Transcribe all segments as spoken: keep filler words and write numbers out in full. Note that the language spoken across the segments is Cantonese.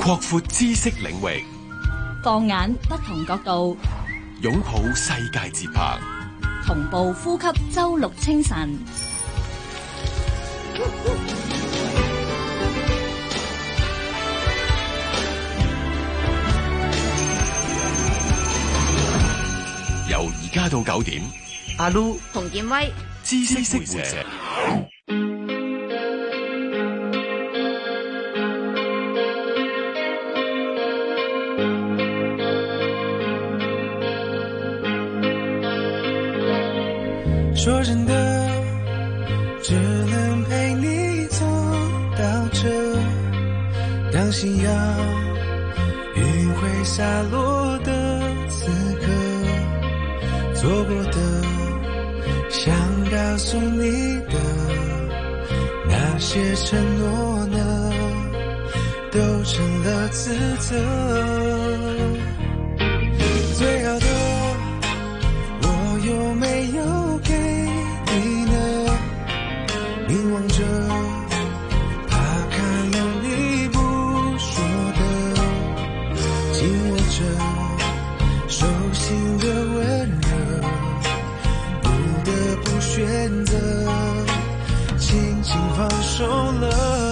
擴闊知識領域， 放眼不同角度， 擁抱世界節拍， 同步呼吸周六清晨。 由而家到九點， 阿 Lu 洪建威， 知識活者。 說真的，只能陪你走到這，當夕陽餘暉灑落的此刻，做過的，想告訴你的那些承諾呢，都成了自責。最好的我有沒有給你呢？凝望着，怕看了你不說的，緊握着手心的溫熱，不得不選擇輕輕放手了。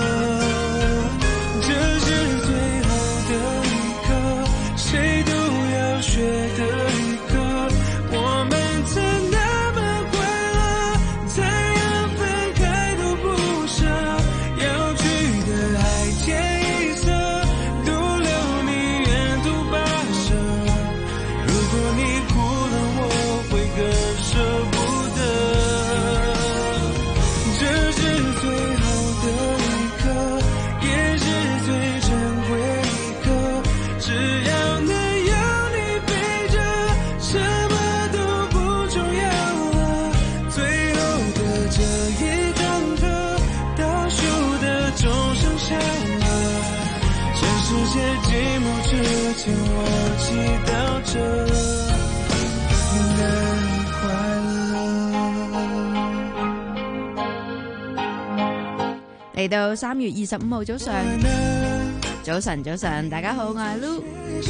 嚟到三月二十五號早上，早晨早晨，大家好，我係 Lu。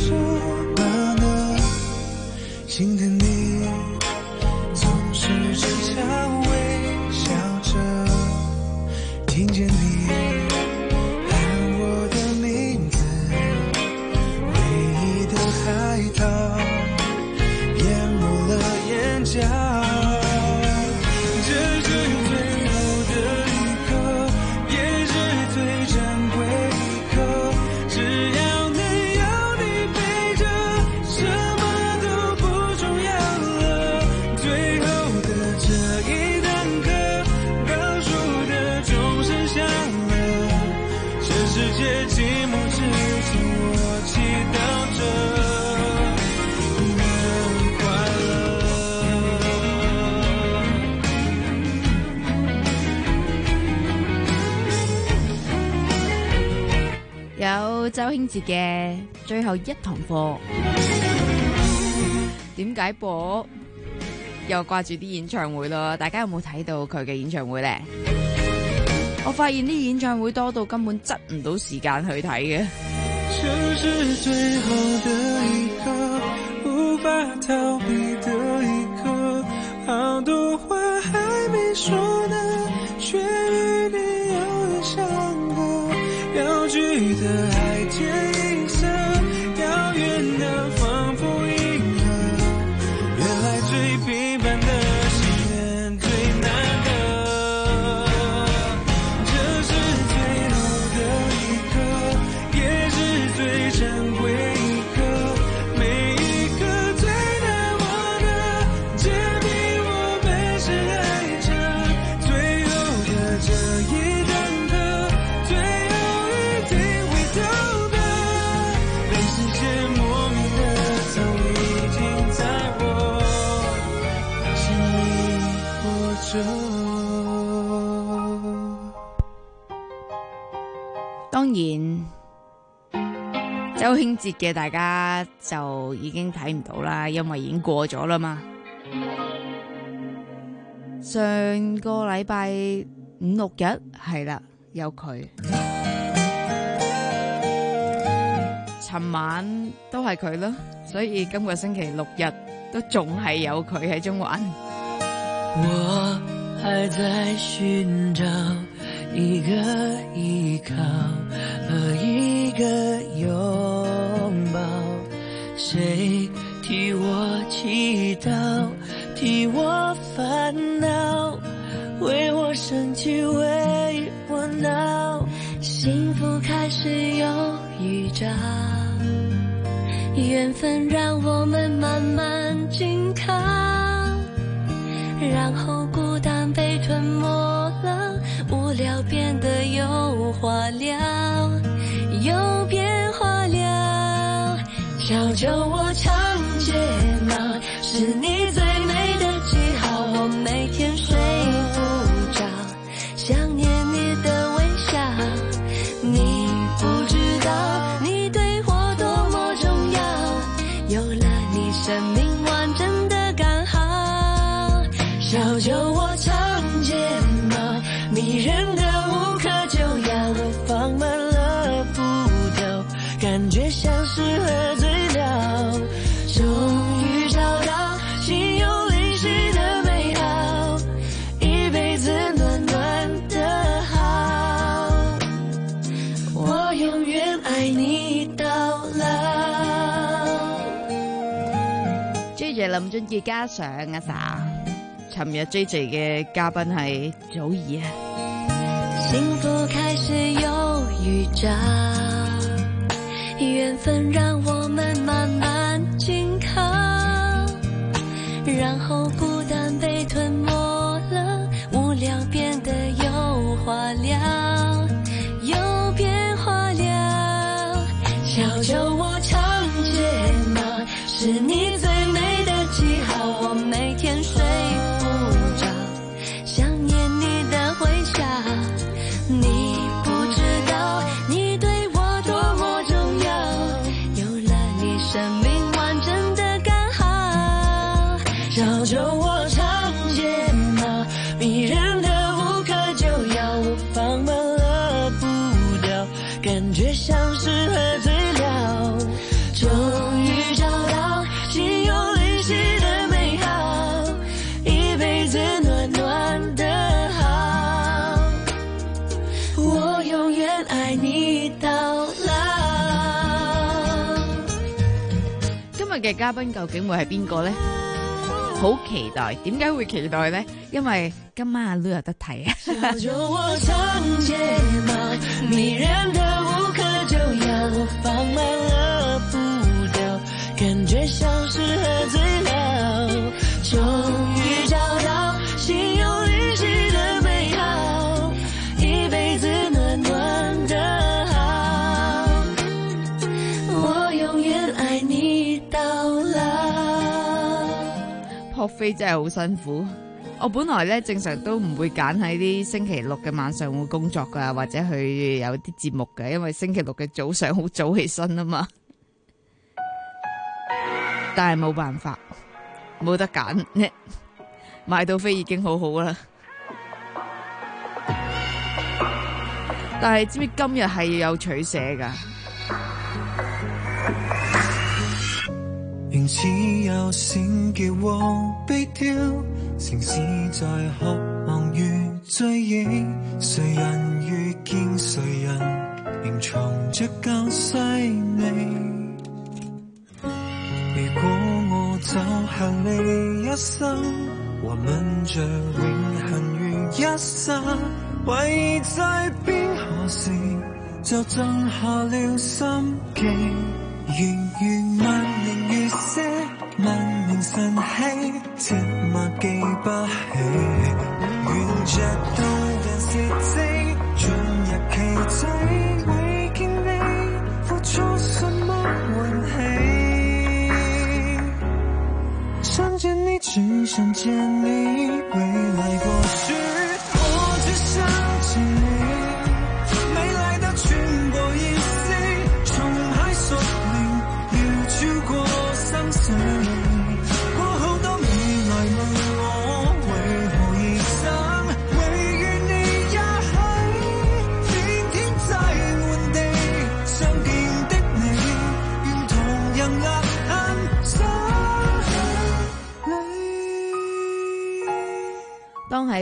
心疼你總是只想微笑着，聽見你喊我的名字，唯一的海濤淹沒了眼角。 有周興哲嘅最後一堂課，點解播？又掛住啲演唱會咯，大家有冇睇到佢嘅演唱會呢？我發現啲演唱會多到根本擠唔到時間去睇嘅。 這是最後的一刻，無法逃避的一刻，好多話還沒說呢，卻與你有點像個遙距的愛天一色，遙遠的仿佛銀河，原來最平凡的心願最難得，這是最後的一刻，也是最珍貴一刻，每一個最難忘的，證明我們是愛着，最後的這一堂課，最後一定會懂得，讓世界莫名的早已經在我心裡活着。 當然，周興哲嘅大家就已經睇唔到啦，因為已經過咗啦嘛。上個禮拜五六日係啦，有佢。 尋晚都係佢咯，所以今個星期六日都仲係有佢喺中環。 我還在尋找一個依靠和一個擁抱，誰替我祈禱，替我煩惱，為我生氣，為我鬧，幸福開始有預兆，緣分讓我們慢慢緊靠，然後孤單被吞沒了，無聊變得有話聊，有變化了，悄悄我唱睫毛，是你最美的記號，我每天睡不着，想念你的微笑，你不知道你對我多麼重要，有了你生命完整的剛好，小酒窩長睫毛，迷人的無可救藥，我放慢了步調，感覺像是喝醉了，終於找到心有靈犀的美好，一輩子暖暖的好，我永遠愛你到老。 J J 林俊傑加上阿 Sa， 尋日 J J 嘅嘉賓係祖兒啊。 幸福開始有預兆，緣分讓我們慢慢緊靠，然後孤單被吞沒了，無聊變得有話聊，有變化了，小酒窩長睫毛，是你最美的記號，我每天睡不着，想念你的微笑，你不知道你對我多麼重要，有了你生命完整的剛好，小酒窩長睫毛，迷人的無可救藥，我放慢了步調，感覺像是喝醉了，終於找到心有靈犀的美好，一輩子暖暖的好，我永遠愛你到老。 今日嘅嘉賓究竟會係邊個呢？好期待，點解會期待呢？因為今晚阿 Lu 有得睇啊！ 小酒窩長睫毛，迷人的無可救藥，我放慢了步調，感覺像是喝醉了，終於找到心有靈犀的美好，一輩子暖暖的好，我永遠愛你到老。 撲飛真係好辛苦。我本來咧正常都唔會揀喺啲星期六嘅晚上會工作噶，或者去有啲節目嘅，因為星期六嘅早上好早起身啊嘛。但係冇辦法，冇得揀，買到飛已經好好啦。但係知唔知今日係要有取捨噶？ 仍似有閃嘅黃被雕，城市在渴望與追憶，誰人遇見誰人，仍藏着舊細膩。如果我走向你一生，還吻着永恆如一剎，唯在邊何時就震下了心機。如如萬年月色，萬年晨曦，寂寞記不起，沿着動人事跡，進入奇蹟，為見你付出什麼運氣，想見你只想見你，未來過去，我只想見你，未來的全部意識，從海索超過生死，過好多未來問我為何而生，唯願你也許天天在換地，相見的你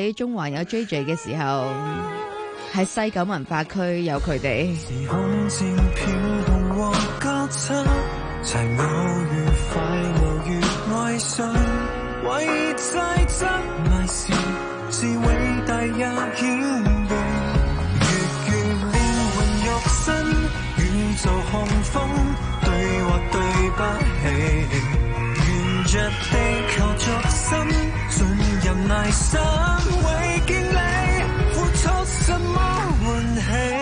喺中環有 J J 嘅時候，喺西九文化區有佢哋。 時空漸變紅和交叉，才偶遇快樂與愛上，為在執迷時是偉大也顯明，越越靈魂肉身，宇宙洪峰對或對不起，沿着地球作身，進入內心為見你付出什麼運氣，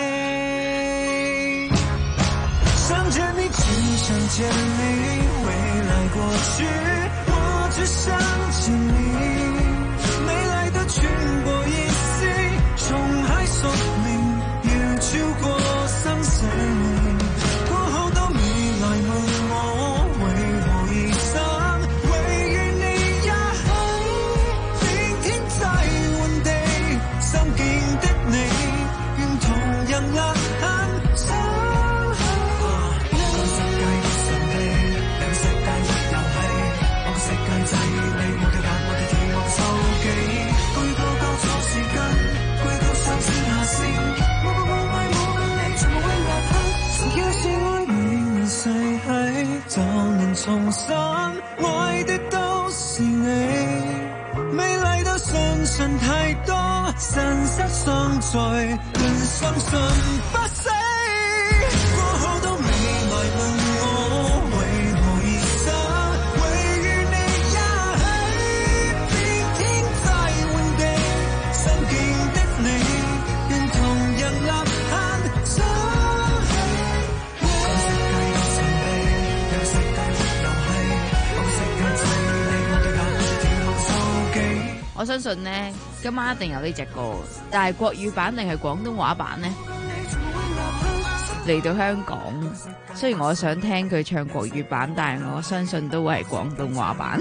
想見你只想見你，未來過去我只想見你，沒來的全部意思從海索命，要超過生死，過後都未來問我為何而生，唯願你也喺明天再換地，心境的你願同人立很相起，個世界神秘，兩世界一遊戲，我個世界制你，我嘅眼我嘅天我嘅手機，句個交錯時間，句個上線下線，我個無愛無論你全部永立刻，只要是愛你能逝去，就能重新愛的都是你，美麗到相信太多，神失相隨，更相信不死，過後都未來問我為何而生，唯願你也喺明天再換地，心境的你願同人立很相起，個世界有神秘，兩世界一遊戲，我個世界制你，我嘅眼我嘅天我嘅手機。 我相信呢，今晚一定有呢隻歌，但係國語版定係廣東話版呢？嚟到香港，雖然我想聽佢唱國語版，但係我相信都會係廣東話版。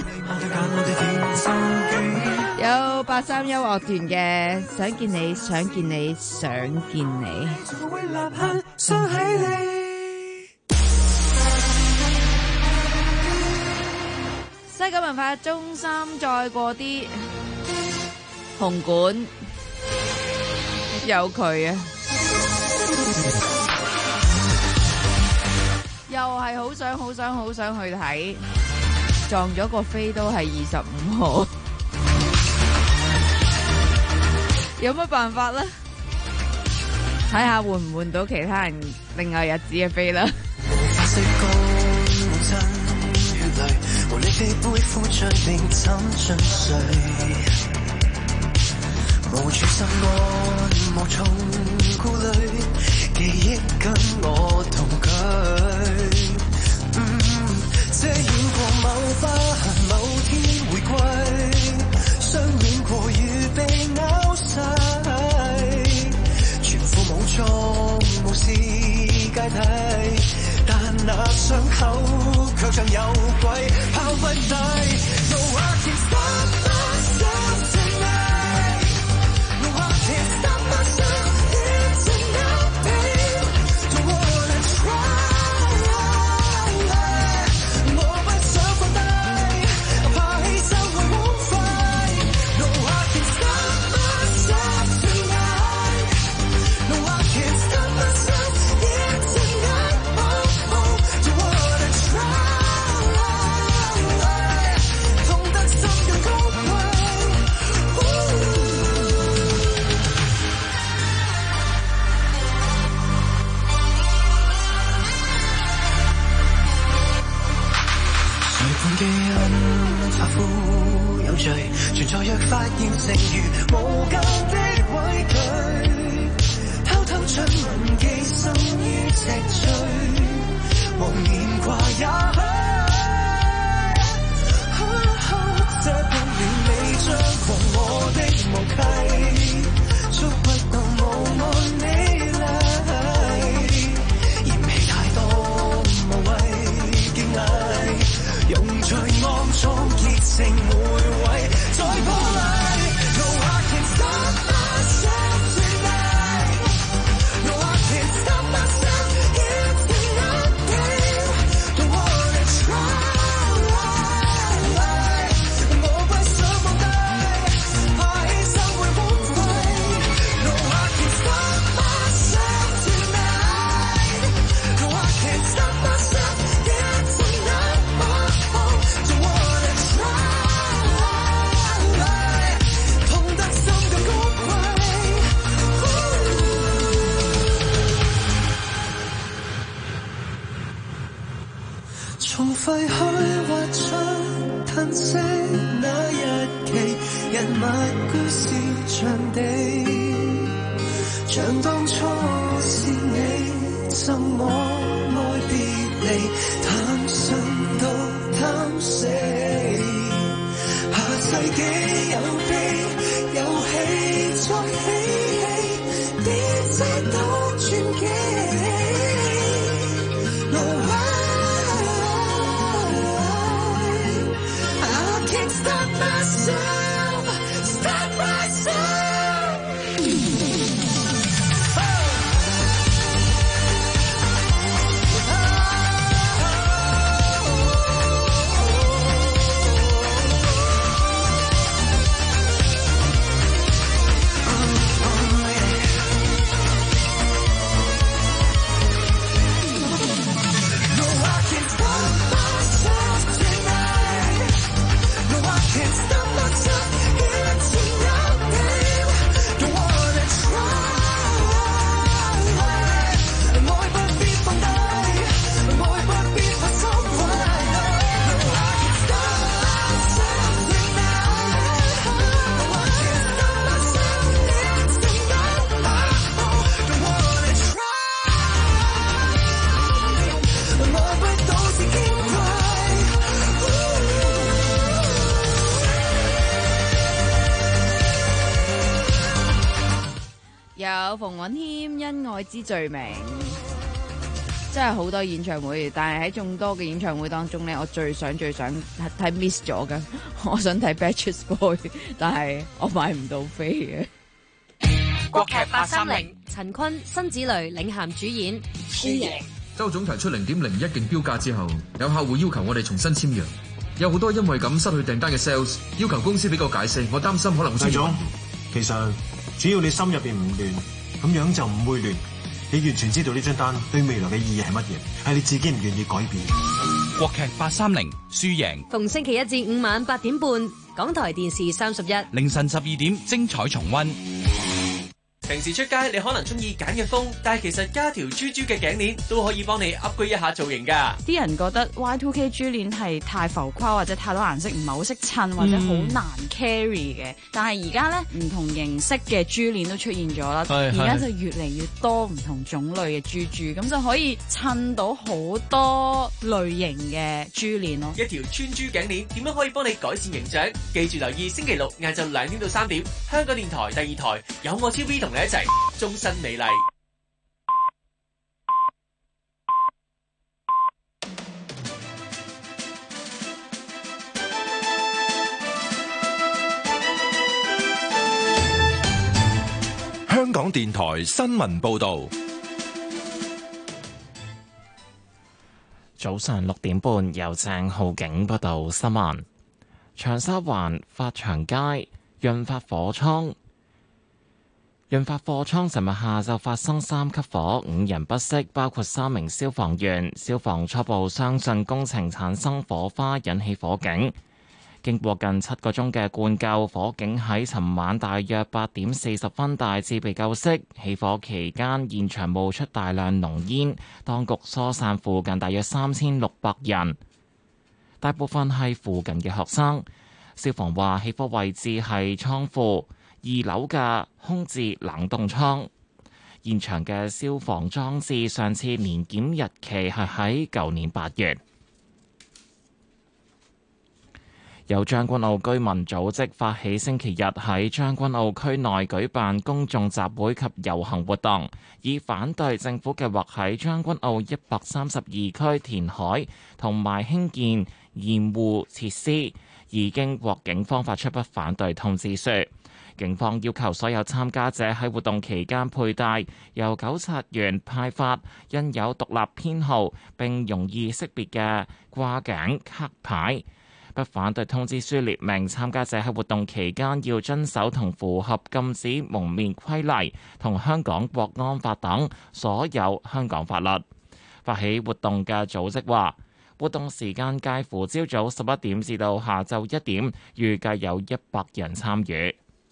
有八三優樂團嘅《想見你，想見你，想見你》。西九文化中心再過啲紅館有佢啊！又係好想好想好想去睇，撞咗個飛都係二十五號，有乜辦法呢？睇下換唔換到其他人另外日子嘅飛啦。無力地背負着你怎進睡，無處心安無從顧慮，記憶跟我同居，嗯，遮掩過某花某天回歸，相戀過與被咬噬，全副武裝無視階梯，但那傷口卻像有鬼拋不低。No I can't stop myself tonight. No I can't stop myself. It's enough pain. Don't wanna try. 我不像當初是你，怎麼愛別離，貪生到貪死，下世紀有悲有喜再嬉戲，別再多傳奇。No I can't stop myself, stop myself. 有馮允謙恩愛之罪名，真係好多演唱會，但係喺眾多嘅演唱會當中咧，我最想最想睇 miss 咗嘅，我想睇 Backstreet Boy， 但係我買唔到飛嘅。 國劇八三零，陳坤、辛芷蕾領銜主演，輸贏。 周總提出零點零一競標價之後，有客戶要求我哋重新簽約，有好多因為咁失去訂單嘅 sales， 要求公司俾個解釋，我擔心可能會出現。 其實只要你心入邊唔亂，咁樣就唔會亂。你完全知道呢張單對未來嘅意義係乜嘢，係你自己唔願意改變。 國劇八三零輸贏， 逢星期一至五晚八點半，港台電視三十一， 凌晨十二點精彩重溫。 平時出街你可能中意簡約風，但係其實加條豬豬嘅頸鏈都可以幫你 upgrade 一下造型噶。 啲人覺得 Y 二 K 豬鏈係太浮誇或者太多顏色唔係好識襯或者好難 carry 嘅，但係而家咧唔同形式嘅豬鏈都出現咗啦，而家就越嚟越多唔同種類嘅豬豬，咁就可以襯到好多類型嘅豬鏈咯。 一條穿豬頸鏈點樣可以幫你改善形象？記住留意星期六晏晝兩點到三點，香港電台第二台有我 T V 同你一齊終身美麗。 香港電台新聞報道。 早上六點半，由鄭浩景報道新聞。長沙灣發祥街潤發貨倉。潤發貨倉尋日下晝發生三級火，五人不適，包括三名消防員。消防初步相信工程產生火花引起火警。經過近七個鐘嘅灌救，火警喺尋晚大約八點四十分大致被救熄。起火期間，現場冒出大量濃煙，當局疏散附近大約三千六百人，大部分係附近嘅學生。消防話，起火位置係倉庫二樓嘅空置冷凍倉，現場嘅消防裝置上次年檢日期係喺舊年八月。有將軍澳居民組織發起星期日喺將軍澳區內舉辦公眾集會及遊行活動，以反對政府計劃喺將軍澳一百三十二區填海同埋興建鹽湖設施，已經獲警方發出不反對通知書。警方要求所有參加者喺活動期間佩戴由糾察員派發印有獨立編號並容易識別嘅掛頸卡牌。不反對通知書列明，參加者喺活動期間要遵守同符合禁止蒙面規例同香港國安法等所有香港法律。發起活動嘅組織話，活動時間介乎朝早十一點至到下晝一點，預計有一百人參與。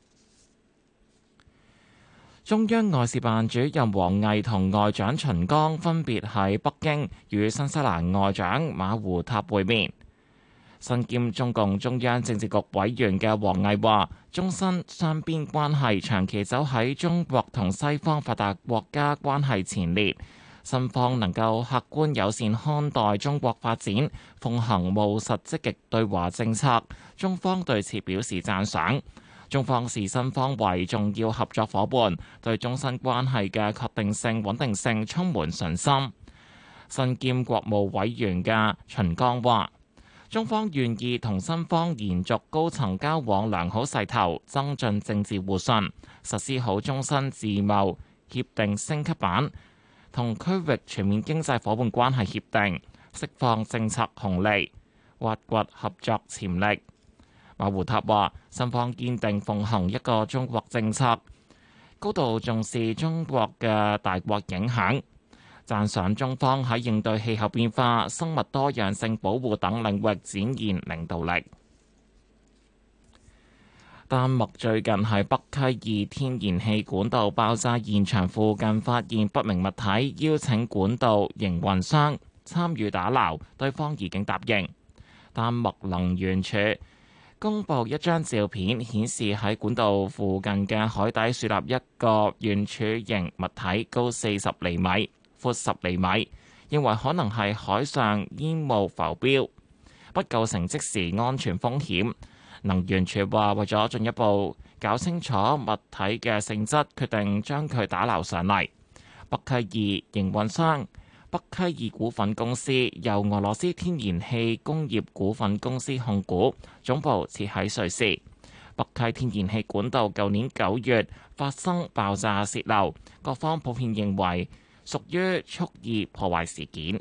中央外事辦主任王毅同外長秦剛分別喺北京與新西蘭外長馬胡塔會面。 身兼中共中央政治局委員嘅王毅話，中新雙邊關係長期走喺中國同西方發達國家關係前列，新方能夠客觀友善看待中國發展，奉行務實積極對華政策，中方對此表示讚賞。中方視新方為重要合作夥伴，對中新關係嘅確定性、穩定性充滿信心。身兼國務委員嘅秦剛話，中方願意同新方延續高層交往良好勢頭，增進政治互信，實施好中新自貿協定升級版同區域全面經濟夥伴關係協定，釋放政策紅利，挖掘合作潛力。馬胡塔話，新方堅定奉行一個中國政策，高度重視中國嘅大國影響，讚賞中方喺應對氣候變化、生物多樣性保護等領域展現領導力。丹麥最近喺北溪二天然氣管道爆炸現場附近發現不明物體，邀請管道營運商參與打撈，對方已經答應。丹麥能源署公布一張照片，顯示喺管道附近嘅海底樹立一個圓柱形物體，高四十厘米，闊十厘米，認為可能係海上煙霧浮標，不構成即時安全風險。能源署話，為咗進一步搞清楚物體嘅性質，決定將佢打撈上嚟。北溪二營運商北溪二股份公司由俄羅斯天然氣工業股份公司控股，總部設喺瑞士。北溪天然氣管道舊年九月發生爆炸洩漏，各方普遍認為屬於蓄意破壞事件。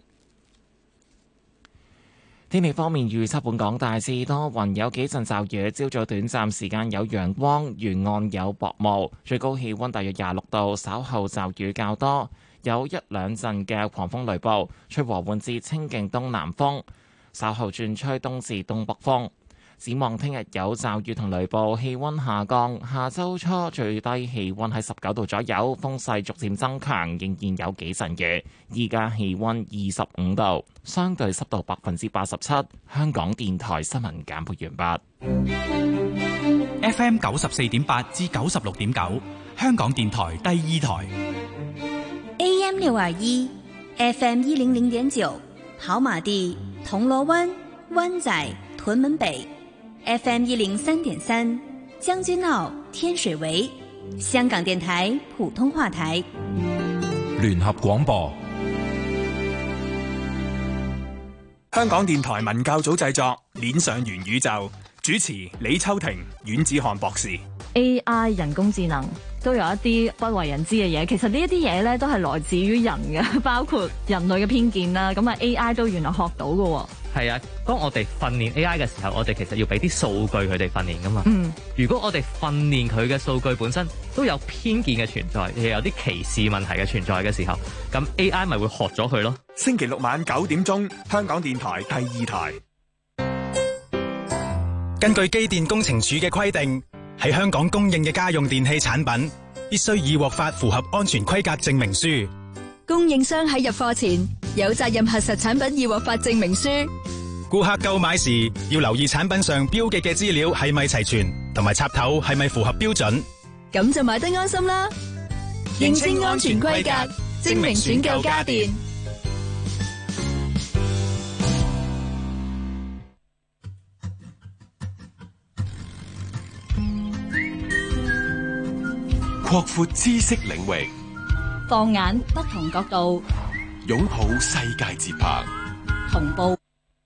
天氣方面預測，本港大致多雲，有幾陣驟雨，朝早短暫時間有陽光，沿岸有薄霧，最高氣溫大約廿六度，稍後驟雨較多，有一兩陣嘅狂風雷暴，吹和緩至清勁東南風，稍後轉吹東至東北風。展望聽日有驟雨同雷暴，氣溫下降。下周初最低氣溫喺十九度左右，風勢逐漸增強，仍然有幾陣雨。依家氣溫二十五度，相對濕度百分之八十七。香港電台新聞簡報完畢。 F M 九十四點八至九十六點九，香港電台第二台。 A M 六二一 ，F M 一零零點九，跑馬地、銅鑼灣、灣仔、屯門北。F M 一零三點三，將軍澳、天水圍，香港電台普通話台。 聯合廣播， 香港電台文教組製作《鏈上元宇宙》，主持李秋婷、阮子漢博士。 A I 人工智能都有一啲不為人知嘅嘢，其實呢一啲嘢咧都係來自於人嘅，包括人類嘅偏見啦。咁啊 A I 都原來學到嘅。 係啊，當我哋訓練 A I 嘅時候，我哋其實要俾啲數據佢哋訓練噶嘛。 嗯， 如果我哋訓練佢嘅數據本身都有偏見嘅存在，又有啲歧視問題嘅存在嘅時候，咁 A I 咪會學咗佢咯。 星期六晚九點鐘，香港電台第二台。根據機電工程署嘅規定，喺香港供應嘅家用電器產品必須已獲發符合安全規格證明書。 供應商喺入貨前有責任核實產品已獲發證明書。 顧客購買時要留意產品上標記嘅資料係咪齊全，同埋插頭係咪符合標準， 咁就買得安心啦。認清安全規格，證明選購家電。 擴闊知識領域， 放眼不同角度， 擁抱世界節拍， 同步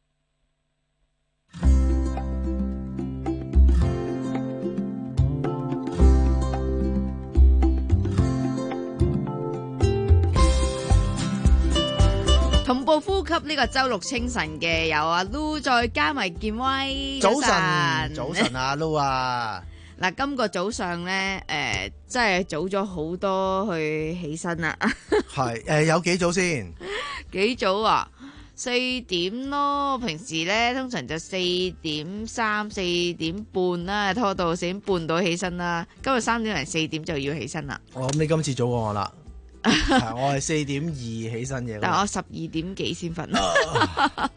同步呼吸。呢個周六清晨嘅有阿 Lu 再加埋健威。 早晨，早晨啊 Lu 啊！ 嗱，今個早上咧，誒，真係早咗好多去起身啦。 係誒，有幾早先？ 幾早啊？四點咯。平時咧通常就四點三、四點半啦，拖到四點半到起身啦。今日三點零四點就要起身啦。 我諗你今次早過我啦。我係四點二起身嘅， 但我十二點幾先瞓。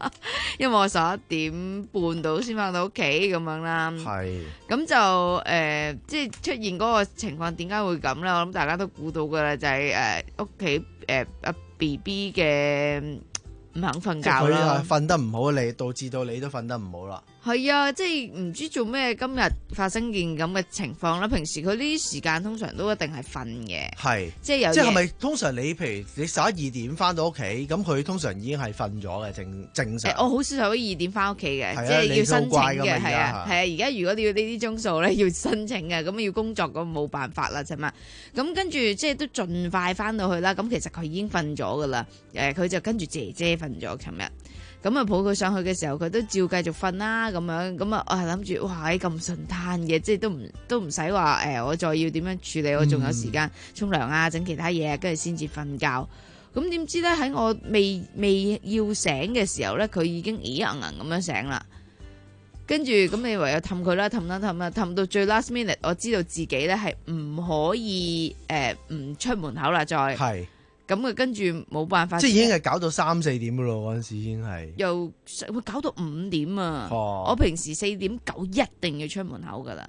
因為我十一點半到先翻到屋企咁樣啦。 係。 咁就誒、呃，即係出現嗰個情況點解會咁咧？我諗大家都估到㗎啦，就係誒屋企誒阿 B B 嘅唔肯瞓覺啦。 佢瞓得唔好，你導致到你都瞓得唔好啦。 係啊，即係唔知做咩今日發生件咁嘅情況啦。平時佢呢啲時間通常都一定係瞓嘅， 係即係有。 即係咪通常你譬如你十一二點翻到屋企，咁佢通常已經係瞓咗嘅正正常。 我好少十一二點翻屋企嘅， 啊、 即係要申請嘅，係啊係啊。而家、啊、如果你要呢啲鐘數咧，要申請嘅，咁要工作咁冇辦法啦，啫嘛。咁跟住即係都盡快翻到去啦。咁其實佢已經瞓咗噶啦，誒佢就跟住姐姐瞓咗，琴日。咁啊抱佢上去嘅時候，佢都照繼續瞓啦，咁樣咁啊，我係諗住哇，咁順攤嘅，即係都唔都唔使話誒，我再要點樣處理，我仲有時間沖涼啊，整其他嘢，跟住先至瞓覺。咁點知咧喺我未未要醒嘅時候咧，佢已經咦硬硬咁樣醒啦。跟住咁你唯有氹佢啦，氹啦氹啦，氹到最 last minute，我知道自己咧係唔可以誒唔、呃、出門口啦，再係。咁啊，跟住冇辦法， 即係已經係搞到三四點噶咯，嗰陣時已經係又會搞到五點啊！ 哦、 我平時四點九一定要出門口噶啦，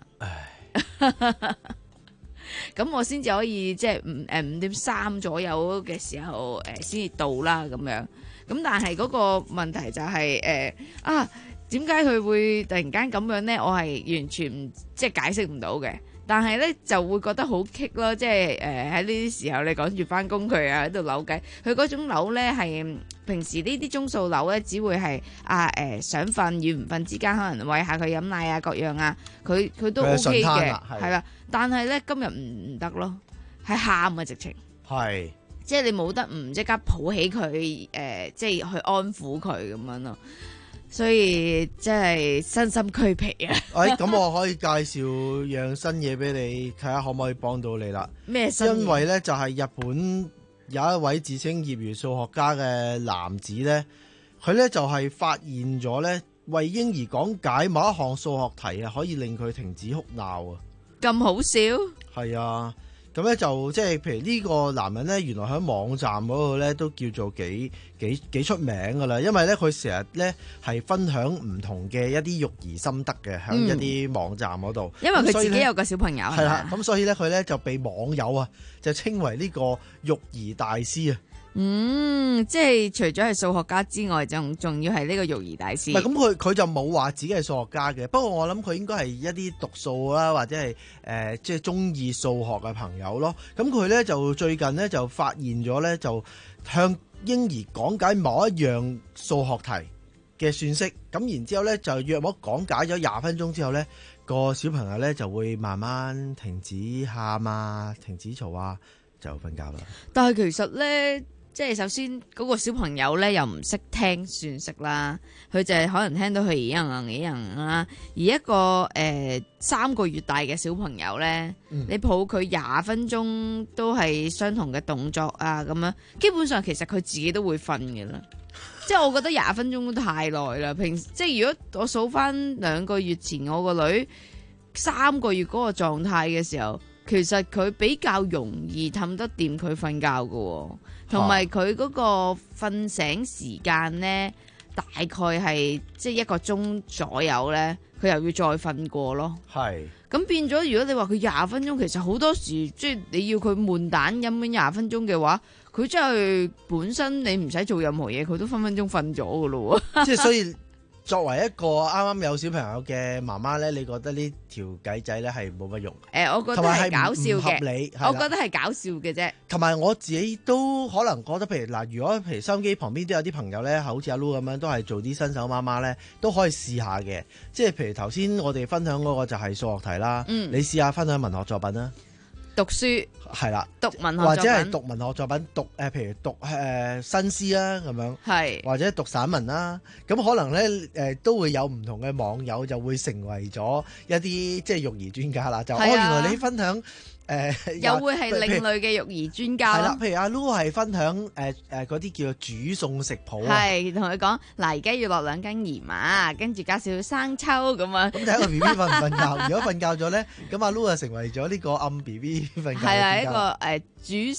咁我先至可以即係五誒五點三左右嘅時候誒先至到啦咁樣。咁但係嗰個問題就係、是、誒、呃、啊，點解佢會突然間咁樣咧？我係完全唔即係解釋唔到嘅。但係咧就會覺得好棘咯，即係誒喺呢啲時候你趕住翻工，佢啊喺度扭計，佢嗰種扭咧係平時呢啲鐘數扭咧，只會係啊誒、呃、想瞓與唔瞓之間，可能餵下佢飲奶啊各樣啊，佢佢都 O K 嘅，係啦。但係咧今日唔唔得咯，係喊啊直情，係即係你冇得唔即刻抱起佢誒、呃，即係去安撫佢咁樣咯。所以真係身心俱疲啊！ 誒，咁我可以介紹樣新嘢俾你睇下，可唔可以幫到你啦？ 咩新嘢？ 因為咧就係日本有一位自稱業餘數學家嘅男子咧，佢咧就係發現咗咧，為嬰兒講解某一項數學題啊，可以令佢停止哭鬧啊！ 咁好笑？係啊！咁咧就即係譬如呢個男人咧，原來喺網站嗰度咧都叫做幾幾幾出名噶啦，因為咧佢成日咧係分享唔同嘅一啲育兒心得嘅，喺一啲網站嗰度、 嗯。因為佢自己有個小朋友係啦，咁所以咧佢咧就被網友啊就稱為呢個育兒大師啊。 嗯，即係除咗係數學家之外，仲仲要係呢個育兒大師。 唔係咁，佢佢就冇話自己係數學家嘅。不過我諗佢應該係一啲讀數啦，或者係誒、呃、即係中意數學嘅朋友咯。咁佢咧就最近咧就發現咗咧，就向嬰兒講解某一樣數學題嘅算式。咁然之後咧就約莫講解咗廿分鐘之後咧，個小朋友咧就會慢慢停止喊啊，停止嘈啊，就瞓覺啦。 但係其實咧。即係首先嗰個小朋友咧又唔識聽算式啦，佢就係可能聽到佢咦人啊咦人啦。而一個誒、呃、三個月大嘅小朋友咧、嗯，你抱佢廿分鐘都係相同嘅動作啊咁樣，基本上其實佢自己都會瞓嘅啦。即係我覺得廿分鐘都太耐啦。平時即係如果我數翻兩個月前我個女三個月嗰個狀態嘅時候，其實佢比較容易氹得掂佢瞓覺㗎喎。同埋佢嗰個瞓醒時間咧，大概係即係一個鐘左右咧，佢又要再瞓過咯。係咁變咗，如果你話佢廿分鐘，其實好多時即係你要佢悶蛋飲緊廿分鐘嘅話，佢真係本身你唔使做任何嘢，佢都分分鐘瞓咗噶咯。 即係所以。作為一個啱啱有小朋友嘅媽媽咧，你覺得呢條計仔咧係冇乜用？誒、 欸，我覺得係搞笑嘅， 合理， 我覺得係搞笑嘅啫。 同埋我自己都可能覺得，譬如嗱，如果譬如收音機旁邊都有啲朋友咧，好似阿 Lu 咁樣，都係做啲新手媽媽咧，都可以試下嘅。即係譬如頭先我哋分享嗰個就係數學題啦，嗯、你試下分享文學作品啦。 讀書係啦， 讀文學或者係讀文學作品，讀誒、呃，譬如讀誒、呃、新詩啦，咁樣係，或者讀散文啦，咁可能咧誒、呃、都會有唔同嘅網友就會成為咗一啲即係育兒專家啦。就、啊、哦，原來你分享誒、呃、 又會係另類嘅育兒專家。係啦， 譬如阿 Lu 係分享誒誒嗰啲叫做煮餸食譜， 係同佢講嗱，而家要落兩斤鹽啊，跟住加少少生抽咁啊。 咁睇個 B B 瞓唔瞓覺？如果瞓覺咗咧，咁阿 Lu 就成為咗呢個暗 B B 瞓覺。 係啊，一個誒、呃、煮食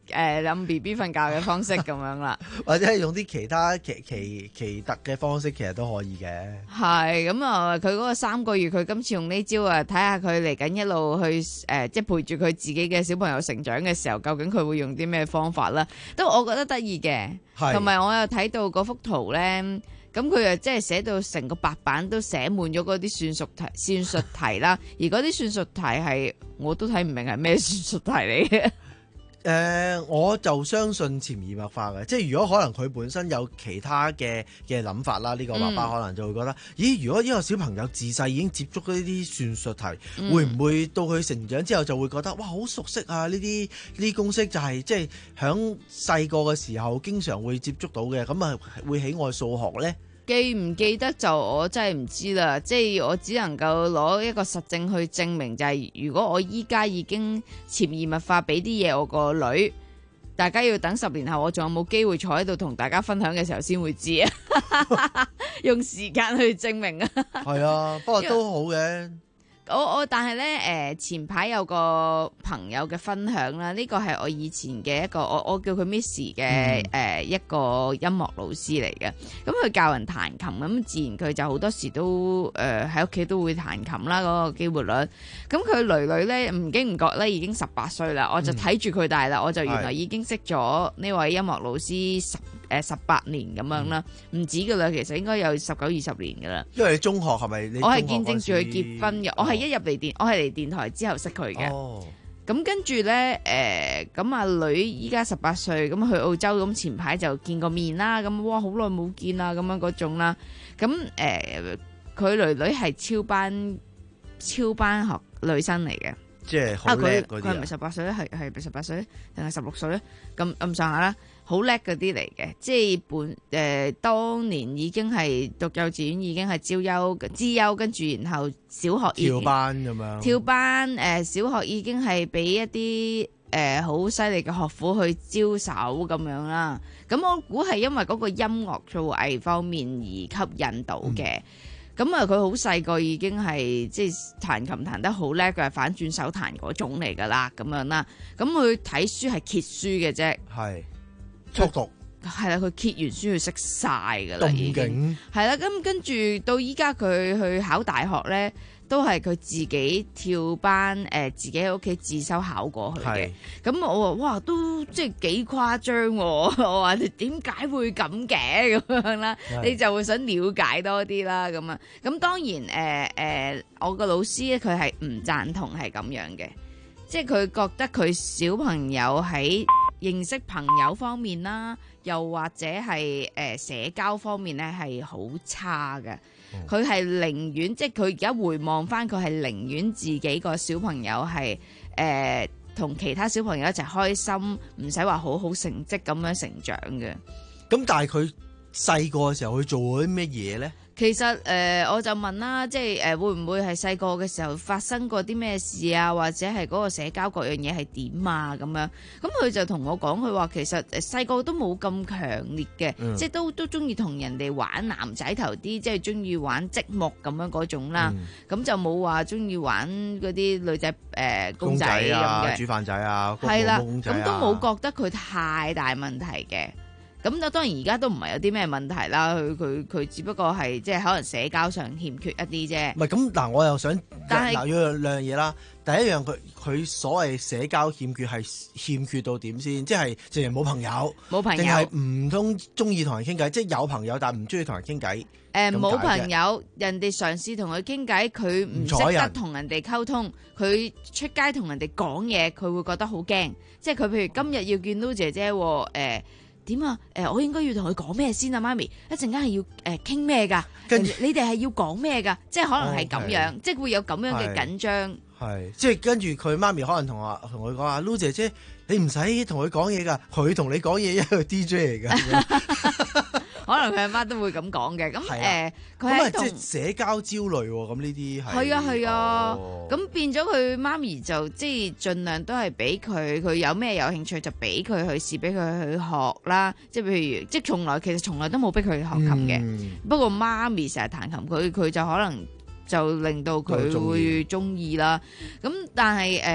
誒諗 B B 瞓覺嘅方式咁樣啦， 或者係用啲其他奇奇奇特嘅方式，其實都可以嘅。 係咁啊！佢嗰個三個月，佢今次用呢招啊，睇下佢嚟緊一路去誒、呃，即係陪住佢自己嘅小朋友成長嘅時候，究竟佢會用啲咩方法啦？都我覺得得意嘅，同埋我又睇到嗰幅圖咧。咁佢又即係寫到成個白板都寫滿咗嗰啲算術題、算術題啦，而嗰啲算術題係我都睇唔明係咩算術題嚟嘅。誒、 呃，我就相信潛移默化嘅，即係如果可能佢本身有其他嘅嘅諗法啦，呢、這個爸爸可能就會覺得，嗯、咦？如果呢個小朋友自細已經接觸呢啲算術題，嗯、會唔會到佢成長之後就會覺得哇好熟悉啊？呢啲呢啲公式就係即係響細個嘅時候經常會接觸到嘅，咁啊會喜愛數學呢？ 記唔記得就我真係唔知啦，即係我只能夠攞一個實證去證明，就係如果我依家已經潛移默化俾啲嘢我個女，大家要等十年後我仲有冇機會坐喺度同大家分享嘅時候先會知啊。用時間去證明啊。係啊，不過都好嘅。 我我但係咧，誒、呃、前排有個朋友嘅分享啦，呢、這個係我以前嘅一個我我叫佢 Miss 嘅誒、嗯呃、一個音樂老師嚟嘅。咁佢教人彈琴，咁自然佢就好多時都誒喺屋企都會彈琴啦，嗰、那個機會率。咁佢女女咧唔經唔覺咧已經十八歲啦，我就睇住佢大啦，嗯、我就原來已經識咗呢位音樂老師十誒十八年咁樣啦，唔、嗯、止噶啦，其實應該有十九二十年噶啦。因為你中學係咪？我係見證住佢結婚嘅，哦、我係一入嚟電，我係嚟電台之後識佢嘅。哦，咁跟住咧，誒咁阿女依家十八歲，咁去澳洲，咁前排就見過面啦，咁哇好耐冇見啦，咁樣嗰種啦。咁誒佢女女係超班超班學女生嚟嘅，即係好叻嗰啲。佢佢係咪十八歲咧？係係咪十八歲咧？定係十六歲咧？咁咁上下啦。好叻嗰啲嚟嘅，即係本誒、呃、當年已經係讀幼稚園，已經係招優資優，跟住然後小學跳班咁樣跳班誒、呃，小學已經係俾一啲誒好犀利嘅學府去招手咁樣啦。咁我估係因為嗰個音樂造詣方面而吸引到嘅。咁啊、嗯，佢好細個已經係即係彈琴彈得好叻，佢係反轉手彈嗰種嚟噶啦，咁樣啦。咁佢睇書係揭書嘅啫，係。速讀係啦，佢揭完書佢識晒噶啦，已經係啦。咁跟住到依家佢去考大學咧，都係佢自己跳班，誒、呃，自己喺屋企自修考過去嘅。咁我話哇，都即係幾誇張。我話你點解會咁嘅咁樣啦？你就會想了解多啲啦。咁啊，咁當然誒誒、呃呃，我個老師咧，佢係唔贊同係咁樣嘅，即係佢覺得佢小朋友喺認識朋友方面啦，又或者係誒、呃、社交方面咧係好差嘅。佢係寧願，即係佢而家回望翻，佢係寧願自己個小朋友係誒同其他小朋友一齊開心，唔使話好好成績咁樣成長嘅。咁但係佢細個嘅時候，佢做咗啲咩嘢咧？其實誒、呃，我就問啦，即係誒、呃，會唔會係細個嘅時候發生過啲咩事啊？或者係嗰個社交各樣嘢係點啊？咁樣，咁佢就同我講，佢話其實誒細個都冇咁強烈嘅，嗯、即係都都中意同人哋玩男仔頭啲，即係中意玩積木咁樣嗰種啦。咁、嗯、就冇話中意玩嗰啲女仔誒、呃、公仔咁嘅、啊、煮飯仔啊，係啦，咁都冇覺得佢太大問題嘅。咁就當然而家都唔係有啲咩問題啦，佢佢佢只不過係即係可能社交上欠缺一啲啫。唔係咁嗱，我又想但係嗱要兩樣嘢啦。第一樣佢佢所謂社交欠缺係欠缺到點先？即係淨係冇朋友，冇朋友，定係唔通中意同人傾偈？即係有朋友但係唔中意同人傾偈。誒冇、呃、朋友，人哋嘗試同佢傾偈，佢唔識得同人哋溝通，佢出街同人哋講嘢，佢會覺得好驚。即係佢譬如今日要見到姐姐誒。呃點啊？誒、呃，我應該要同佢講咩先啊？媽咪，一陣間係要誒傾咩㗎？跟住你哋係要講咩㗎？即係可能係咁樣， okay. 即係會有咁樣嘅緊張。係，即係跟住佢媽咪可能同我同佢講啊，Lu 姐姐，你唔使同佢講嘢㗎，佢同你講嘢一個 D J 嚟㗎。可能佢阿媽都會咁講嘅，咁誒佢係即係社交焦慮喎，咁呢啲係係啊係啊，咁、哦、變咗佢媽咪就即係盡量都係俾佢，佢有咩有興趣就俾佢去試，俾佢去學啦。即係譬如即係從來其實從來都冇逼佢學琴嘅，嗯、不過媽咪成日彈琴，佢佢就可能就令到佢會中意啦。咁但係誒。呃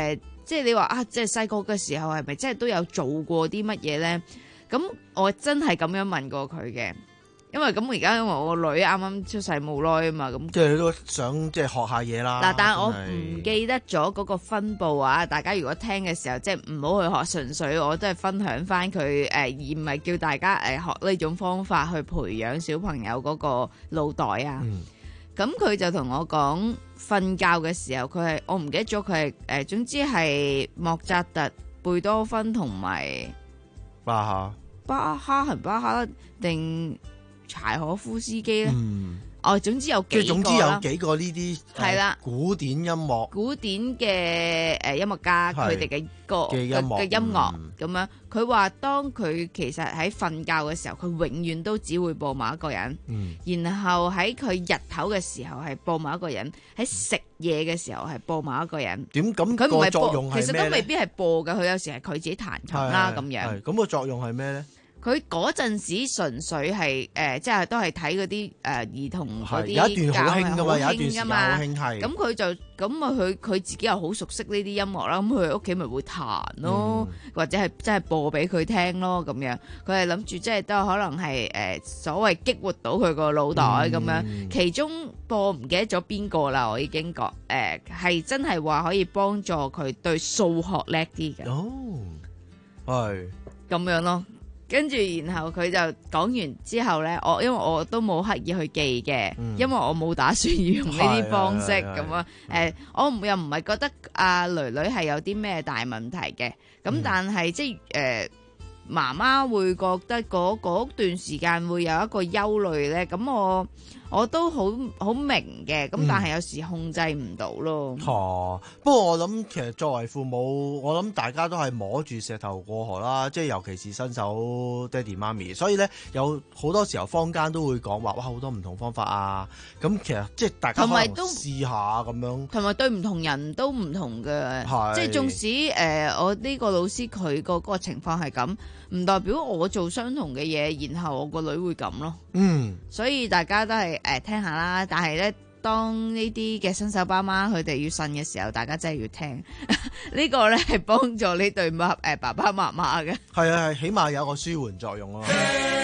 即係你話啊，即係細個嘅時候係咪真係都有做過啲乜嘢咧？咁我真係咁樣問過佢嘅。因為咁而家因為我個女啱啱出世冇耐啊嘛，咁即係都想即係學下嘢啦。 嗱，但係我唔記得咗嗰個分佈啊！大家如果聽嘅時候，即係唔好去學，純粹我都係分享翻佢誒，而唔係叫大家誒學呢種方法去培養小朋友嗰個腦袋啊。咁佢、嗯、就同我講，瞓覺嘅時候佢係我唔記得咗佢係誒，總之係莫扎特、貝多芬同埋巴哈、 巴哈係巴哈定柴可夫斯基咧， 嗯、 哦，總之有幾個啦。 總之有幾個呢啲係啦， 古典音樂、 古典嘅誒音樂家佢哋嘅歌嘅音樂嘅音樂咁樣。佢話當佢其實喺瞓覺嘅時候，佢永遠都只會播某一個人。嗯、然後喺佢日頭嘅時候係播某一個人，喺食嘢嘅時候係播某一個人。 點咁？ 佢唔係作用係咩？ 其實都未必係播嘅，佢有時係佢自己彈琴啦咁樣。 咁個作用係咩咧？ 佢嗰陣時純粹係誒、呃，即係都係睇嗰啲誒兒童嗰啲有一段好興噶嘛，有一段時間好興係。 咁佢就咁啊，佢佢自己又好熟悉呢啲音樂啦，咁佢屋企咪會彈咯，嗯、或者係真係播俾佢聽咯咁樣。佢係諗住即係都可能係誒、呃、所謂激活到佢個腦袋咁樣。嗯、其中播唔記得咗邊個啦，我已經覺誒係真係話可以幫助佢對數學叻啲嘅。 哦，係咁樣咯。跟住，然後佢就講完之後呢，我因為我都冇刻意去記嘅，嗯、因為我冇打算要用呢啲方式咁啊。誒，我又唔係覺得阿囡囡係有啲咩大問題嘅，咁、嗯、但係即係誒媽媽會覺得嗰嗰段時間會有一個憂慮呢。咁我我都好好明嘅，咁但係有時控制唔到咯。 哦、嗯，不過我諗其實作為父母，我諗大家都係摸住石頭過河啦，即係尤其是新手爹哋媽咪，所以咧有好多時候坊間都會講話，哇好多唔同方法啊。咁其實即係大家可能都試下咁樣，同埋對唔同人都唔同嘅，即係縱使誒、呃、我呢個老師佢個嗰個情況係咁，唔代表我做相同嘅嘢，然後我個女會咁咯。嗯，所以大家都係誒、呃、聽下啦，但係咧當呢啲嘅新手爸媽佢哋要呻嘅時候，大家真係要聽呢個咧係幫助呢對媽誒爸爸媽媽嘅。係啊，係起碼有個舒緩作用咯。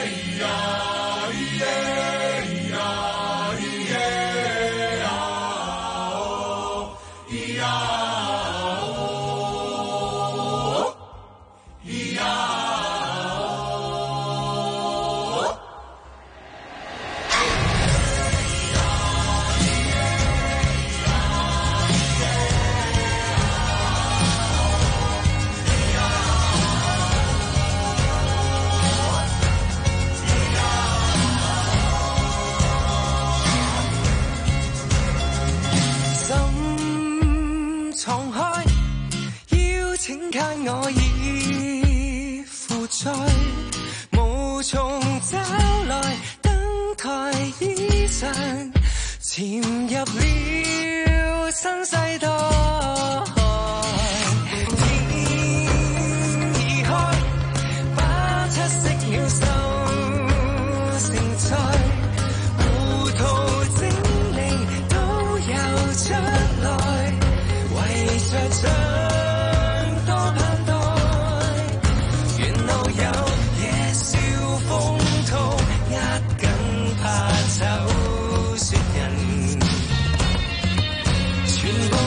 我已負載，無從找來登台以上，潛入了新世代。天已開，把七色鳥獸成才，糊塗精靈都有出來，圍着唱。全部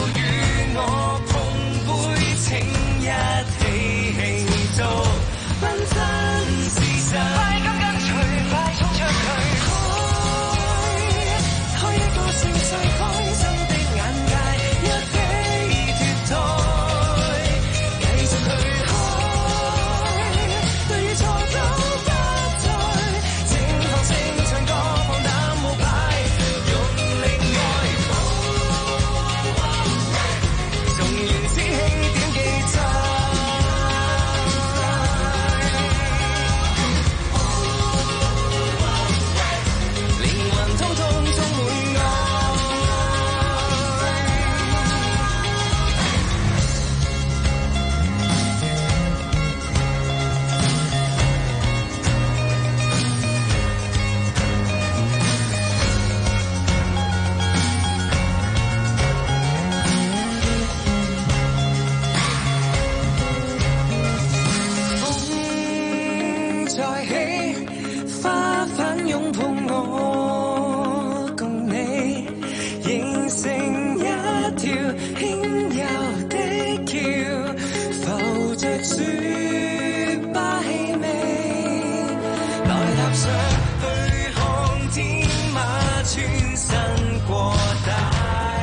碰碰我共你，形成一條輕柔的橋，浮着雪花氣味，來踏上去看天馬穿身過大。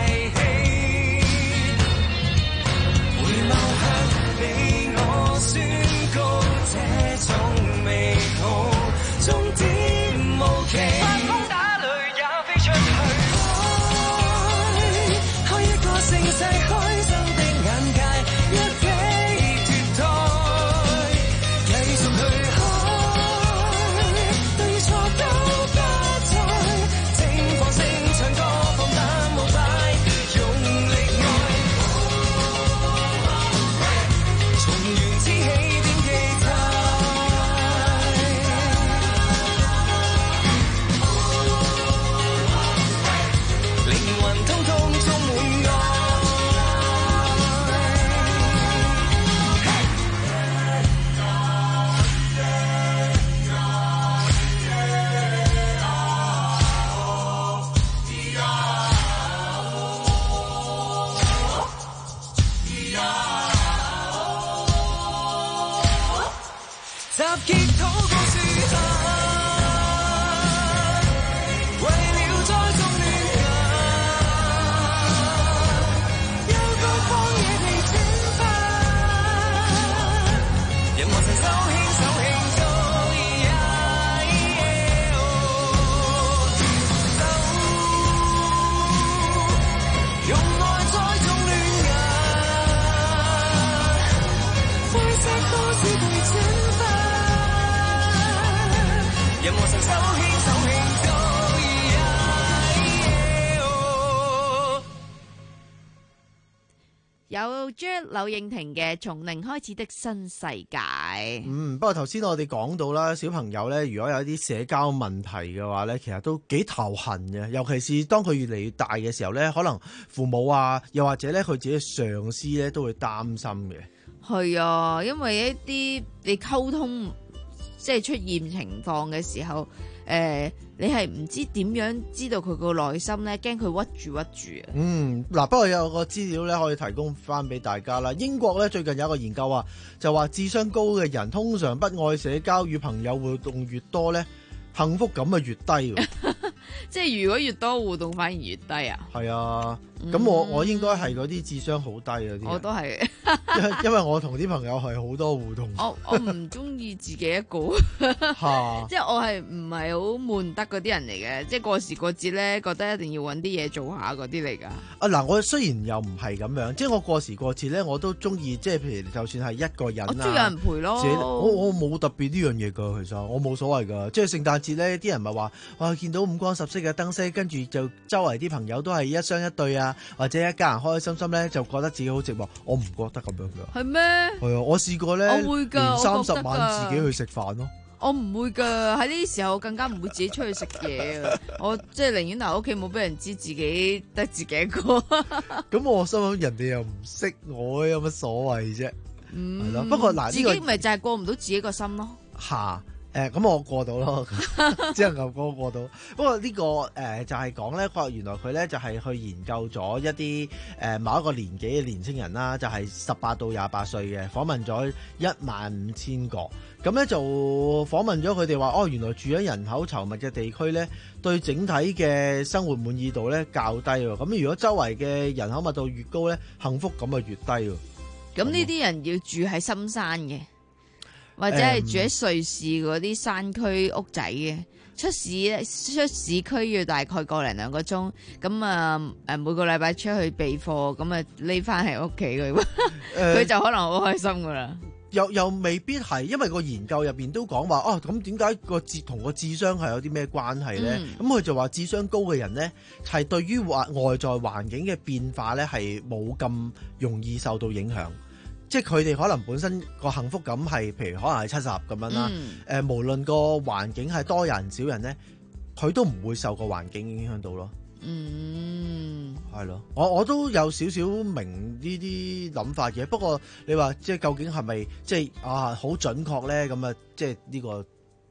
有 J 柳應廷嘅《從零開始的新世界》。 嗯，不過頭先我哋講到啦，小朋友咧，如果有啲社交問題嘅話咧，其實都幾頭痕嘅。尤其是當佢越嚟越大嘅時候咧，可能父母啊，又或者咧佢自己嘅上司咧，都會擔心嘅。 係啊，因為一啲你溝通即係出現情況嘅時候，誒、呃，你係唔知點樣知道佢個內心咧，驚佢屈住屈住啊。 嗯，嗱，不過有個資料咧可以提供翻俾大家啦。英國咧最近有一個研究啊，就話智商高嘅人通常不愛社交，與朋友互動越多咧，幸福感啊越低。 即係如果越多互動反而越低啊？ 係啊，咁我我應該係嗰啲智商好低嗰啲。 我都係， 因為我同啲朋友係好多互動。 我我唔中意自己一個，即係我係唔係好悶得嗰啲人嚟嘅，即係過時過節咧，覺得一定要搵啲嘢做下嗰啲嚟噶。 啊嗱，我雖然又唔係咁樣，即係我過時過節咧，我都中意，即係譬如就算係一個人啊， 我中意有人陪咯。 我我冇特別呢樣嘢噶，其實我冇所謂噶。即係聖誕節咧，啲人咪話哇，見到五光十色嘅燈飾，跟住就周圍啲朋友都係一雙一對啊，或者一家人開開心心咧，就覺得自己好寂寞。我唔覺得咁樣噶。 係咩？ 係啊，我試過咧， 我會噶， 連三十晚自己去食飯咯。 我唔會噶，喺呢啲時候更加唔會自己出去食嘢啊！我即係寧願留喺屋企，冇俾人知自己得自己一個。 咁我心諗人哋又唔識我，有乜所謂啫？ 嗯， 係咯。不過嗱，呢、 自己咪就係過唔到自己個心咯。 吓。誒咁、呃、我過到咯，只能夠過過到。不過呢、呢個誒、呃、就係講咧，佢話原來佢咧就係、是、去研究咗一啲誒、呃、某一個年紀嘅年青人啦，就係十八到廿八歲嘅，訪問咗一萬五千個。咁咧就訪問咗佢哋話，哦原來住喺人口稠密嘅地區咧，對整體嘅生活滿意度咧較低喎。咁如果周圍嘅人口密度越高咧，幸福感啊越低喎。 咁呢啲人要住喺深山嘅。或者係住喺瑞士嗰啲山區屋仔嘅，出市出市區要大概個零兩個鐘，咁啊誒每個禮拜出去備課，咁啊匿翻喺屋企佢，佢、呃、就可能好開心噶啦。 又又未必係，因為個研究入邊都講話，哦咁點解個智同個智商係有啲咩關係咧？咁佢、嗯、就話智商高嘅人咧，係對於外外在環境嘅變化咧係冇咁容易受到影響。即係佢哋可能本身個幸福感係，譬如可能係七十咁樣啦。誒、嗯呃，無論個環境係多人少人咧，佢都唔會受個環境影響到咯。嗯，係咯，我我都有少少明呢啲諗法嘅。不過你話即係究竟係咪即係啊好準確咧？咁啊，即係呢個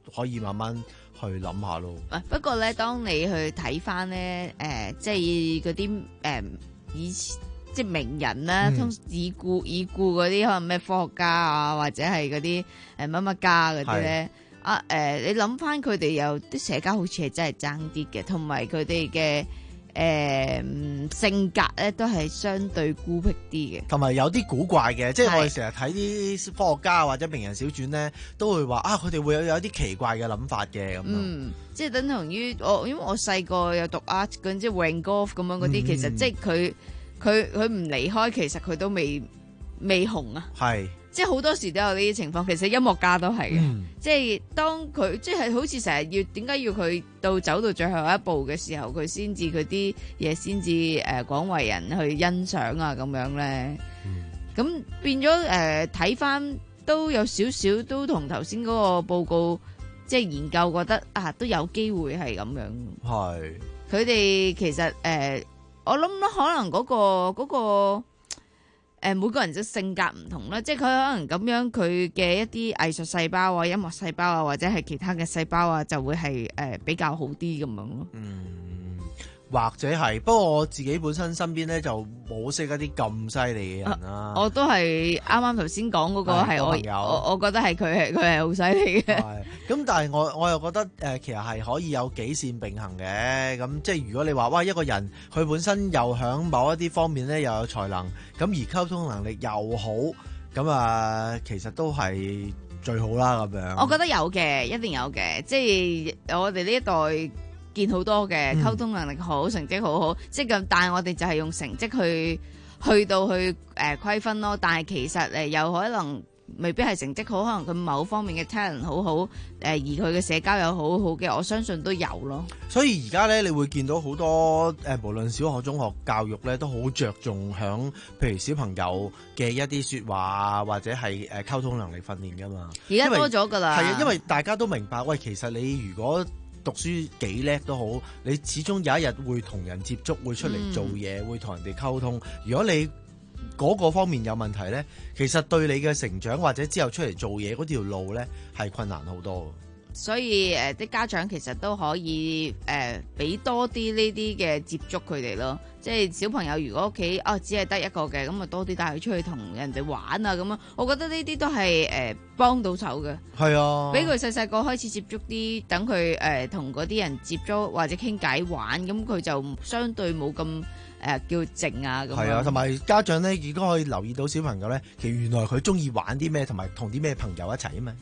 可以慢慢去諗下咯。 不過咧，當你去睇翻咧，誒、呃，即係嗰啲誒以前即係名人啦，通、嗯、已故已故嗰啲可能咩科學家啊，或者係嗰啲誒乜乜家嗰啲咧，啊誒、呃，你諗翻佢哋有啲社交好似係真係爭啲嘅，同埋佢哋嘅。誒、呃、性格咧都係相對孤僻啲嘅， 同埋有啲古怪嘅，即係我哋成日睇啲科學家或者名人小傳咧，都會話啊，佢哋會有有啲奇怪嘅諗法嘅咁。 嗯，即係等同於我，因為我細個有讀 art 嗰啲，即係 Van Gogh 咁樣嗰啲，其實即係佢佢佢唔離開，其實佢都未未紅啊。係。即係好多時都有呢啲情況，其實音樂家都係嘅、嗯。即係當佢即係好似成日要點解要佢到走到最後一步嘅時候，佢先至佢啲嘢先至誒廣為人去欣賞啊咁樣咧。咁、嗯、變咗誒睇翻都有少少都同頭先嗰個報告即係研究覺得啊都有機會係咁樣。係佢哋其實誒、呃、我諗咧可能嗰、嗰個嗰、嗰個。誒每個人嘅性格唔同啦，即係佢可能咁樣佢嘅一啲藝術細胞啊、音樂細胞啊，或者係其他嘅細胞啊，就會係誒比較好啲咁樣咯。嗯， 或者係，不過我自己本身身邊咧就冇識一啲咁犀利嘅人啦、啊。 我都係啱啱頭先講嗰個係我我我覺得係佢係佢係好犀利嘅。 咁但係我我又覺得誒、呃、其實係可以有幾線並行嘅。咁即係如果你話哇一個人佢本身又響某一啲方面咧又有才能，咁而溝通能力又好，咁啊其實都係最好啦咁樣。我覺得有嘅，一定有嘅。即係我哋呢一代見好多嘅溝通能力好、嗯，成績好好，即係咁。但係我哋就係用成績去去到去誒、呃、區分咯。但係其實誒有可能。未必係成績好，可能佢某方面嘅 talent 好好，誒而佢嘅社交又好好嘅，我相信都有咯。所以而家咧，你會見到好多誒，無論小學、中學教育咧，都好着重響，譬如小朋友嘅一啲説話啊，或者係誒溝通能力訓練噶嘛。而家多咗㗎啦。係啊，因為大家都明白，喂，其實你如果讀書幾叻都好，你始終有一日會同人接觸，會出嚟做嘢，嗯、會同人哋溝通。如果你嗰個方面有問題呢，其實對你嘅成長或者之後出嚟做嘢嗰條路呢，係困難好多。所以誒，啲、呃、家長其實都可以誒，俾、呃、多啲呢啲嘅接觸佢哋咯。即係小朋友如果屋企啊只係得一個嘅，咁啊多啲帶佢出去同人哋玩啊咁樣。我覺得呢啲都係誒幫到手嘅。係啊，俾佢細細個開始接觸啲，等佢誒同嗰啲人接觸或者傾偈玩，咁佢就相對冇咁。誒、呃，叫靜啊咁。係啊，同埋家長咧，亦都可以留意到小朋友咧，其實原來佢中意玩啲咩，同埋同啲咩朋友一齊啊嘛。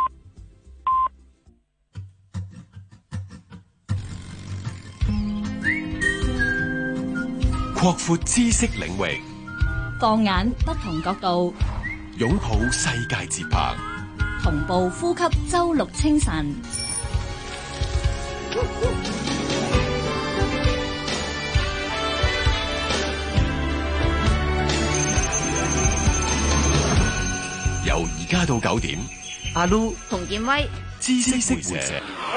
擴闊知識領域， 放眼不同角度， 擁抱世界節拍， 同步呼吸周六清晨。 由而家到九點， 阿 Lu 同建威知識會社。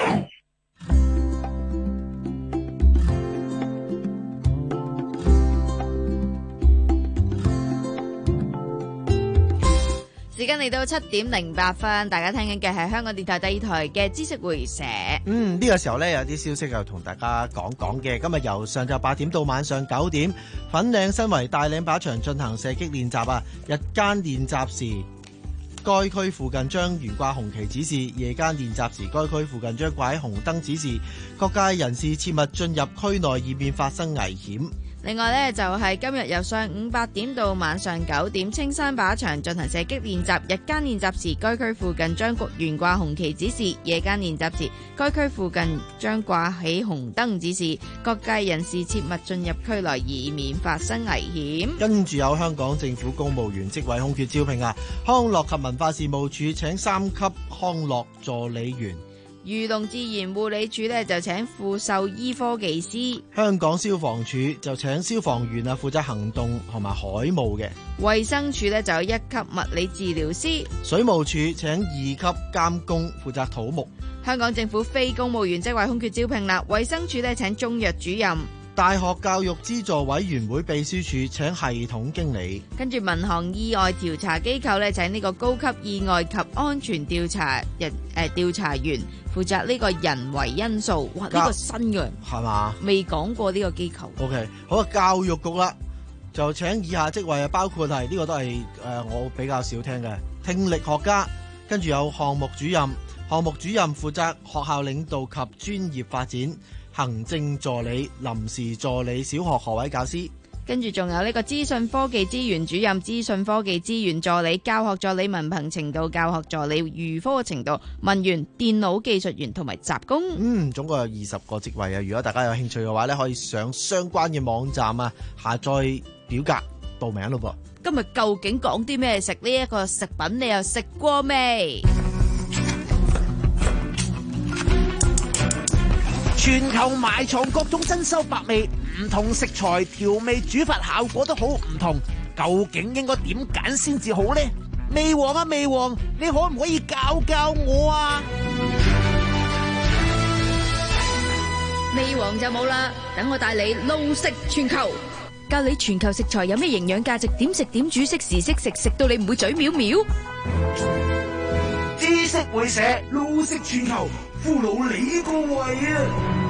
時間嚟到七點零八分，大家聽緊嘅係香港電台第二台嘅知識會社。嗯，呢、這個時候呢，有啲消息又同大家講講嘅。今日由上晝八點到晚上九點，粉嶺新圍大嶺靶場進行射擊練習啊！日間練習時，該區附近將懸掛紅旗指示；夜間練習時，該區附近將掛喺紅燈指示。各界人士切勿進入區內，以免發生危險。另外呢，就係、是、今日由上午八點到晚上九點，青山靶場進行射擊練習。日間練習時，該區附近將懸掛紅旗指示；夜間練習時，該區附近將掛起紅燈指示。各界人士切勿進入區內，以免發生危險。跟住有香港政府公務員職位空缺招聘啊！康樂及文化事務署請三級康樂助理員。漁農自然護理署呢就請副獸醫科技師，香港消防處就請消防員啊負責行動同埋海務嘅，衛生署呢就有一級物理治療師，水務署請二級監工負責土木。香港政府非公務員職位空缺招聘啦，衛生署呢請中藥主任， 大學教育資助委員會秘書處請系統經理。 跟住民航意外調查機構咧請呢個高級意外及安全調查人誒調查員負責呢個人為因素。哇！呢、這個新嘅係嘛？未講過呢個機構。 OK， 好啊，教育局啦，就請以下職位啊，包括係呢、這個都係誒、呃、我比較少聽嘅聽力學家，跟住有項目主任，項目主任負責學校領導及專業發展。行政助理、臨時助理、小學學位教師， 跟住仲有呢個資訊科技資源主任、資訊科技資源助理、教學助理、文憑程度教學助理、預科程度文員、電腦技術員同埋雜工。 嗯，總共有二十個職位啊！如果大家有興趣嘅話咧，可以上相關嘅網站啊，下載表格報名咯噃。 今日究竟講啲咩食？呢一個食品你又食過未？ 全球埋藏各種珍饈百味，唔同食材調味煮法效果都好唔同，究竟應該點揀先至好呢？味王啊味王，你可唔可以教教我啊？ 味王就冇啦，等我帶你路食全球，教你全球食材有咩營養價值，點食點煮，識時識食，食到你唔會嘴藐藐。 知識會社路食全球，俘虜你個胃啊！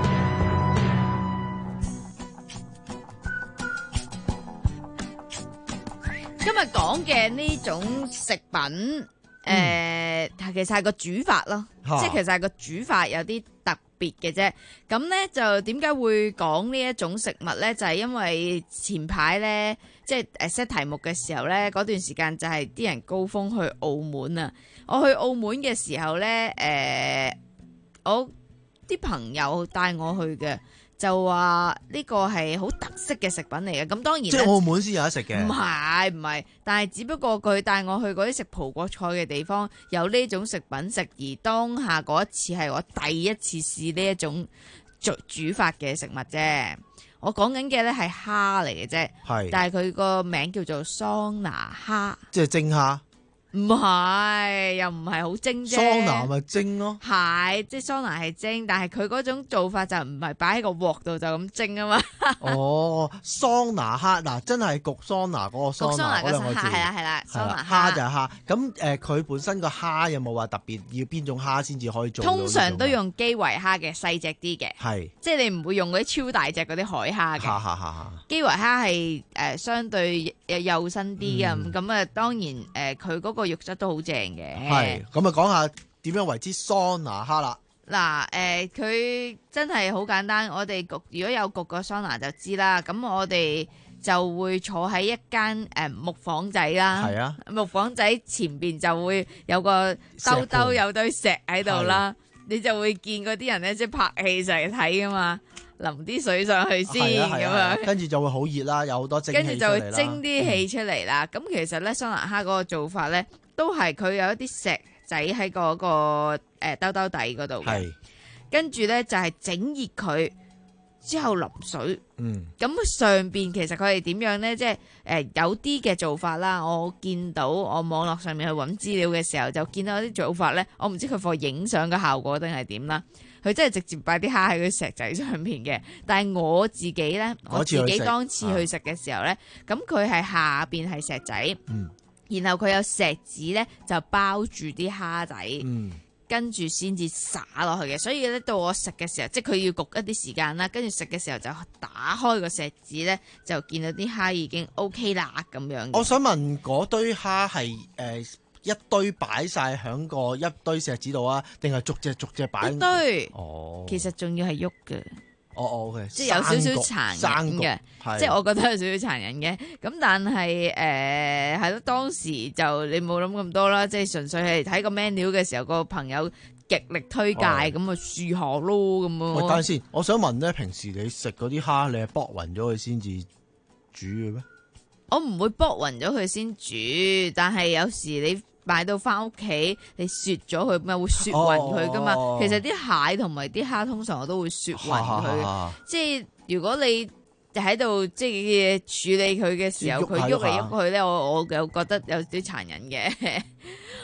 今日講嘅呢種食品，誒、嗯呃，其實係個煮法咯，啊、即係其實係個煮法有啲特別嘅啫。咁咧就點解會講呢一種食物咧？就係、是、因為前排咧，即係誒 set 題目嘅時候咧，嗰段時間就係啲人高峰去澳門啊。我去澳門嘅時候咧，誒、呃，我啲朋友帶我去嘅。就話呢個係好特色嘅食品嚟嘅，咁當然即係澳門先有得食嘅。唔係唔係，但係只不過佢帶我去嗰啲食葡國菜嘅地方有呢種食品食，而當下嗰一次係我第一次試呢一種煮煮法嘅食物啫。我講緊嘅咧係蝦嚟嘅啫，係，但係佢個名叫做桑拿蝦， 即係蒸蝦。 唔係，又唔係好蒸啫。 桑拿咪蒸咯， 係即係桑拿係蒸，但係佢嗰種做法就唔係擺喺個鑊度就咁蒸啊嘛。 哦，桑拿蝦嗱，真係焗桑拿嗰個桑拿嗰兩個字， 係啦係啦，桑拿蝦就係蝦。咁誒，佢、呃、本身個蝦有冇話特別要邊種蝦先至可以做？ 通常都用基圍蝦嘅，細隻啲嘅，係即係你唔會用嗰啲超大隻嗰啲海蝦嘅。哈哈哈！基圍蝦係誒相對幼身啲嘅，咁啊、嗯、當然誒佢嗰個肉質都好正嘅。 係咁啊，講下點樣為之桑拿蝦啦。 嗱，誒、呃，佢真係好簡單。我哋焗如果有焗過桑拿就知啦。咁我哋就會坐喺一間誒、呃、木房仔啦。係啊，木房仔前邊就會有個兜兜有堆石喺度啦。你就會見嗰啲人咧，即係拍戲上嚟睇噶嘛，淋啲水上去先咁樣， 跟住就會好熱啦，有好多蒸氣出嚟啦。跟住就會蒸啲氣出嚟啦。咁、嗯、其實咧，桑拿蝦嗰個做法咧，都係佢有一啲石仔喺嗰個誒兜兜底嗰度嘅，跟住咧就係整熱佢之後淋水。嗯，咁上邊其實佢係點樣咧？即係誒有啲嘅做法啦。我見到我網絡上面去揾資料嘅時候，就見到啲做法咧。我唔知佢放影相嘅效果定係點啦。佢真係直接擺啲蝦喺佢石仔上面嘅。但係我自己咧，我自己當次去食嘅時候咧，咁佢係下邊係石仔。嗯。然後佢有石子咧，就包住啲蝦仔，嗯、跟住先至灑落去嘅。所以咧，到我食嘅時候，即係佢要焗一啲時間啦。跟住食嘅時候就打開個石子咧，就見到啲蝦已經 OK 啦咁樣。我想問嗰堆蝦係誒一堆擺晒喺個一堆石子度啊，定係逐隻逐隻擺？一堆哦， 其實仲要係喐嘅。 哦哦，OK， 即係有少少殘忍嘅，即係我覺得有少少殘忍嘅。咁但係誒係咯，當時就你冇諗咁多啦，即係純粹係睇個 menu 嘅時候，個朋友極力推介，咁啊試下咯咁樣。 喂，等陣先，我想問咧，平時你食嗰啲蝦，你係剝勻咗佢先至煮嘅咩？ 我唔會剝勻咗佢先煮，但係有時你買到翻屋企，你雪咗佢咪會雪勻佢噶嘛？哦、其實啲蟹同埋啲蝦通常我都會雪勻佢，啊、即係如果你喺度即係處理佢嘅時候，佢喐嚟喐去咧，我我又覺得有啲殘忍嘅。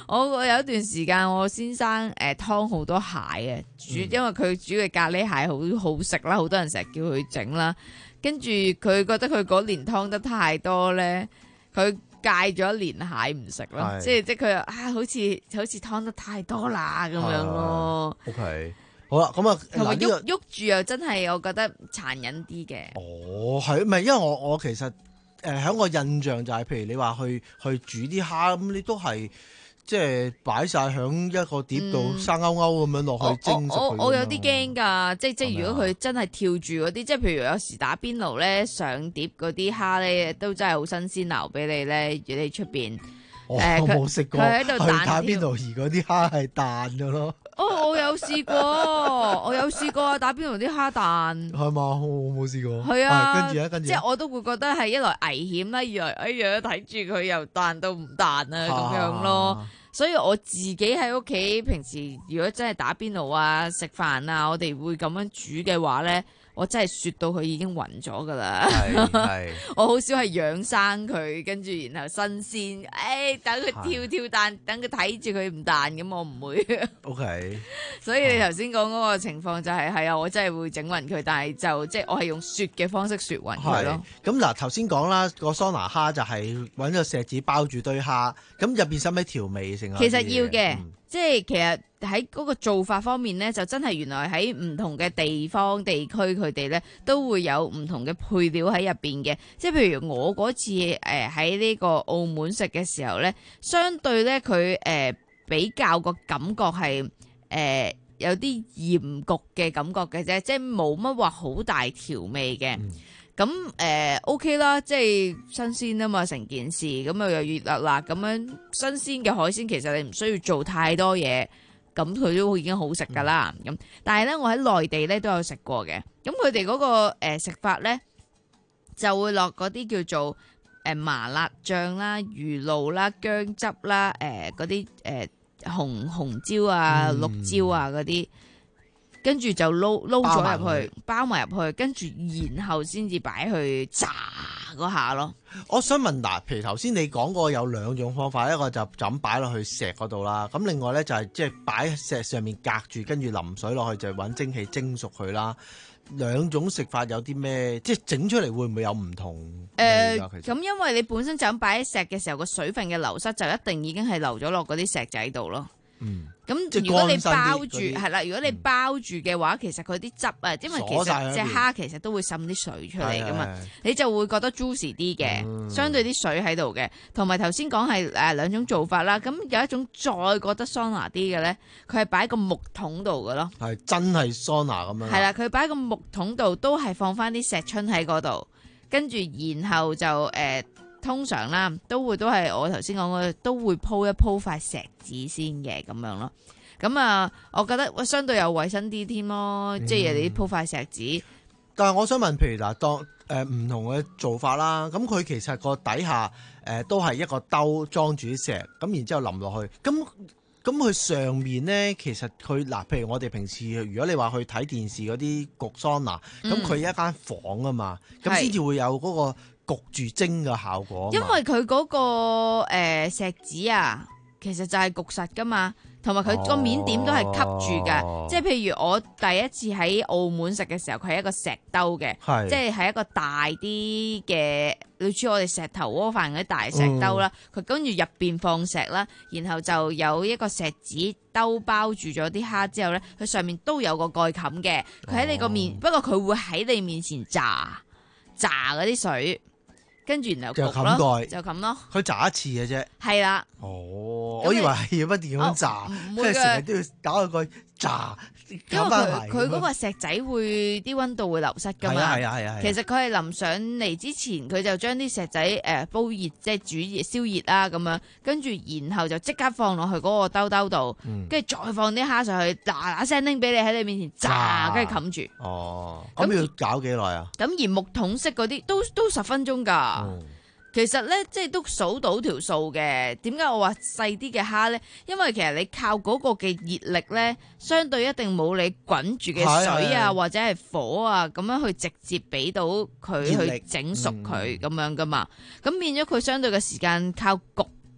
我我有一段時間，我先生誒劏好多蟹啊，煮，因為佢煮嘅咖喱蟹好好食啦，好多人成日叫佢整啦。跟住佢覺得佢嗰年劏得太多咧，佢戒咗一年蟹唔食咯，即係即係佢啊，好似好似劏得太多啦咁樣咯。 OK，好啦，咁啊， 同埋嗱呢個喐喐住又真係我覺得殘忍啲嘅。 哦，係唔係？因為我我其實誒喺我印象就係、是，譬如你話去去煮啲蝦咁，你都係即係擺晒喺一個碟度、嗯、生勾勾咁樣落去蒸熟佢。 我我，我有啲驚㗎，即係即係如果佢真係跳住嗰啲，即係譬如有時打邊爐咧上碟嗰啲蝦咧，都真係好新鮮撈俾你咧，如你出邊。 我誒冇食過， 佢喺度彈打邊爐而嗰啲蝦係彈嘅咯。 哦，我有試過，我有試過啊！打邊爐啲蝦彈係嘛？我冇試過。 係啊， 跟住咧，跟住即係我都會覺得係一來危險啦，二來哎呀睇住佢又彈到唔彈啊咁樣咯。所以我自己喺屋企平時如果真係打邊爐啊、食飯啊，我哋會咁樣煮嘅話咧。我真係雪到佢已經暈咗噶啦，我好少係養生佢，跟住然後新鮮，誒、哎、等佢跳跳彈，等佢睇住佢唔彈咁，我唔會。 O K， 所以你頭先講嗰個情況就係、是、係啊，我真係會整暈佢，但係就即係我係用雪嘅方式雪暈佢咯。 咁嗱，頭先講啦，個桑拿蝦就係揾個錫紙包住堆蝦，咁入邊使唔使調味性啊？ 其實要嘅。嗯即係其實喺嗰個做法方面咧，就真係原來喺唔同嘅地方地區佢哋咧都會有唔同嘅配料喺入邊嘅。即係譬如我嗰次誒喺呢個澳門食嘅時候咧，相對咧佢誒比較個感覺係誒、呃、有啲鹽焗嘅感覺嘅啫，即係冇乜話好大調味嘅。咁誒、呃、OK 啦，即係新鮮啊嘛，成件事咁啊又熱辣辣咁樣新鮮嘅海鮮，其實你唔需要做太多嘢，咁佢都已經好食噶啦。咁、嗯、但係咧，我喺內地咧都有食過嘅。咁佢哋嗰個誒、呃、食法咧，就會落嗰啲叫做誒麻辣醬啦、魚露啦、薑汁啦、誒嗰啲誒紅紅椒啊、綠椒啊嗰啲。跟住就撈撈咗入去，包埋入去，跟住然後先至擺去炸嗰下咯。 我想問嗱，譬如頭先你講過有兩種方法，一個就咁擺落去石嗰度啦，咁另外咧就係即係擺喺石上面隔住，跟住淋水落去就揾蒸汽蒸熟佢啦。兩種食法有啲咩？即係整出嚟會唔會有唔同？誒、呃， 咁因為你本身就咁擺喺石嘅時候，個水分嘅流失就一定已經係流咗落嗰啲石仔度咯。嗯，咁如果你包住係啦，如果你包住嘅話，嗯、其實佢啲汁啊，因為其實隻蝦其實都會滲啲水出嚟噶嘛，你就會覺得 juicy 啲嘅，嗯、相對啲水喺度嘅。同埋頭先講係誒兩種做法啦，咁有一種再覺得桑拿啲嘅咧，佢係擺個木桶度嘅咯， 係真係桑拿咁樣。 係啦，佢擺個木桶度都係放翻啲石春喺嗰度，跟住然後就誒。呃通常啦，都會都係我頭先講嘅，都會鋪一鋪塊石子先嘅咁樣咯。咁啊，我覺得相對有衞生啲添咯，嗯、即係你鋪塊石子。 但係我想問，譬如嗱，當誒唔、呃、同嘅做法啦，咁佢其實個底下誒、呃、都係一個兜裝住啲石，咁然之後淋落去。咁咁佢上面咧，其實佢嗱，譬如我哋平時如果你話去睇電視嗰啲焗桑拿，咁佢、嗯、一間房啊嘛，咁先至會有嗰、嗰個。焗住蒸嘅效果， 因為佢嗰、那個誒、呃、石子啊，其實就係焗實噶嘛，同埋佢個面點都係吸住噶。哦、即係譬如我第一次喺澳門食嘅時候，佢係一個石兜嘅，是即係係一個大啲嘅，類似我哋石頭鍋飯嗰啲大石兜啦。佢、嗯、跟住入邊放石啦，然後就有一個石子兜包住咗啲蝦之後咧，佢上面都有個蓋冚嘅。佢喺你個面，哦、不過佢會喺你面前炸炸嗰啲水。跟住然後就冚蓋， 就咁咯。 佢炸一次嘅啫。係啦。 哦，我以為係要不斷咁炸，即係成日都要搞個炸。 因為佢佢嗰個石仔會啲溫度會流失噶嘛。係啊係啊係啊。其實佢係淋上嚟之前，佢就將啲石仔誒煲熱，即係煮熱燒熱啦咁樣。跟住然後就即刻放落去嗰個兜兜度，跟住、嗯、再放啲蝦上去，嗱嗱聲拎俾你喺你面前炸，跟住冚住。 哦。咁要搞幾耐啊？ 咁而木桶式嗰啲都都十分鐘㗎。嗯、其實咧，即係都數到條數嘅。點解我話細啲嘅蝦咧？因為其實你靠嗰個嘅熱力咧，相對一定冇你滾住嘅水啊，或者係火啊咁樣去直接俾到佢去整熟佢咁樣噶嘛。咁、嗯、變咗佢相對嘅時間靠焗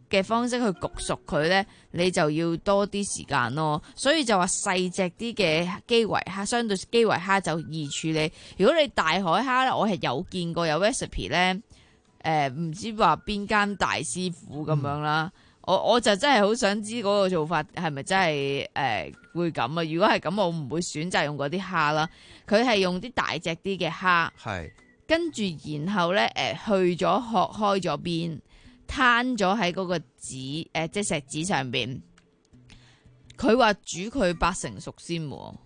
嘅方式去焗熟佢咧，你就要多啲時間咯。所以就話細隻啲嘅基圍蝦，相對基圍蝦就易處理。如果你大海蝦咧，我係有見過有 recipe 咧，誒、呃、唔知話邊間大師傅咁樣啦。嗯、我我就真係好想知嗰個做法係咪真係誒、呃、會咁啊？如果係咁，我唔會選擇用嗰啲蝦啦。佢係用啲大隻啲嘅蝦， 係跟住然後咧誒、呃、去咗殼開咗邊。攤咗喺嗰個紙誒，即係石紙上邊。佢話煮佢八成熟先，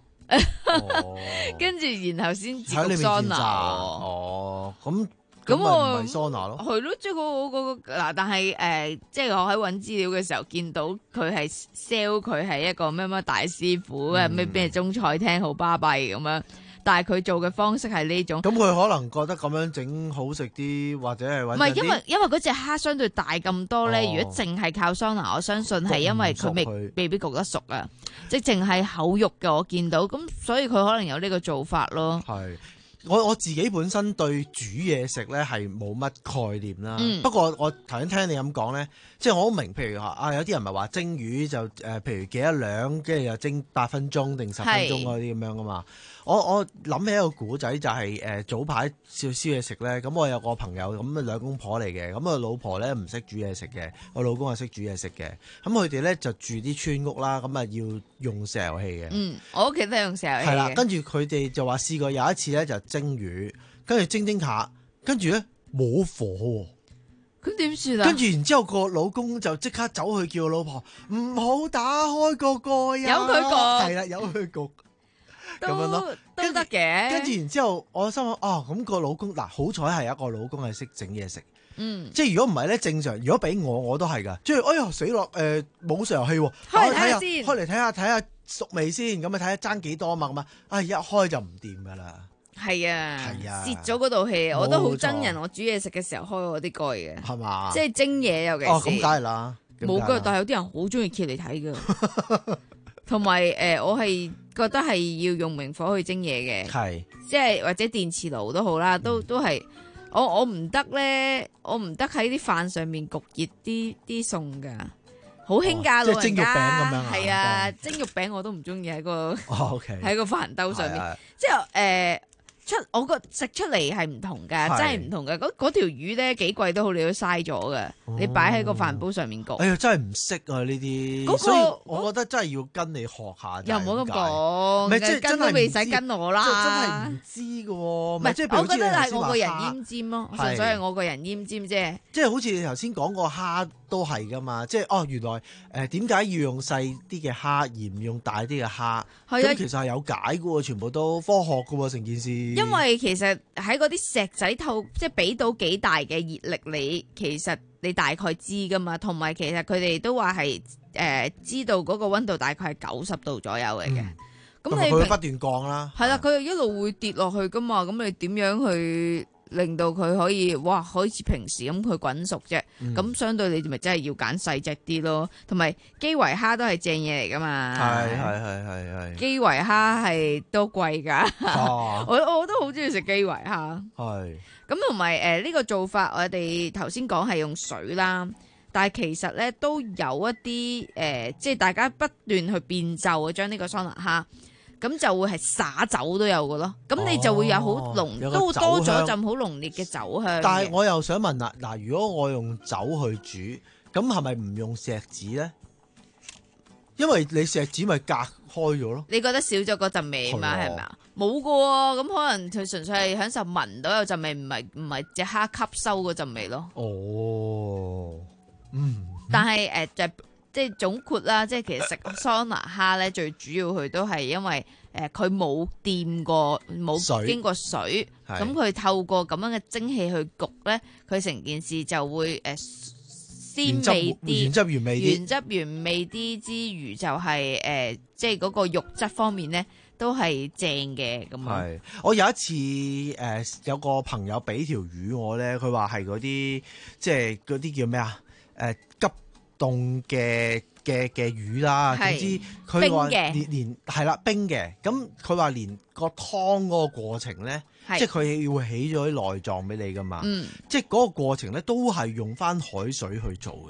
跟住然後先至焗桑拿。 哦，咁咁咪唔係桑拿咯？係咯， 即係嗰個個嗱，但係誒，即係我喺揾資料嘅時候見到佢係 sell 佢係一個咩咩大師傅嘅咩咩中菜廳好巴閉咁樣。但係佢做嘅方式係呢種， 咁佢可能覺得咁樣整好食啲，或者係唔係因為因為嗰隻蝦相對大咁多咧，哦、如果淨係靠桑拿，我相信係因為佢未未必焗得熟啊，即係淨係厚肉嘅我見到，咁所以佢可能有呢個做法咯。 係。我我自己本身對煮嘢食咧係冇乜概念啦，嗯、不過我頭先聽你咁講咧，即係我好明，譬如話啊，有啲人咪話蒸魚就誒、呃，譬如幾多兩，跟住又蒸八分鐘定十分鐘嗰啲咁樣噶嘛。我我諗起一個古仔就係、是、誒、呃、早排燒燒嘢食咧，咁我有個朋友咁兩公婆嚟嘅，咁啊老婆咧唔識煮嘢食嘅，我老公係識煮嘢食嘅，咁佢哋咧就住啲村屋啦，咁啊要用石油氣嘅。嗯， 我屋企都係用石油氣嘅。 係啦，跟住佢哋就話試過有一次咧就蒸魚，跟住蒸蒸下，跟住咧冇火喎。 咁點算啊？ 跟住然之後個老公就即刻走去叫老婆唔好打開個蓋呀， 由佢焗。 係啦，由佢焗。咁都樣咯， 都得嘅。 跟住然之後，我心諗哦，咁、個老公嗱，好彩係一個老公係識整嘢食。 嗯， 即係如果唔係咧，正常如果俾我，我都係噶。即係哎呀死落誒冇石油氣喎， 開嚟睇下先， 開嚟睇下睇下熟未先，咁啊睇下爭幾多啊嘛咁啊，啊一開就唔掂噶啦。 係啊， 係啊， 蝕咗嗰道氣，我都好憎人。我煮嘢食嘅時候開我啲蓋嘅， 係嘛？ 即係蒸嘢尤其是。 哦，咁梗係啦， 冇㗎，但係有啲人好中意揭嚟睇㗎。同埋誒，我係覺得係要用明火去蒸嘢嘅， 係即係或者電磁爐都好啦，都都係我我唔得咧，我唔得喺啲飯上面焗熱啲啲餸㗎，好興㗎老人家。即係蒸肉餅咁樣。係啊，蒸肉餅我都唔中意喺個喺個飯兜上面，即係誒。出我個食出嚟係唔同㗎，真係唔同㗎。嗰嗰條魚咧幾貴都好，你都嘥咗㗎。哦、你擺喺個飯煲上面焗。哎呀，真係唔識啊呢啲。嗰、嗰個、所以我覺得真係要跟你學下。 又唔好咁講，唔係即係跟都未使跟我啦。 真係唔知㗎喎。唔係即係， 我覺得係我個人奄尖咯，純粹係我個人奄尖啫。 即係好似你頭先講個蝦都係㗎嘛，即係哦原來誒點解要用細啲嘅蝦而唔用大啲嘅蝦？係啊，其實係有解㗎喎，全部都科學㗎喎成件事。 因為其實喺嗰啲石仔透，即係俾到幾大嘅熱力你，其實你大概知噶嘛。同埋其實佢哋都話係誒知道嗰個溫度大概係九十度左右嚟嘅。咁、嗯、你佢會不斷降啦。 係啦，佢一路會跌落去噶嘛。咁你點樣去令到佢可以哇，好似平時咁佢滾熟啫？咁、嗯、相對你咪真係要揀細隻啲咯。同埋基圍蝦都係正嘢嚟噶嘛。 係係係係係。 基圍蝦係都貴噶。啊、我我都好中意食基圍蝦。 係。 咁同埋誒呢個做法，我哋頭先講係用水啦，但係其實咧都有一啲誒、呃，即係大家不斷去變奏啊，將呢個桑拿蝦。咁就會係灑酒都有嘅咯，咁你就會有好濃，哦、都多咗陣好濃烈嘅酒香。 但係我又想問啦，嗱，如果我用酒去煮，咁係咪唔用錫紙咧？因為你錫紙咪隔開咗咯。 你覺得少咗嗰陣味嘛？係咪啊？冇嘅喎，咁可能佢純粹係享受聞到有陣味，唔係唔係隻蝦吸收嗰陣味咯。 哦，嗯。 但係誒、呃、就。即係總括啦，即係其實食桑拿蝦咧，最主要佢都係因為誒佢冇掂過，冇經過水，咁佢透過咁樣嘅蒸汽去焗咧，佢成件事就會誒鮮味啲， 原汁原味啲， 原汁原味啲之餘就係、是、誒、呃、即係嗰個肉質方面咧都係正嘅咁樣。 係我有一次誒、呃、有個朋友俾條魚我咧，佢話係嗰啲即係嗰啲叫咩啊？誒、呃、急凍嘅嘅嘅魚啦，總之佢話連連係啦冰嘅，咁佢話連個湯嗰個過程咧，即係佢會起咗啲內臟俾你噶嘛，嗯、即係嗰個過程咧都係用翻海水去做嘅。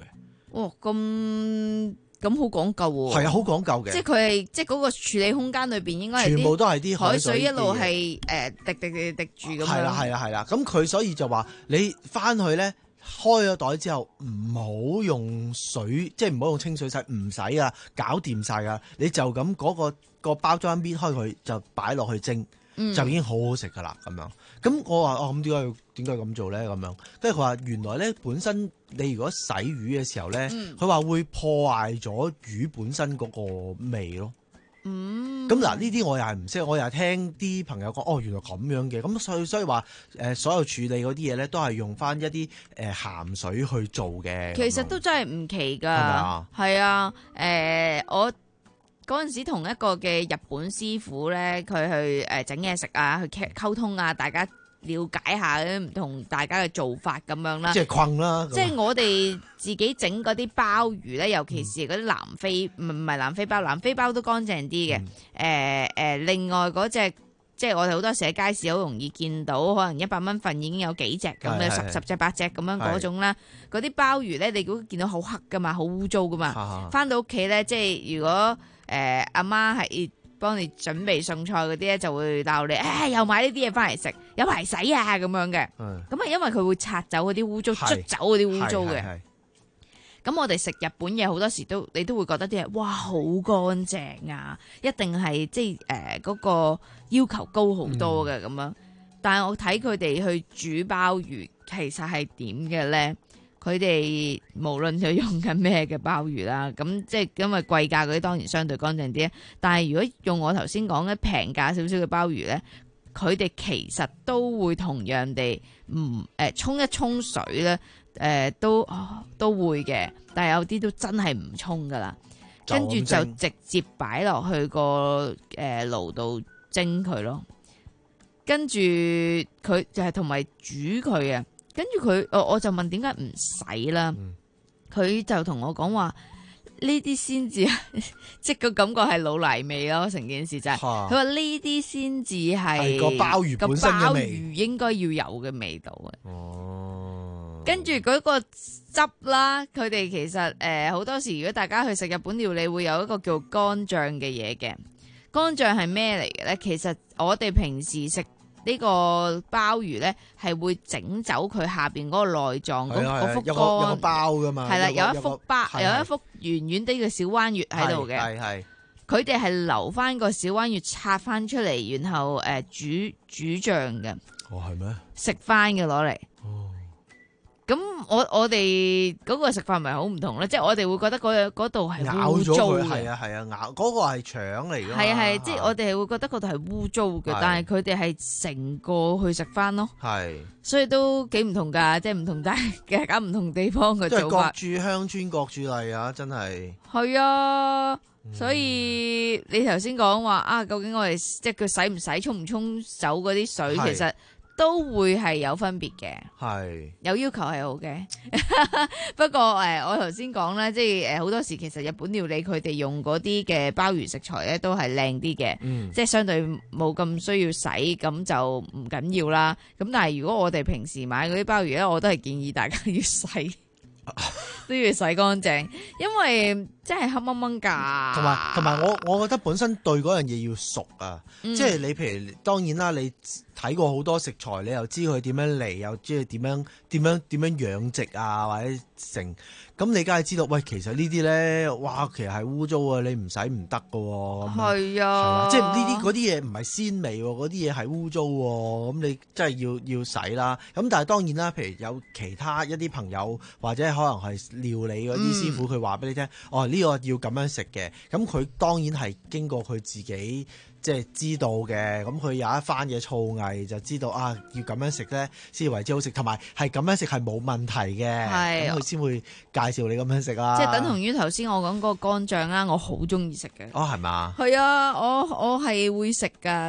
哦，咁。咁好講究喎， 係啊，好講究嘅。 即係佢係即係嗰個處理空間裏邊應該係全部都係啲海水一路係誒滴滴滴滴住咁樣。 係啦係啦係啦，咁佢所以就話你翻去咧開咗袋之後唔好用水，即係唔好用清水洗，唔使啊，搞掂晒噶，你就咁嗰、嗰個、嗰個包裝搣開佢就擺落去蒸。嗯、就已經好好食噶啦，咁樣。咁我話哦，咁點解要點解咁做咧？咁樣，跟住佢話原來咧本身你如果洗魚嘅時候咧，佢話、嗯、會破壞咗魚本身嗰個味咯。嗯。咁嗱，呢啲我又係唔識，我又係聽啲朋友講，哦，原來咁樣嘅。咁所以所以話誒，所有處理嗰啲嘢咧，都係用翻一啲誒鹹水去做嘅。 其實都真係唔奇㗎。係咪啊？係啊，誒、呃、我。嗰陣時同一個嘅日本師傅咧，佢去誒整嘢食啊，去溝通啊，大家了解下唔同大家嘅做法咁樣啦。 即係困啦。 即係我哋自己整嗰啲鮑魚咧，尤其是嗰啲南非唔唔係南非鮑，南非鮑都乾淨啲嘅。誒誒、嗯呃，另外嗰隻即係我哋好多時喺街市好容易見到，可能一百蚊份已經有幾隻咁嘅，十十隻八隻咁樣嗰種啦。嗰啲鮑魚咧，你如果見到好黑噶嘛，好污糟噶嘛，翻到屋企咧，即係如果。誒阿、呃、媽係幫你準備餸菜嗰啲咧，就會鬧你，誒、哎、又買呢啲嘢翻嚟食，有排洗啊咁樣嘅。咁啊，因為佢會拆走嗰啲污糟，捽走嗰啲污糟嘅。咁我哋食日本嘢好多時都，你都會覺得啲嘢，哇好乾淨啊，一定係即係誒嗰個要求高好多嘅咁、嗯、樣。但係我睇佢哋去煮鮑魚，其實係點嘅咧？佢哋無論佢用緊咩嘅鮑魚啦，咁即係因為貴價嗰啲當然相對乾淨啲，但係如果用我頭先講嘅平價少少嘅鮑魚咧，佢哋其實都會同樣地唔誒沖一沖水咧，誒、呃、都、哦、都會嘅，但係有啲都真係唔沖噶啦，跟住就直接擺落去個誒爐度蒸佢咯，跟住佢就係同埋煮佢啊。跟住佢，我我就問點解唔洗啦？佢、嗯、就同我講話呢啲先至，即係個感覺係老泥味咯。成件事就係佢話呢啲先至係個鮑魚本身嘅味，鮑魚應該要有嘅味道嘅。哦，跟住嗰個汁啦，佢哋其實誒好、呃、多時，如果大家去食日本料理，會有一個叫乾醬嘅嘢嘅。乾醬係咩嚟嘅咧？其實我哋平時食。呢個鮑魚咧係會整走佢下邊嗰個內臟嗰嗰幅乾，有個有個包噶嘛，係啦，有一幅包，有一幅圓圓啲嘅小彎月喺度嘅，係係，佢哋係留翻個小彎月拆翻出嚟，然後誒、呃、煮煮醬嘅，哦係咩？食翻嘅攞嚟。咁我我哋嗰個食法咪好唔同咧，即係我哋會覺得嗰度係污糟嘅，係啊係啊咬嗰、嗰個係腸嚟㗎嘛，係啊係，即係我哋係會覺得嗰度係污糟嘅，但係佢哋係成個去食翻咯，係，所以都幾唔同㗎，即係唔同大嘅搞唔同地方嘅做法， 即係各處鄉村各處例啊，真係係啊，所以你頭先講話啊，究竟我哋即係佢洗唔洗、沖唔沖走嗰啲水，其實都會係有分別嘅，係有要求係好嘅。不過誒，我頭先講咧，即係誒好多時其實日本料理佢哋用嗰啲嘅鮑魚食材咧都係靚啲嘅，嗯、即係相對冇咁需要洗，咁就唔緊要啦。咁但係如果我哋平時買嗰啲鮑魚咧，我都係建議大家要洗。都要洗乾淨，因為真係黑掹掹㗎。同埋同埋，我我覺得本身對嗰樣嘢要熟啊，嗯、即係你譬如當然啦，你睇過好多食材，你又知佢點樣嚟，又知佢點樣點樣點樣養殖啊，或者成咁，你梗係知道。喂，其實呢啲咧，哇，其實係污糟啊，你唔使唔得㗎喎。係啊，即係呢啲嗰啲嘢唔係鮮味，嗰啲嘢係污糟喎。咁你真係要要洗啦。咁但係當然啦，譬如有其他一啲朋友或者可能係料理嗰啲師傅，佢話俾你聽，哦呢個要咁樣食嘅。咁佢當然係經過佢自己即係知道嘅。咁佢有一番嘅造詣，就知道啊要咁樣食咧先至為之好食，同埋係咁樣食係冇問題嘅。咁佢先會介紹你咁樣食啦。 即係等同於頭先我講嗰個乾醬啦，我好中意食嘅。 哦，係嘛？ 係啊，我我係會食噶。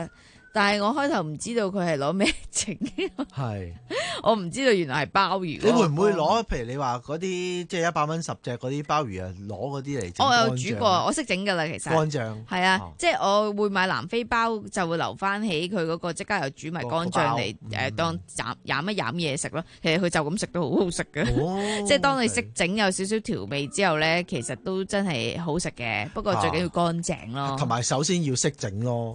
但係我開頭唔知道佢係攞咩整， 係我唔知道原來係鮑魚。 你會唔會攞？譬如你話嗰啲即係一百蚊十隻嗰啲鮑魚啊，攞嗰啲嚟整？ 我有煮過，我識整噶啦，其實乾醬係啊， 哦、 即係我會買南非包，就會留翻起佢嗰個即刻又煮埋乾醬嚟誒當飲飲一飲嘢食咯。其實佢就咁食都好好食嘅， 哦、 即係當你識整有少少調味之後咧，其實都真係好食嘅。不過最緊要乾淨咯， 同埋、啊、首先要識整咯。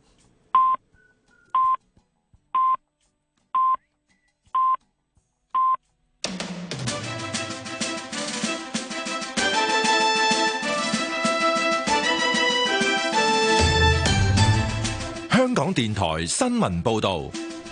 香港電台新聞報道，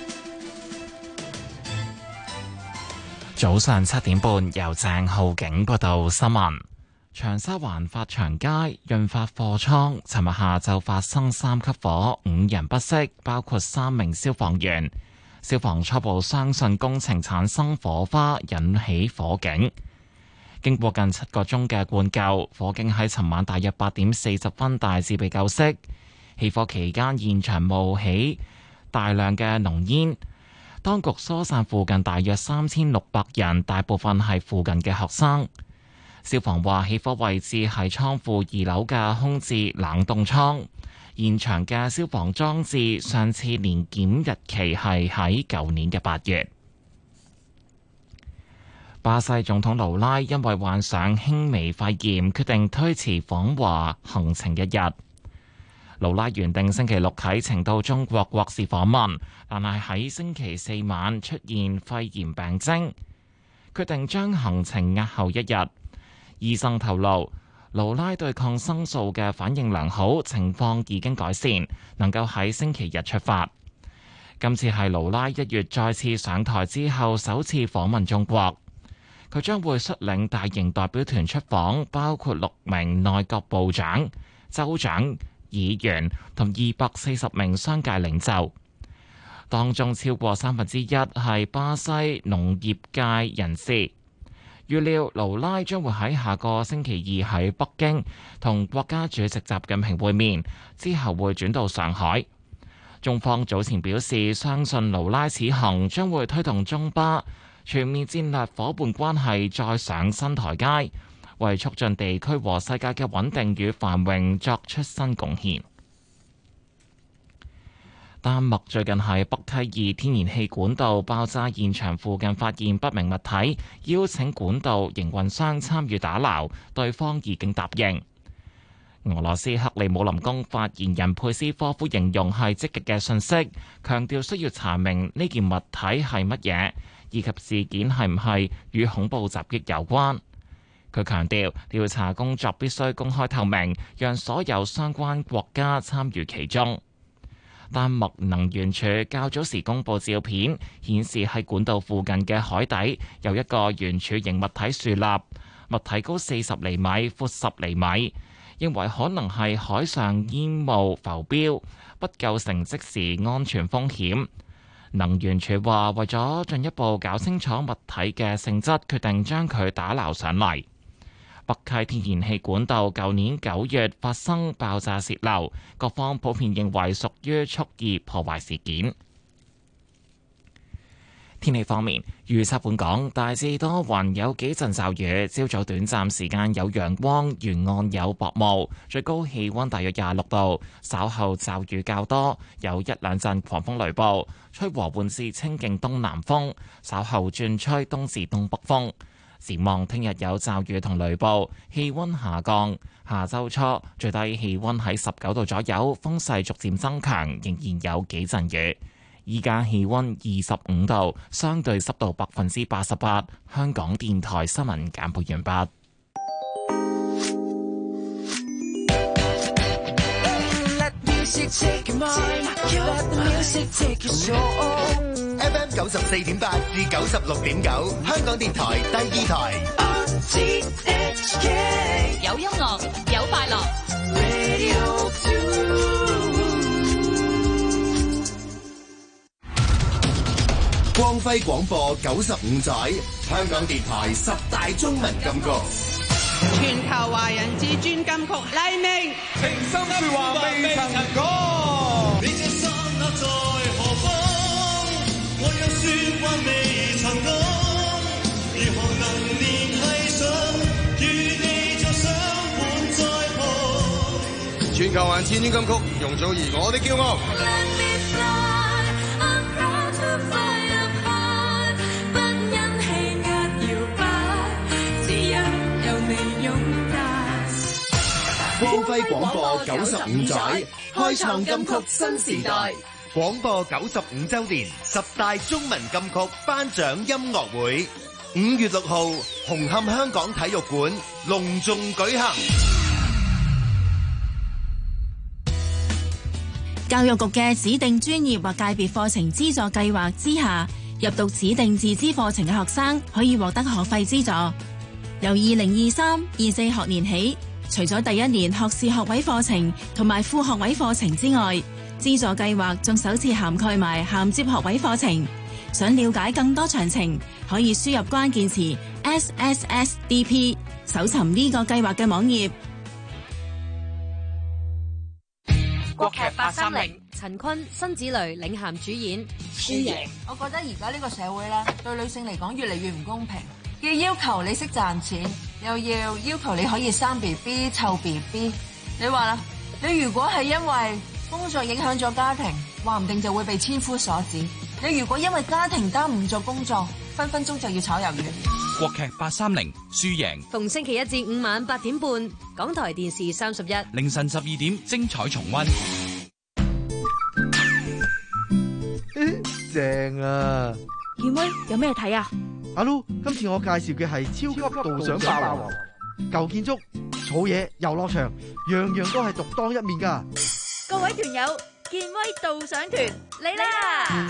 早上七點半由鄭浩景報道新聞。長沙灣發祥街潤發貨倉尋日下晝發生三級火，五人不適，包括三名消防員。消防初步相信工程產生火花引起火警。經過近七個鐘嘅灌救，火警喺尋晚大約八點四十分大致被救熄。起火期間，現場冒起大量嘅濃煙，當局疏散附近大約三千六百人，大部分係附近嘅學生。消防話，起火位置係倉庫二樓嘅空置冷凍倉，現場嘅消防裝置上次年檢日期係喺舊年嘅八月。巴西總統盧拉因為患上輕微肺炎，決定推遲訪華行程一日。盧拉原定星期六啟程到中國國事訪問，但係喺星期四晚出現肺炎病徵，決定將行程押後一日。醫生透露，盧拉對抗生素嘅反應良好，情況已經改善，能夠喺星期日出發。今次係盧拉一月再次上台之後首次訪問中國，佢將會率領大型代表團出訪，包括六名內閣部長、州長、議員同二百四十名商界領袖，當中超過三分之一係巴西農業界人士。預料盧拉將會喺下個星期二喺北京同國家主席習近平會面，之後會轉到上海。中方早前表示，相信盧拉此行將會推動中巴全面戰略夥伴關係再上新台階，為促進地區和世界嘅穩定與繁榮作出新貢獻。丹麥最近喺北溪二天然氣管道爆炸現場附近發現不明物體，邀請管道營運商參與打撈，對方已經答應。俄羅斯克里姆林宮發言人佩斯科夫形容係積極嘅訊息，強調需要查明呢件物體係乜嘢，以及事件係唔係與恐怖襲擊有關。佢強調調查工作必須公開透明，讓所有相關國家參與其中。丹麥能源署較早時公布照片，顯示喺管道附近嘅海底有一個圓柱形物體豎立，物體高四十厘米，闊十厘米，認為可能係海上煙霧浮標，不構成即時安全風險。能源署話，為咗進一步搞清楚物體嘅性質，決定將佢打撈上嚟。北溪天然氣管道舊年九月發生爆炸洩漏，各方普遍認為屬於蓄意破壞事件。天氣方面，預測本港大致多雲，有幾陣驟雨，朝早短暫時間有陽光，沿岸有薄霧，最高氣溫大約廿六度。稍後驟雨較多，有一兩陣狂風雷暴，吹和緩至清勁東南風，稍後轉吹東至東北風。展望聽日有驟雨同雷暴，氣溫下降。下周初最低氣溫喺十九度左右，風勢逐漸增強，仍然有幾陣雨。依家氣溫二十五度，相對濕度百分之八十八。香港電台新聞簡報完畢。 F M 九十四點八至九十六點九，香港電台第二台。 有音樂，有快樂。 光輝廣播九十五載，香港電台十大中文金曲。 全球華人至尊金曲黎明， 情深說話未曾講。 全球還千千金曲，容祖兒我的驕傲。 光輝廣播九十五載，開創金曲新時代。 廣播九十五週年十大中文金曲頒獎音樂會，五月六號紅磡香港體育館隆重舉行。 教育局嘅指定專業或界別課程資助計劃之下，入讀指定自資課程嘅學生可以獲得學費資助。由二零二三、二四學年起，除咗第一年學士學位課程同埋副學位課程之外，資助計劃仲首次涵蓋埋銜接學位課程。想了解更多詳情，可以輸入關鍵詞 S S S D P， 搜尋呢個計劃嘅網頁。 國劇八三零，陳坤、辛芷蕾領銜主演。 輸贏，我覺得而家呢個社會咧，對女性嚟講越嚟越唔公平。要要求你識賺錢，又要要求你可以生 B B、湊 B B。你話啦，你如果係因為工作影響咗家庭，話唔定就會被千夫所指。你如果因為家庭耽誤咗工作，分分鐘就要炒魷魚。 國劇八三零輸贏， 逢星期一至五晚八點半，港台電視三十一， 凌晨十二點精彩重溫。 正啊！ 健威有咩睇啊？ 阿 Lu， 今次我介紹嘅係超級導賞霸王，舊建築、草野、遊樂場，樣樣都係獨當一面噶。 各位團友，健威導賞團嚟啦！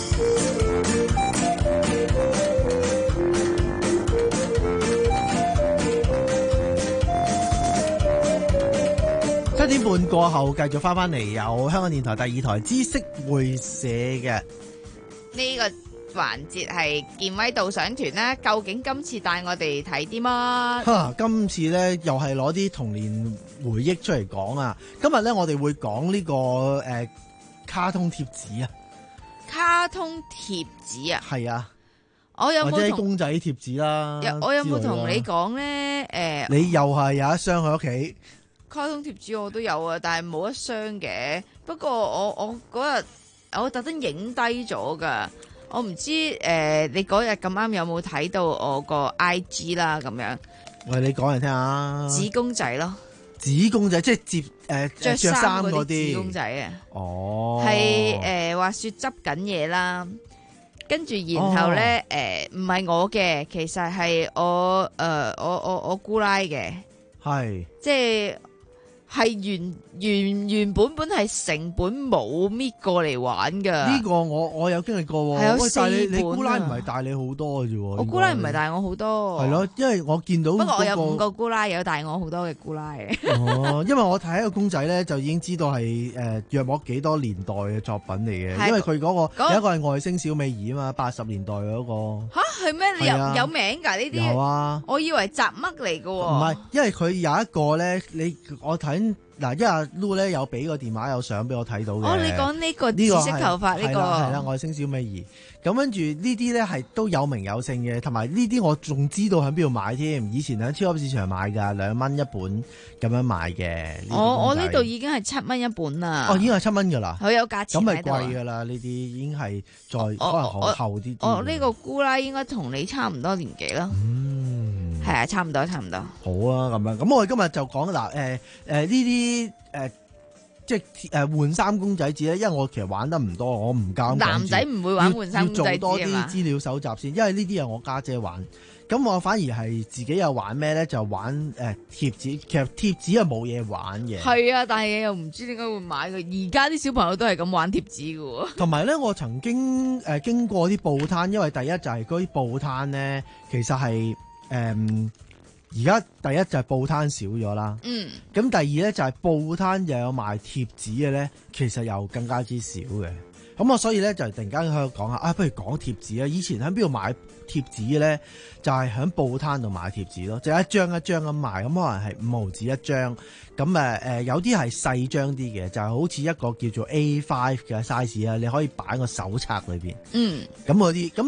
七點半過後，繼續翻翻嚟有香港電台第二台知識會社嘅呢個環節係健威導賞團啦。究竟今次帶我哋睇啲乜？ 哈！今次咧又係攞啲童年回憶出嚟講啊！今日咧我哋會講呢、這個誒、呃、卡通貼紙啊， 卡通貼紙啊， 係啊， 我有冇或者公仔貼紙啦？ 我有冇同你講咧？誒、呃， 你又係有一箱喺屋企。 卡通貼紙我都有啊，但係冇一箱嘅。不過我我嗰日我特登影低咗噶，我唔知誒、呃，你嗰日咁啱有冇睇到我個 I G 啦咁樣。 喂，你講嚟聽下。 紙公仔咯， 紙公仔即係接誒着衫嗰啲紙公仔啊。 哦， 係誒話說執緊嘢啦，跟住然後咧誒唔係我嘅，其實係我誒、呃、我我我姑奶嘅，係即係。係原原原本本係成本冇搣過嚟玩噶， 呢個我我有經歷過。 係有四本啊。 你你姑奶唔係大你好多嘅啫。 我姑奶唔係大我好多。 係咯，因為我見到、那個。 不過我有五個姑奶，有大我好多嘅姑奶。 哦，因為我睇一個公仔咧，就已經知道係誒約莫幾多年代嘅作品嚟嘅。因為佢嗰、那個、那個、有一個係外星小美兒啊嘛，八十年代嗰、那個。 吓係咩？你有、啊、有名噶呢啲？ 有啊。 我以為雜乜嚟噶。 唔係，因為佢有一個咧，你我睇。嗱，因為阿 Lu 咧有俾個電話有相俾我睇到嘅。 哦，你講呢個紫色頭髮呢、這個係啦，外星小美兒。咁跟住呢啲咧係都有名有姓嘅，同埋呢啲我仲知道喺邊度買添。以前喺超級市場買㗎，兩蚊一本咁樣買嘅。 我我呢度已經係七蚊一本啦。 哦，已經係七蚊㗎啦。 佢有價錢喺度。 咁咪貴㗎啦？呢啲已經係再可能後啲。 我呢個姑奶應該同你差唔多年紀啦。嗯，係啊，差唔多，差唔多。 好啊，咁樣。咁我哋今日就講嗱，誒誒呢啲誒。即係誒換衫公仔紙咧，因為我其實玩得唔多，我唔夠。 男仔唔會玩換衫公仔紙啊嘛。要做多啲資料搜集先，因為呢啲係我家姐玩。咁我反而係自己有玩咩咧？就玩誒、呃、貼紙。其實貼紙係冇嘢玩嘅。 係啊，但係又唔知點解會買嘅。而家啲小朋友都係咁玩貼紙嘅喎。同埋咧，我曾經誒、呃、經過啲報攤，因為第一就係嗰啲報攤咧，其實係誒。呃而家第一就係報攤少咗啦，嗯，咁第二咧就係報攤又有賣貼紙嘅咧，其實又更加之少嘅。咁我所以咧就突然間喺度講下，啊不如講貼紙啊！以前喺邊度買貼紙嘅咧，就係喺報攤度買貼紙咯，就一張一張咁賣，咁可能係五毫紙一張，咁誒誒有啲係細張啲嘅，就係、是、好似一個叫做 A 五 嘅 size 啊，你可以擺個手冊裏邊，嗯，咁嗰啲咁。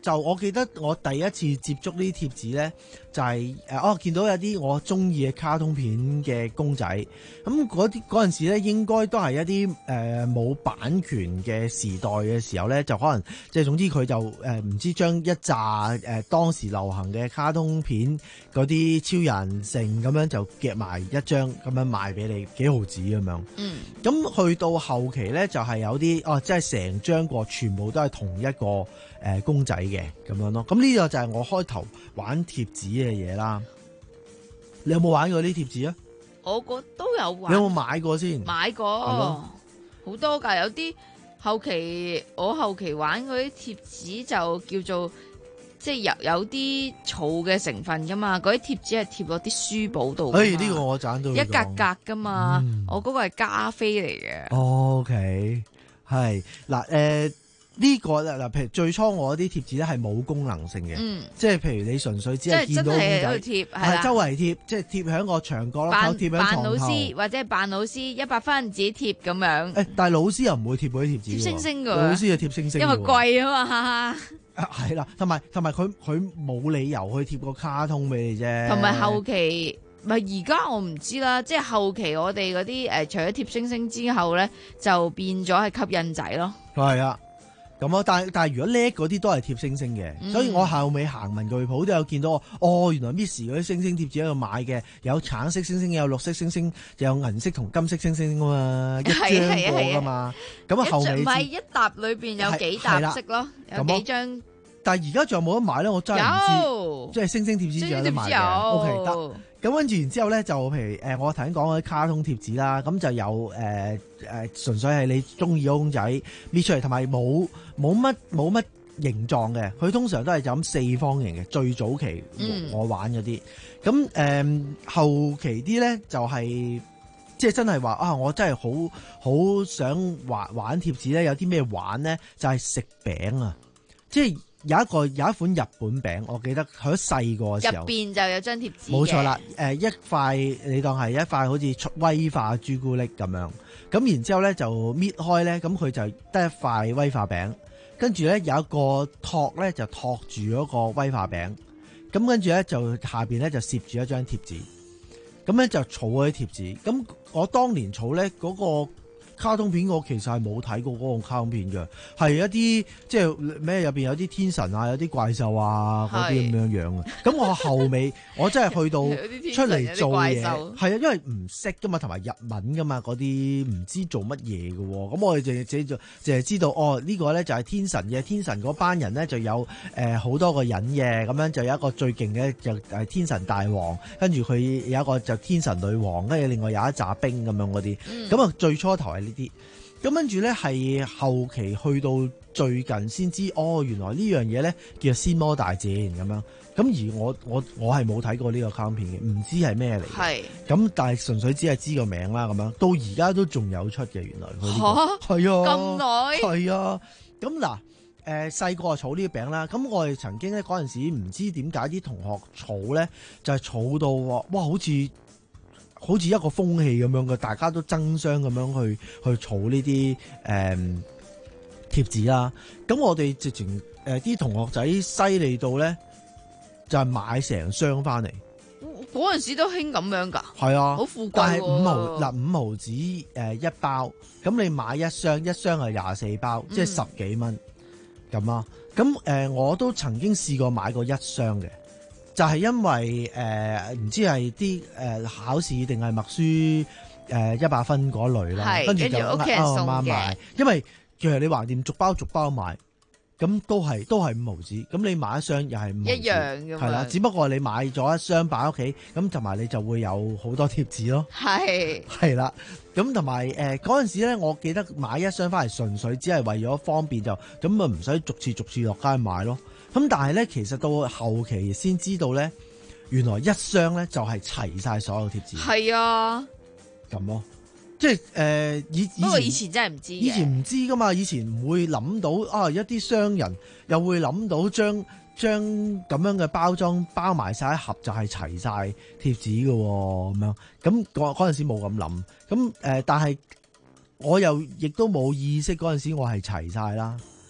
就我記得我第一次接觸呢啲貼紙咧，就係、是、誒，哦見到有啲我中意嘅卡通片嘅公仔，咁嗰啲嗰陣時咧，應該都係一啲誒冇版權嘅時代嘅時候咧，就可能即係總之佢就誒唔、呃、知將一紮誒、呃、當時流行嘅卡通片嗰啲超人成咁樣就夾埋一張咁樣賣俾你幾毫紙咁樣。嗯，咁去到後期咧就係、是、有啲哦，即係成張個全部都係同一個誒、呃、公仔嘅咁樣咯。咁呢個就係我開頭玩貼紙嘅嘢啦。你有冇玩過呢貼紙啊？ 我個都有玩。 你有冇買過先？ 買過好多㗎，有啲後期我後期玩嗰啲貼紙就叫做即係有有啲草嘅成分㗎嘛，嗰啲貼紙係貼落啲書簿度。誒，呢個我賺到一格格㗎嘛，嗯、我嗰個係加菲嚟嘅。O K，係嗱誒。呢、這個嗱，譬如最初我啲貼紙咧係冇功能性嘅，嗯、即係譬如你純粹只係見到公仔，係周圍貼，即係貼喺個牆角咯，貼喺床頭，扮老師或者係扮老師一百分自己貼咁樣。誒，但係老師又唔會貼嗰啲貼紙，貼星星㗎，老師就貼星星，因為貴啊嘛。係啦，同埋同埋佢佢冇理由去貼個卡通俾你啫。同埋後期咪而家我唔知啦，即係後期我哋嗰啲誒，除咗貼星星之後咧，就變咗係吸印仔咯。係啊。咁啊！但係但係如果叻嗰啲都係貼星星嘅，嗯、所以我後尾行文具鋪都有見到哦，原來 Miss 嗰啲星星貼紙喺度買嘅，有橙色星星，有綠色星星，就有銀色同金色星星噶嘛，一張過噶嘛。咁啊後尾唔係一沓裏邊有幾沓色咯，有幾張。但係而家仲有冇得買咧？我真係唔知，即係星星貼紙仲有得買嘅。O K 得。咁跟住然之後咧，就譬如誒、呃，我頭先講嗰啲卡通貼紙啦，咁就有誒誒，純、呃呃、粹係你中意嗰公仔搣出嚟，同埋冇冇乜冇乜形狀嘅，佢通常都係就咁四方形嘅。最早期我玩嗰啲，咁誒、嗯呃、後期啲咧就係、是、即係真係話啊，我真係好好想玩玩貼紙咧，有啲咩玩咧？就係、是、食餅啊，即係。有一個有一款日本餅，我記得佢細個嘅時候，入邊就有張貼紙。冇錯啦，誒一塊你當係一塊好似威化朱古力咁樣，咁然之後咧就搣開咧，咁佢就得一塊威化餅，跟住咧有一個托咧就托住嗰個威化餅，咁跟住咧就下邊咧就攝住一張貼紙，咁咧就儲嗰啲貼紙。咁我當年儲咧嗰個卡通片，我其實係冇睇過嗰個卡通片嘅，係一啲即係咩入邊有啲天神啊，有啲怪獸啊嗰啲咁樣樣啊。咁我後尾我真係去到出嚟做嘢，係啊，因為唔識噶嘛，同埋日文噶嘛，嗰啲唔知做乜嘢嘅。咁我哋淨係自己就淨係知道哦，呢、這個咧就係天神嘅，天神嗰班人咧就有誒好、呃、多個人嘅，咁樣就有一個最勁嘅就係天神大王，跟住佢有一個就天神女王，跟住另外有一紮兵咁樣嗰啲。咁啊、嗯、最初頭係呢啲，咁跟住咧係後期去到最近先知，哦，原來呢樣嘢咧叫做仙魔大戰咁樣。咁而我我我係冇睇過呢個卡通片嘅，唔知係咩嚟。係咁，但係純粹只係知個名啦咁樣。到而家都仲有出嘅，原來佢呢個係啊，咁耐係啊。咁嗱，誒細個啊儲呢啲餅啦。咁我哋曾經咧嗰陣時唔知點解啲同學儲咧，就係儲到哇，好似〜好似一個風氣咁樣嘅，大家都爭相咁樣去去儲呢啲誒貼紙啦。咁我哋直情誒啲同學仔犀利到咧，就係買成箱翻嚟。嗰陣時都興咁樣㗎。係啊，好富貴喎。但係五毫嗱五毫紙誒一包，咁你買一箱，一箱係廿四包，嗯、即係十幾蚊咁啊。咁誒、呃、我都曾經試過買過一箱嘅。就係因為誒唔、呃、知係啲誒考試定係默書誒一百分嗰類啦，跟住就屋企人送嘅。因為其實你橫掂逐包逐包買，咁都係都係五毫紙。咁你買一箱又係五毫紙，一樣㗎嘛。係啦，只不過你買咗一箱擺屋企，咁同埋你就會有好多貼紙咯。係係啦，咁同埋誒嗰陣時咧，我記得買一箱翻嚟純粹只係為咗方便，就咁啊唔使逐次逐次落街買咯。咁但係咧，其實到後期先知道咧，原來一箱咧就係齊晒所有貼紙。係啊，咁咯，即係誒以不過以前真係唔知，以前唔知噶嘛，以前唔會諗到啊，一啲商人又會諗到將將咁樣嘅包裝包埋晒一盒就係齊晒貼紙嘅咁樣。咁嗰嗰陣時冇咁諗，咁誒、呃，但係我又亦都冇意識嗰陣時我係齊晒啦。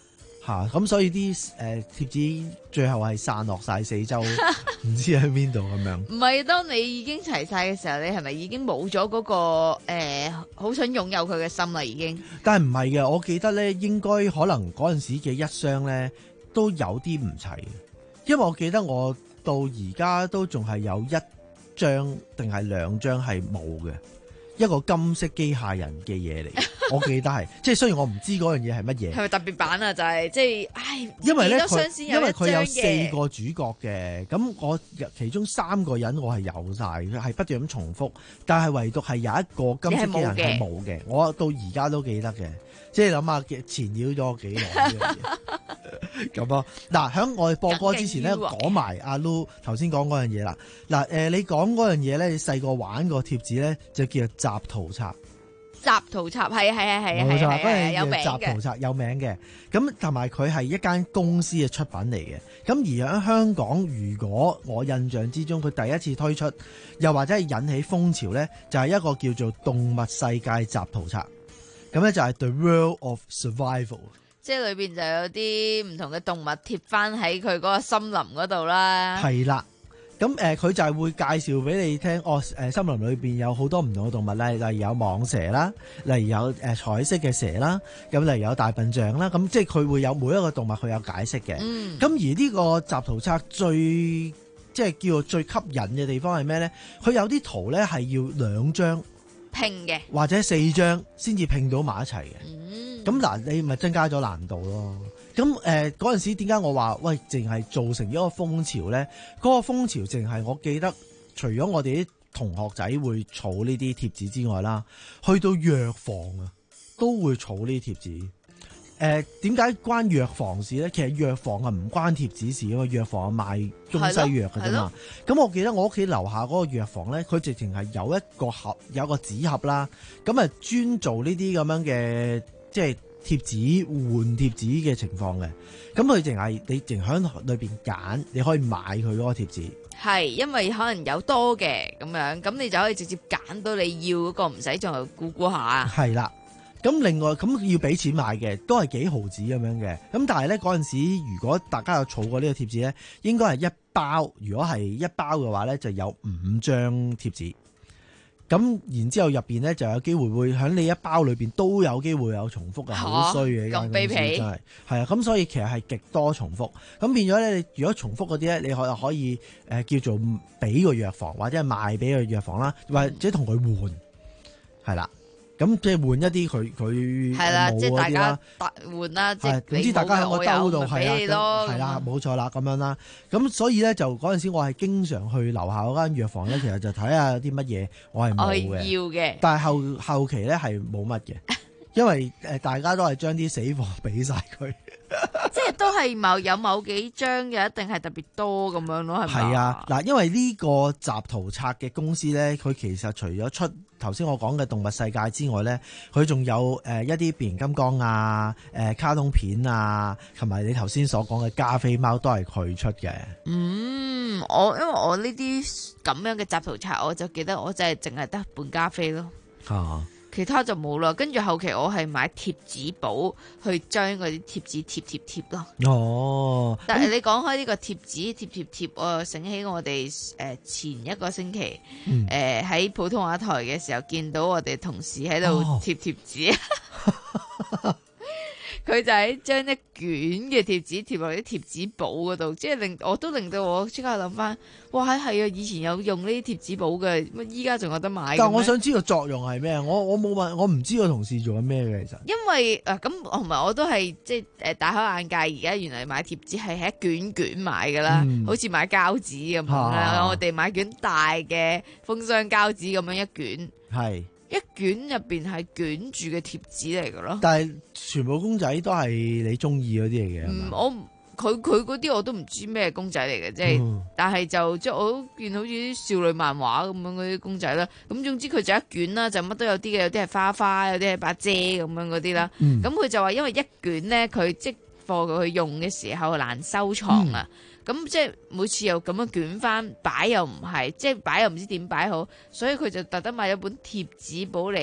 嚇，咁、啊、所以啲誒、呃、貼紙最後係散落晒四周，唔知喺邊度咁樣。 唔係，當你已經齊晒嘅時候，你係咪已經冇咗嗰個誒好想擁有佢嘅心啦？已經。 但係唔係嘅，我記得咧，應該可能嗰陣時嘅一箱咧都有啲唔齊嘅，因為我記得我到而家都仲係有一張定係兩張係冇嘅。一個金色機械人嘅嘢嚟，我記得係，即係雖然我唔知嗰樣嘢係乜嘢， 係咪特別版啊？就係即係，唉， 因為咧佢佢因為佢有四個主角嘅，咁我其中三個人我係有晒，佢係不斷咁重複，但係唯獨係有一個金色機械人係冇嘅，我到而家都記得嘅，即係諗下纏繞咗我幾耐咁咯。嗱，喺我哋播歌之前咧，講埋阿 Lu 頭先講嗰樣嘢啦。嗱，誒，你講嗰樣嘢咧，你細個玩個貼紙咧，就叫做集圖冊。 集圖冊係啊係啊係啊冇錯， 係啊有名嘅。 集圖冊有名嘅，咁同埋佢係一間公司嘅出品嚟嘅。咁而喺香港，如果我印象之中，佢第一次推出，又或者係引起風潮咧，就係、是、一個叫做動物世界集圖冊。咁咧就係 The World of Survival。 即係裏邊就有啲唔同嘅動物貼翻喺佢嗰個森林嗰度啦。 係啦，咁誒佢就係會介紹俾你聽，哦誒、呃、森林裏邊有好多唔同嘅動物，例例如有蟒蛇啦，例如有誒、呃、彩色嘅蛇啦，咁例如有大笨象啦，咁即係佢會有每一個動物佢有解釋嘅。嗯，咁而呢個集圖冊最即係叫做最吸引嘅地方係咩咧？佢有啲圖咧係要兩張拼嘅， 或者四張先至拼到埋一齊嘅。 嗯。 咁嗱，你咪增加咗難度咯。咁誒嗰陣時點解我話喂，淨係造成咗個風潮咧？嗰、嗰個風潮淨係我記得，除咗我哋啲同學仔會儲呢啲貼紙之外啦，去到藥房啊都會儲呢啲貼紙。誒點解關藥房事咧？其實藥房係唔關貼紙事，因為藥房係賣中西藥嘅啫嘛。咁我記得我屋企樓下嗰個藥房咧，佢直情係有一個盒，有一個紙盒啦。咁啊專做呢啲咁樣嘅。即係貼紙換貼紙嘅情況嘅，咁佢淨係你淨喺裏邊揀，你可以買佢嗰個貼紙。 係，因為可能有多嘅咁樣，咁你就可以直接揀到你要嗰個，唔使再估估下。 係啦，咁另外咁要俾錢買嘅，都係幾毫紙咁樣嘅。咁但係咧嗰陣時，如果大家有儲過呢個貼紙咧，應該係一包。如果係一包嘅話咧，就有五張貼紙。咁然之後入邊咧就有機會會喺你一包裏邊都有機會有重複嘅，好衰嘅， 咁卑鄙真係係啊！咁所以其實係極多重複，咁變咗咧，你如果重複嗰啲咧，你可可以誒、呃、叫做俾個藥房或者係賣俾個藥房啦，或者同佢換係啦。咁即係換一啲佢佢係啦，即係大家換換啦，即係總之大家喺個兜度係啦， 係啦，冇錯啦，咁樣啦。咁所以咧就嗰陣時我係經常去樓下嗰間藥房咧，其實就睇下有啲乜嘢我係冇嘅， 要嘅。 但係後後期咧係冇乜嘅，因為誒大家都係將啲死貨俾晒佢。 即係都係某有某幾張嘅，一定係特別多咁樣咯，係咪？ 係啊，嗱，因為呢個集圖冊嘅公司咧，佢其實除咗出頭先我講嘅動物世界之外咧，佢仲有誒一啲變形金剛啊、誒、呃、卡通片啊，同埋你頭先所講嘅加菲貓都係佢出嘅。 嗯，我因為我呢啲咁樣嘅集圖冊，我就記得我就係淨係得本加菲咯。啊。其他就冇啦，跟住後期我係買貼紙簿去將嗰啲貼紙貼貼貼咯。哦，但係你講開呢個貼紙貼貼貼，我又醒起我哋誒前一個星期誒喺、嗯、普通話台嘅時候見到我哋同事喺度貼貼紙。哦佢就係將一卷嘅貼紙貼落啲貼紙簿嗰度，即係令我都令到我即刻諗翻，哇係係啊！以前有用呢啲貼紙簿嘅，乜依家仲有得買？但我想知道作用係咩？我我冇問，我唔知個同事做緊咩嘅其實。 因為啊咁，同埋我都係即係誒大開眼界，而家原來買貼紙係喺一卷卷買噶啦，嗯、好似買膠紙咁樣啦。啊、我哋買卷大嘅封箱膠紙咁樣一卷。係。一卷入邊係捲住嘅貼紙嚟嘅咯， 但係全部公仔都係你中意嗰啲嚟嘅。 嗯，我佢佢嗰啲我都唔知咩公仔嚟嘅，即係，嗯、但係就即係我都見好似啲少女漫畫咁樣嗰啲公仔啦。咁總之佢就一卷啦，就乜都有啲嘅，有啲係花花，有啲係把遮咁樣嗰啲啦。咁佢，嗯、就話因為一卷咧，佢即係貨佢用嘅時候難收藏啊。嗯咁即係每次又咁樣捲翻擺又唔係，即係擺又唔知點擺好，所以佢就特登買咗本貼紙簿嚟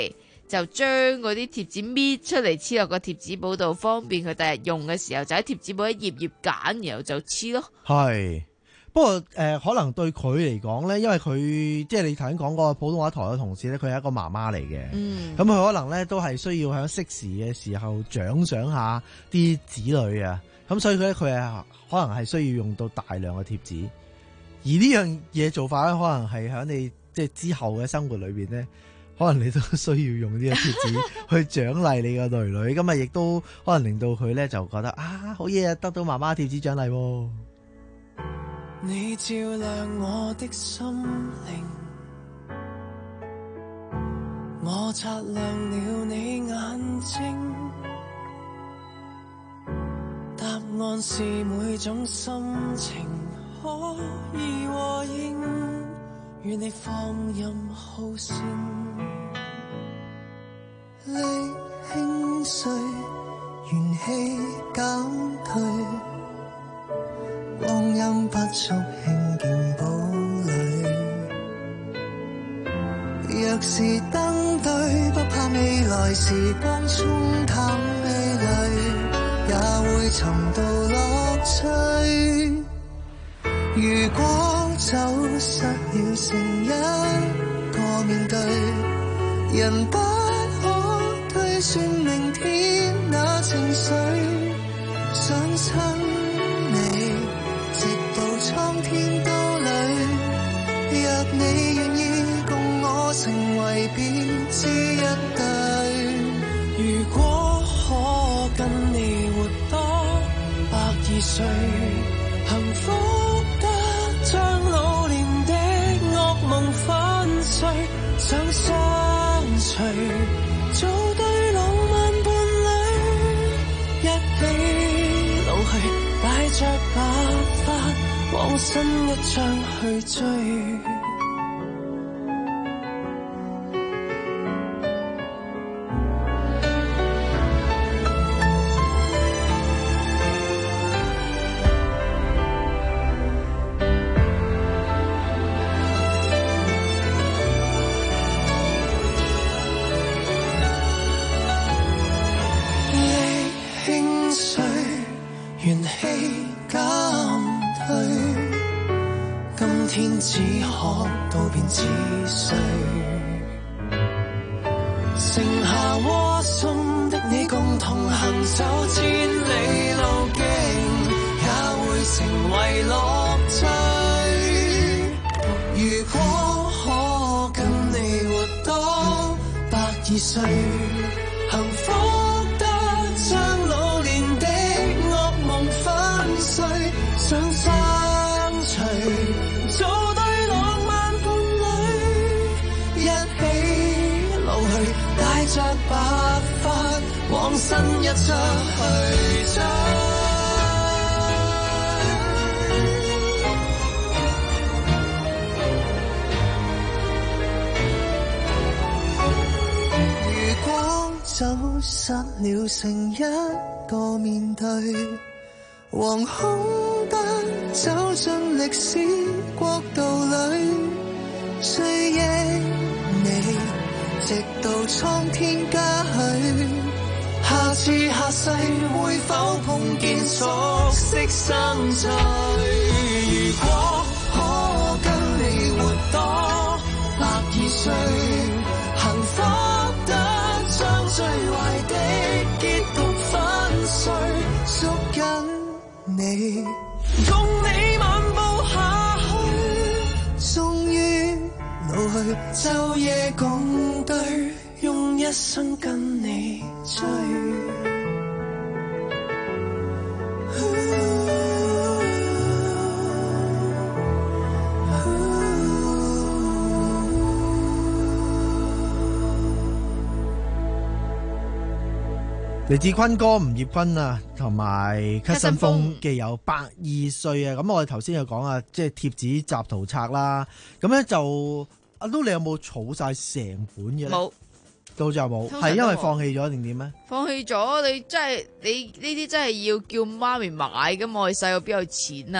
就將嗰啲貼紙搣出嚟黐落個貼紙簿度，方便佢第日用嘅時候就喺貼紙簿一頁頁揀，然後就黐咯。 係。不過誒、呃，可能對佢嚟講咧，因為佢即係你頭先講嗰個普通話台嘅同事咧，佢係一個媽媽嚟嘅。嗯，咁佢可能咧都係需要喺適時嘅時候獎賞下啲子女啊。咁所以佢咧，佢係可能係需要用到大量嘅貼紙。而呢樣嘢做法咧，可能係喺你即係之後嘅生活裏邊咧，可能你都需要用呢個貼紙去獎勵你個女女。咁啊，亦都可能令到佢咧就覺得啊，好嘢啊，得到媽媽貼紙獎勵喎。 你照亮我的心靈，我擦亮了你眼睛，答案是每種心情可以和應，與你放任好善， 力輕碎，元氣減退，光陰不足輕見堡壘，若是登對，不怕未來時光沖淡味蕾，也會尋到樂趣。如果走失了成一個面對，人不可推算明天那情緒，想親你直到蒼天都裏，若你願意共我成為別之一對。 如果可跟你活多百二歲，幸福得將老年的噩夢粉碎，想相隨，做對浪漫伴侶，一起老去，帶着白髮往新一章去追。只可道變似水，剩下窩心的你共同行走千里路徑，也會成為樂趣。如果可跟你活多百二歲，幸福得將老年的噩夢粉碎，想相隨，做對浪漫伴侶，一起老去，帶着白髮往新一章去追。 如果走失了成一個面對，惶恐不走進歷史國度裏，追憶你直到蒼天嘉許，下次下世會否碰見熟悉生趣？如果可跟你活多百二歲，幸福得將最壞的結局粉碎，捉緊你，共你漫步下去，終於老去，晝夜共對，用一生跟你追。 嚟自坤哥吳業坤啊，同埋咳新風嘅有百二歲啊！咁我哋頭先就講啊，即係貼紙集圖冊啦。咁咧就阿都，你有冇儲晒成本嘅咧？ 冇， 到就冇，係因為放棄咗定點咧？ 放棄咗，你真係你呢啲真係要叫媽咪買噶嘛？我哋細個邊有錢啊？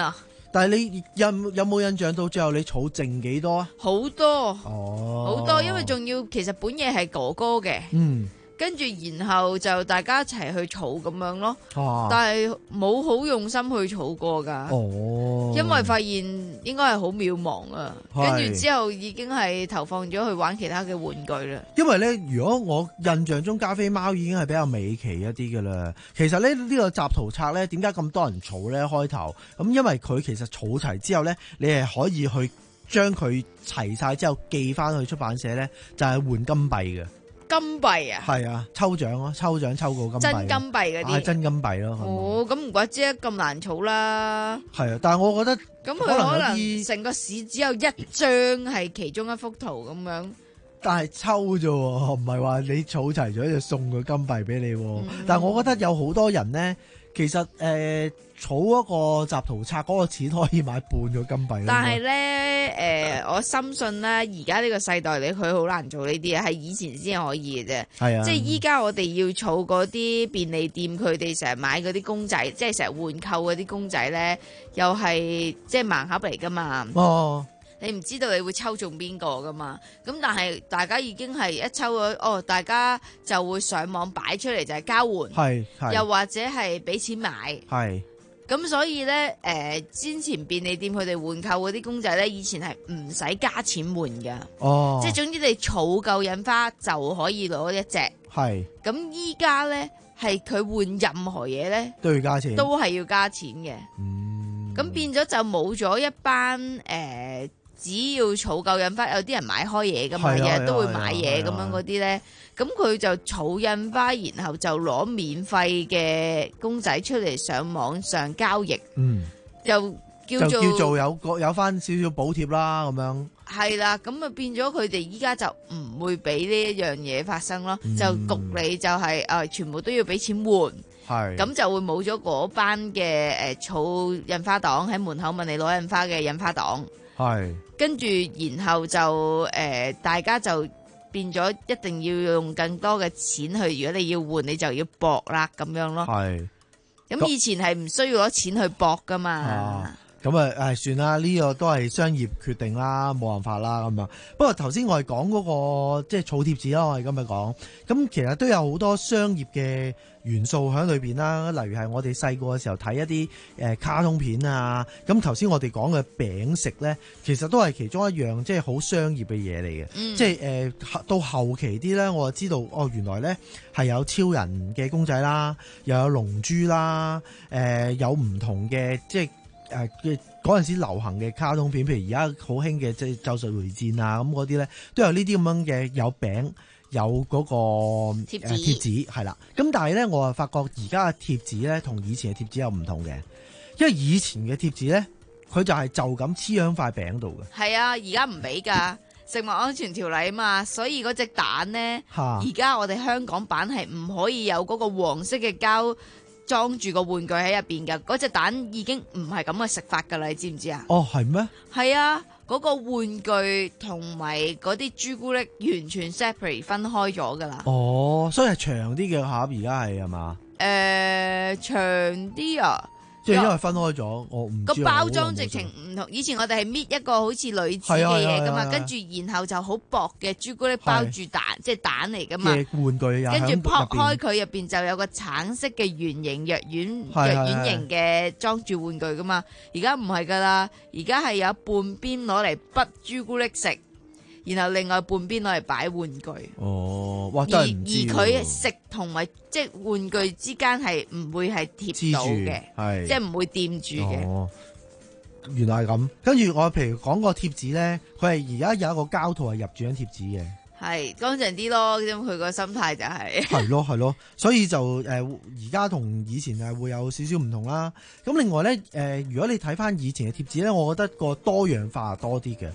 但係你有有冇印象到最後你儲剩幾多啊？ 好多， 哦， 好多，因為仲要其實本嘢係哥哥嘅， 嗯， 跟住然後就大家一齊去儲咁樣咯， 啊、 但係冇好用心去儲過噶， 哦， 因為發現應該係好渺茫啊， 係跟住之後已經係投放咗去玩其他嘅玩具啦。 因為咧，如果我印象中加菲貓已經係比較美奇一啲嘅啦。其實咧呢、呢個集圖冊咧，點解咁多人儲咧？開頭咁，因為佢其實儲齊之後咧，你係可以去將佢齊晒之後寄翻去出版社咧，就係、係、換金幣嘅。 金幣啊， 係啊，抽獎咯，抽獎抽到金幣， 真金幣嗰啲， 係真金幣咯。 哦，咁唔怪之得咁難儲啦。 係啊，但係我覺得咁佢可能成個市只有一張係其中一幅圖咁樣。 但係抽啫，唔係話你儲齊咗就送個金幣俾你。嗯、但係我覺得有好多人咧，其實誒儲嗰個集圖冊嗰個錢可以買半個金幣。 但係咧誒，我深信咧，而家呢個世代咧，佢好難做呢啲嘢，係以前先可以嘅啫。係啊，即係依家我哋要儲嗰啲便利店，佢哋成日買嗰啲公仔，即係成日換購嗰啲公仔咧，又係即係盲盒嚟噶嘛。哦。你唔知道你會抽中邊個噶嘛？咁但係大家已經係一抽咗，哦，大家就會上網擺出嚟就係交換，係又或者係俾錢買，係咁所以咧，誒、呃，之前便利店佢哋換購嗰啲公仔咧，以前係唔使加錢換噶，哦，即係總之你儲夠印花就可以攞一隻，係咁依家咧係佢換任何嘢咧都要加錢， 都係要加錢嘅，嗯，咁變咗就冇咗一班誒。呃只要儲夠印花，有啲人買開嘢噶嘛，日日、啊、都會買嘢咁樣嗰啲咧，咁佢、啊、就儲印花，然後就攞免費嘅公仔出嚟上網上交易，嗯，就叫做就叫做有個有翻少少補貼啦，咁樣係啦，咁啊變咗佢哋依家就唔會俾呢一樣嘢發生咯，嗯、就焗你就係、是、誒、呃、全部都要俾錢換，係咁就會冇咗嗰班嘅誒儲印花黨喺門口問你攞印花嘅印花黨。係，跟住然後就誒、呃，大家就變咗一定要用更多嘅錢去。如果你要換，你就要搏啦，咁樣咯。係，咁以前係唔需要攞錢去搏噶嘛。 咁啊，誒，算啦，呢、這個都係商業決定啦，冇辦法啦，咁樣。不過頭先我係講嗰個即係儲貼紙啦，我哋今日講，咁其實都有好多商業嘅元素喺裏邊啦，例如係我哋細個嘅時候睇一啲誒卡通片啊，咁頭先我哋講嘅餅食咧，其實都係其中一樣即係好商業嘅嘢嚟嘅，嗯、即係誒、呃、到後期啲咧，我就知道哦，原來咧係有超人嘅公仔啦，又有龍珠啦，誒、呃、有唔同嘅即係。誒嘅嗰陣時流行嘅卡通片，譬如而家好興嘅即係《咒術迴戰》啊，咁嗰啲咧都有呢啲咁樣嘅有餅有嗰個貼紙貼紙係啦。咁但係咧，我啊發覺而家嘅貼紙咧同以前嘅貼紙有唔同嘅，因為以前嘅貼紙咧佢就係就咁黐喺塊餅度嘅。係啊，而家唔俾㗎，食物安全條例啊嘛，所以嗰隻蛋咧，而家我哋香港版係唔可以有嗰個黃色嘅膠裝住個玩具喺入邊㗎，嗰隻蛋已經唔係咁嘅食法㗎啦，你知唔知啊？哦，係咩？係啊，嗰、嗰個玩具同埋嗰啲朱古力完全 separate 分開咗㗎啦。哦，所以係長啲嘅盒，而家係係嘛？誒、呃，長啲啊！即係因為分開咗，我唔知個包裝直情唔同。以前我哋係搣一個好似鋁紙嘅嘢噶嘛，跟住然後就好薄嘅朱古力包住蛋，即係蛋嚟噶嘛。嘅玩具又跟住剝開佢入邊就有個橙色嘅圓形藥丸藥丸型嘅裝住玩具噶嘛。而家唔係噶啦，而家係有半邊攞嚟剝朱古力食，然後另外半邊攞嚟擺玩具。哦，哇，真係唔知喎。而佢食同埋即係玩具之間係唔會係貼到嘅，係即係唔會掂住嘅。哦，原來係咁。跟住我譬如講個貼紙咧，佢係而家有一個膠套係入住張貼紙嘅。係乾淨啲咯，咁佢個心態就係係咯係咯，所以就誒而家同以前係會有少少唔同啦。咁另外咧誒、呃，如果你睇翻以前嘅貼紙咧，我覺得個多樣化係多啲嘅，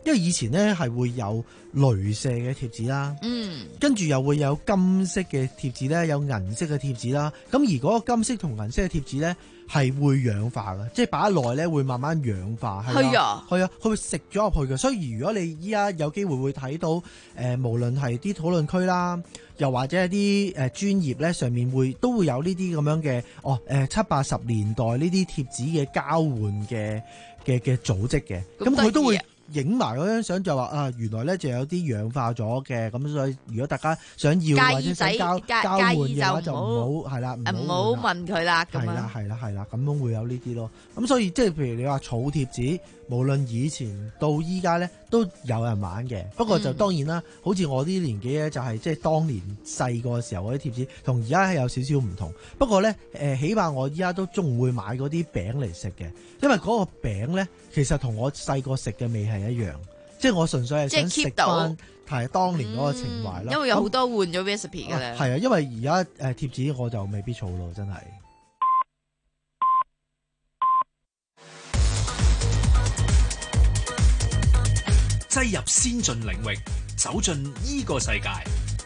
因為以前咧係會有鐳射嘅貼紙啦， 嗯， 跟住又會有金色嘅貼紙咧，有銀色嘅貼紙啦。咁而嗰個金色同銀色嘅貼紙咧係會氧化嘅，即係擺得耐咧會慢慢氧化。 係啊， 係啊，佢會食咗入去嘅。所以如果你依家有機會會睇到誒、呃，無論係啲討論區啦，又或者係啲誒專頁咧上面會都會有呢啲咁樣嘅哦誒七八十年代呢啲貼紙嘅交換嘅嘅嘅組織嘅，咁佢都會影埋嗰張相就話啊，原來咧就有啲氧化咗嘅，咁所以如果大家想要或者想交交換嘅話，就唔好係啦，唔好問佢啦，咁樣係啦係啦係啦，咁樣會有呢啲咯。咁所以即係譬如你話儲貼紙，無論以前到依家咧都有人玩嘅，不過就當然啦，嗯、好似我啲年紀咧就係即係當年細個嘅時候嗰啲貼紙，同而家係有少少唔同。不過咧誒，起碼我依家都仲會買嗰啲餅嚟食嘅，因為嗰個餅咧其實同我細個食嘅味係一樣，即係我純粹係想食翻係當年嗰個情懷咯、嗯。 因為有好多換咗 recipe 㗎啦。 係啊，因為而家誒貼紙我就未必儲咯，真係。 擠入先進領域，走進呢個世界。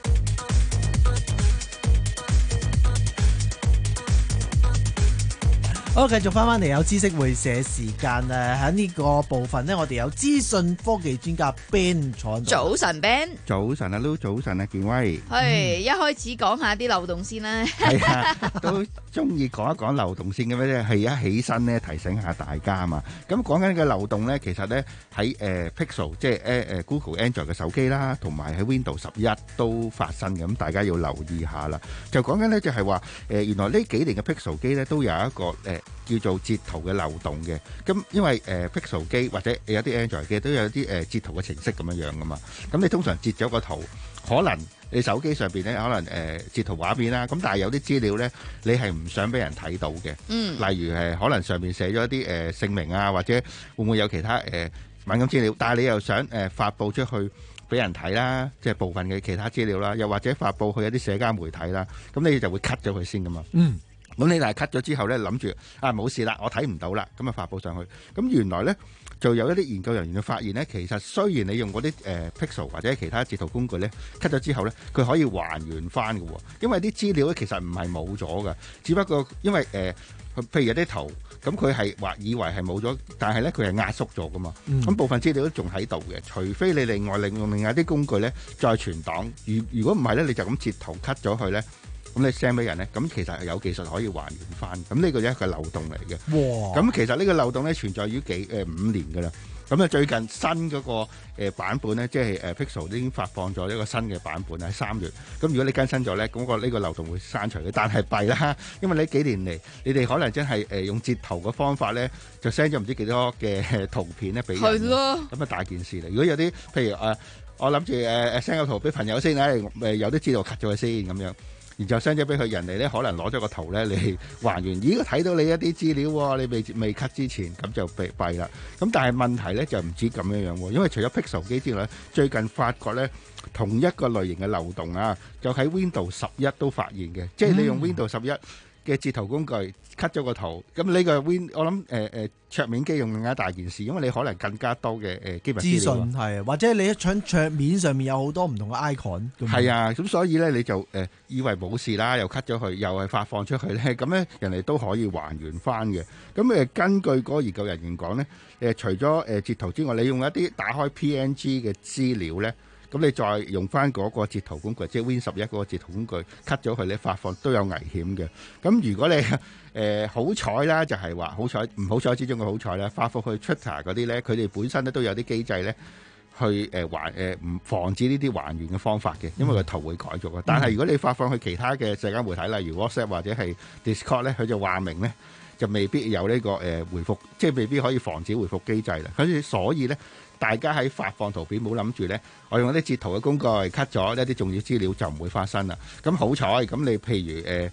好，繼續翻翻嚟有知識會社時間啊！喺呢個部分呢，我哋有資訊科技專家 Ben 坐喺度。 早晨 Ben， 早晨啊 Loo，早晨啊健威。 係、嗯、一開始講下啲漏洞先啦。 係啊，都中意講一講漏洞先嘅咩咧？係一起身咧提醒下大家啊嘛。咁講緊嘅漏洞咧，其實咧喺誒 Pixel 即係誒誒 Google Android 嘅手機啦，同埋喺 Windows 十一都發生嘅。咁大家要留意下啦。就講緊咧就係話誒，原來呢幾年嘅 Pixel 機咧都有一個誒。呃叫做截圖嘅漏洞嘅，咁因為誒、呃、Pixel 機或者有啲 Android 機都有啲誒、呃、截圖嘅程式咁樣樣噶嘛，咁你通常截咗個圖，可能你手機上邊咧可能誒、呃、截圖畫面啦，咁但係有啲資料咧你係唔想俾人睇到嘅，嗯，例如係可能上面寫咗一啲誒、呃、姓名啊，或者會唔會有其他誒、呃、敏感資料，但係你又想誒、呃、發佈出去俾人睇啦，即係部分嘅其他資料啦，又或者發佈去一啲社交媒體啦，咁你就會 cut 咗佢先噶嘛，嗯。咁你但係 cut 咗之後咧，諗住啊冇事啦，我睇唔到啦，咁啊發佈上去。咁原來咧就有一啲研究人員就發現咧，其實雖然你用嗰啲誒 Pixel 或者其他截圖工具咧 cut 咗之後咧，佢可以還原翻嘅喎。因為啲資料咧其實唔係冇咗嘅，只不過因為誒、呃，譬如有啲圖，咁佢係話以為係冇咗，但係咧佢係壓縮咗噶嘛。咁、嗯、部分資料都仲喺度嘅，除非你另外另用另外啲工具咧再存檔。如如果唔係咧，你就咁截圖 cut 咗佢咧。咁你 send 俾人咧，咁其實係有技術可以還原翻。咁呢個一個漏洞嚟嘅。哇！咁其實呢個漏洞咧存在於幾誒五年㗎啦。咁啊最近新嗰個誒版本咧，即係誒 Pixel 已經發放咗一個新嘅版本喺三月。咁如果你更新咗咧，咁個呢個漏洞會刪除嘅。但係弊啦，因為呢幾年嚟，你哋可能真係誒用截圖嘅方法咧，就 send 咗唔知幾多嘅圖片咧俾人。係咯。咁啊大件事嚟。如果有啲譬如誒，我諗住誒誒 send 個圖俾朋友先，誒誒有啲資料 cut 咗佢先咁樣。然後 send 咗俾佢，人哋咧可能攞咗個圖咧嚟還原，咦睇到你一啲資料喎，你未未 cut 之前，咁就弊弊啦。咁但係問題咧就唔止咁樣樣喎，因為除咗 Pixel 機之外，最近發覺咧同一個類型嘅漏洞啊，就喺 Windows 十一都發現嘅，即係你用 Windows 十一嘅截圖工具 cut 咗個圖，咁呢個 Win 我諗誒誒桌面機用更加大件事，因為你可能更加多嘅誒機密資料。資訊係，或者你一張桌面上面有好多唔同嘅 icon。係啊，咁所以咧你就誒、呃、以為冇事啦，又 cut 咗佢，又係發放出去咧，咁咧人哋都可以還原翻嘅。咁誒根據嗰個研究人員講咧，誒、呃、除咗誒截圖之外，你用一啲打開 P N G 嘅資料咧。咁你再用翻嗰個截圖工具，即係 Win 十一嗰個截圖工具 cut 咗佢咧，發放都有危險嘅。咁如果你誒、呃、好彩啦，就係話好彩唔好彩之中嘅好彩啦，發放去 Twitter 嗰啲咧，佢哋本身咧都有啲機制咧，去誒還誒唔防止呢啲還原嘅方法嘅，因為個圖會改咗嘅。嗯、但係如果你發放去其他嘅社交媒體，例如 WhatsApp 或者係 Discord 咧，佢就話明咧，就未必有呢、這個誒、呃、回覆，即係未必可以防止回覆機制啦。咁所以咧。大家喺發放圖片冇諗住咧，我用一啲截圖嘅工具 cut 咗一啲重要資料就唔會發生啦。咁好彩，咁你譬如誒、呃、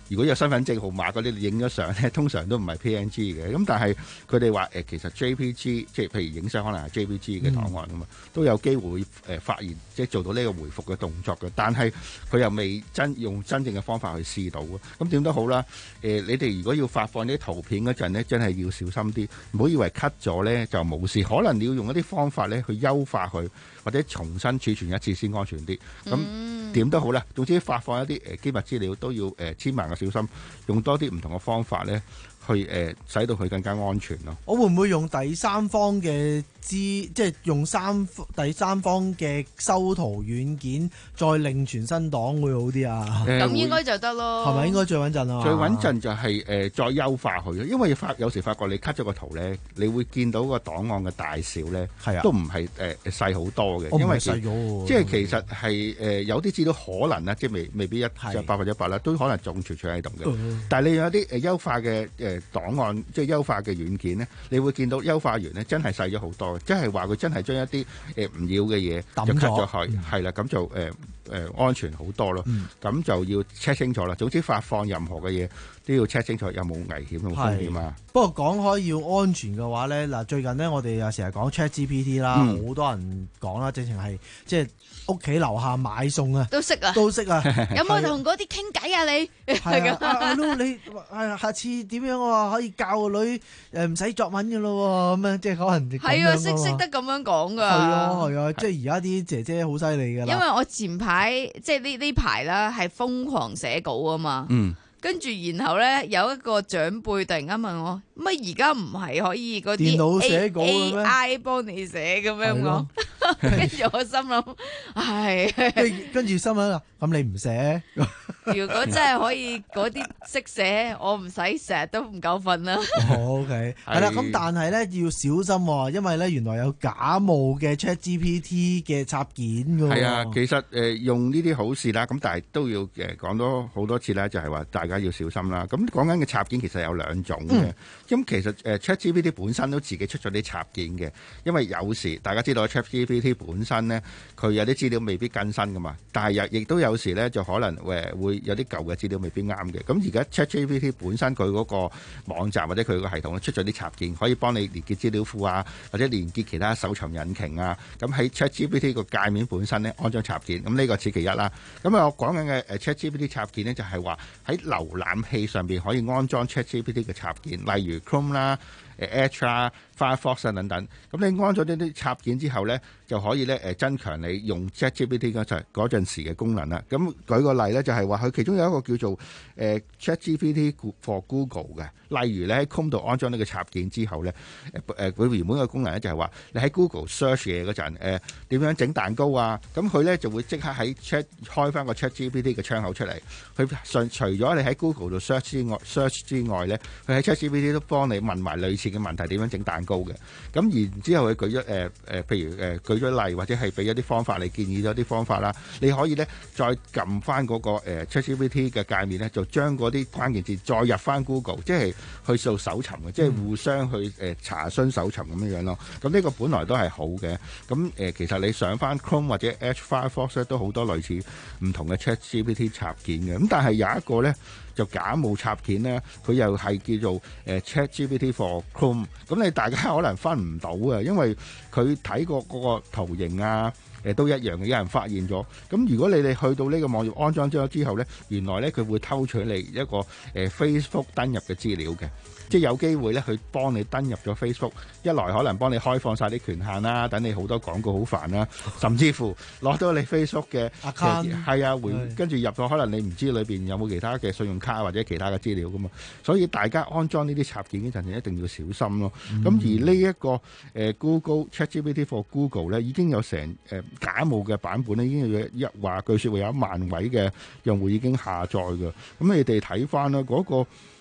如果有身份證號碼嗰啲影咗相咧，通常都唔係 P N G 嘅。咁但係佢哋話誒，其實 J P G 即係譬如影相可能係 J P G 嘅檔案啊嘛，嗯、都有機會誒、呃、發現即係做到呢個回復嘅動作嘅。但係佢又未真用真正嘅方法去試到。咁點都好啦。誒、呃，你哋如果要發放啲圖片嗰陣呢，真係要小心啲，唔好以為 cut 咗咧就冇事。可能你要用一啲方法咧去優化佢，或者重新儲存一次先安全啲。咁點、嗯、都好啦。總之發放一啲誒機密資料都要誒、呃、千萬個小心，用多啲唔同嘅方法咧，去誒、呃、使到佢更加安全咯。 我會唔會用第三方嘅資，即係用三第三方嘅修圖軟件再另存新檔會好啲啊？ 咁、呃、應該就得咯， 係咪應該最穩陣啊？ 最穩陣就係、是、誒、呃、再優化佢咯，因為發有時發覺你 cut 咗個圖咧，你會見到個檔案嘅大小咧，係啊，都唔係誒細好多嘅，因為細咗，即係其實係誒、呃、有啲資料可能啦，即係未未必一就百分之一百啦，都可能仲存存喺度嘅。嗯、但係你有啲誒優化嘅誒檔案，即係優化嘅軟件咧，你會見到優化完咧真係細咗好多，即係話佢真係將一啲誒唔要嘅嘢就 cut 咗去，係啦，咁就誒。呃誒、呃、安全好多咯，咁、嗯、就要 check 清楚啦。總之發放任何嘅嘢都要 check 清楚有冇危險同風險啊。 不過講開要安全嘅話咧，嗱最近呢，我哋又成日講 ChatGPT 啦，好、嗯、多人講啦，直情係即係屋企樓下買餸啊， 都識啊， 都識啊。 有冇同嗰啲傾偈啊？你係咁啊 Lu 你係下次點樣啊？可以教個女誒唔使作文嘅咯喎，咁樣即係可能係啊，識識得咁樣講㗎。係啊係啊，即係而家啲姐姐好犀利㗎啦。 因為我前排即係呢呢排啦，係瘋狂寫稿啊嘛。嗯。跟住然後咧，有一個長輩突然間問我：乜而家唔係可以嗰啲 A I 幫你寫咁樣講？跟住我心諗，係跟住心諗，咁你唔寫？ 如果真係可以嗰啲識寫，我唔使成日都唔夠瞓啦。 O K， 係啦，咁但係咧要小心喎，因為咧原來有假冒嘅 ChatGPT 嘅插件㗎。係啊， 其實誒、呃、用呢啲好事啦，咁但係都要誒講多好多次啦，就係話大家要小心啦。咁講緊嘅插件其實有兩種嘅，咁、嗯、其實誒 ChatGPT 本身都自己出咗啲插件嘅，因為有時大家知道 ChatGPT 本身咧，佢有啲資料未必更新噶嘛，但係又亦都有時咧就可能誒會有啲舊嘅資料未必啱嘅。咁而家 ChatGPT 本身佢嗰個網站或者佢個系統咧出咗啲插件，可以幫你連結資料庫啊，或者連結其他搜尋引擎啊。咁喺 ChatGPT 個界面本身咧安裝插件，咁呢個此其一啦。咁啊我講緊嘅誒 ChatGPT 插件咧就係話喺瀏覽器上邊可以安裝 ChatGPT 嘅插件，例如 Chrome 啦、Edge 啦、Firefox 等等。咁你安咗呢啲插件之後咧，就可以咧誒增強你用 ChatGPT 嗰陣嗰陣時嘅功能啦。咁舉個例咧，就係話佢其中有一個叫做誒、呃、ChatGPT for Google 嘅。例如咧喺 Chrome 度安裝呢個插件之後咧，誒誒佢原本嘅功能咧就係話你喺 Google search 嘢嗰陣誒點樣整蛋糕啊，咁佢咧就會即刻喺 Chat 開翻個 ChatGPT 嘅窗口出嚟。佢除除咗你喺 Google 度 search 之外 search 之外咧，佢喺 ChatGPT 都幫你問埋類似嘅問題，點樣整蛋糕嘅。咁然之後佢舉咗誒誒譬如誒、呃、舉咗例，或者係俾一啲方法你建議咗啲方法啦。你可以咧再撳翻嗰個、呃、ChatGPT 嘅界面咧，就將嗰啲關鍵字再入翻 Google， 即係去做搜尋嘅，即係互相去誒、呃、查詢搜尋咁樣樣咯。咁呢個本來都係好嘅。咁誒、呃、其實你上翻 Chrome 或者 Edge Firefox 都好多類似唔同嘅 ChatGPT 插件嘅。咁但係有一個咧就假冒插件咧，佢又係叫做誒 ChatGPT for Chrome。咁你大家可能分唔到啊，因為佢睇過嗰個圖形啊。誒都一樣嘅，有人發現咗。咁如果你哋去到呢個網頁安裝咗之後咧，原來咧佢會偷取你一個誒、呃、Facebook 登入嘅資料嘅，即係有機會咧去幫你登入咗 Facebook， 一來可能幫你開放晒啲權限啦，等你好多廣告好煩啦，甚至乎攞到你 Facebook 嘅 account 係啊，回跟住入咗，可能你唔知裏邊有冇其他嘅信用卡或者其他嘅資料噶嘛，所以大家安裝呢啲插件嗰陣一定要小心咯。咁、嗯、而呢、這、一個誒、呃、Google ChatGPT for Google 咧已經有成誒。呃假冒嘅版本咧，已經有一話據說會有一萬位嘅用戶已經下載嘅。咁你哋睇翻啦，嗰個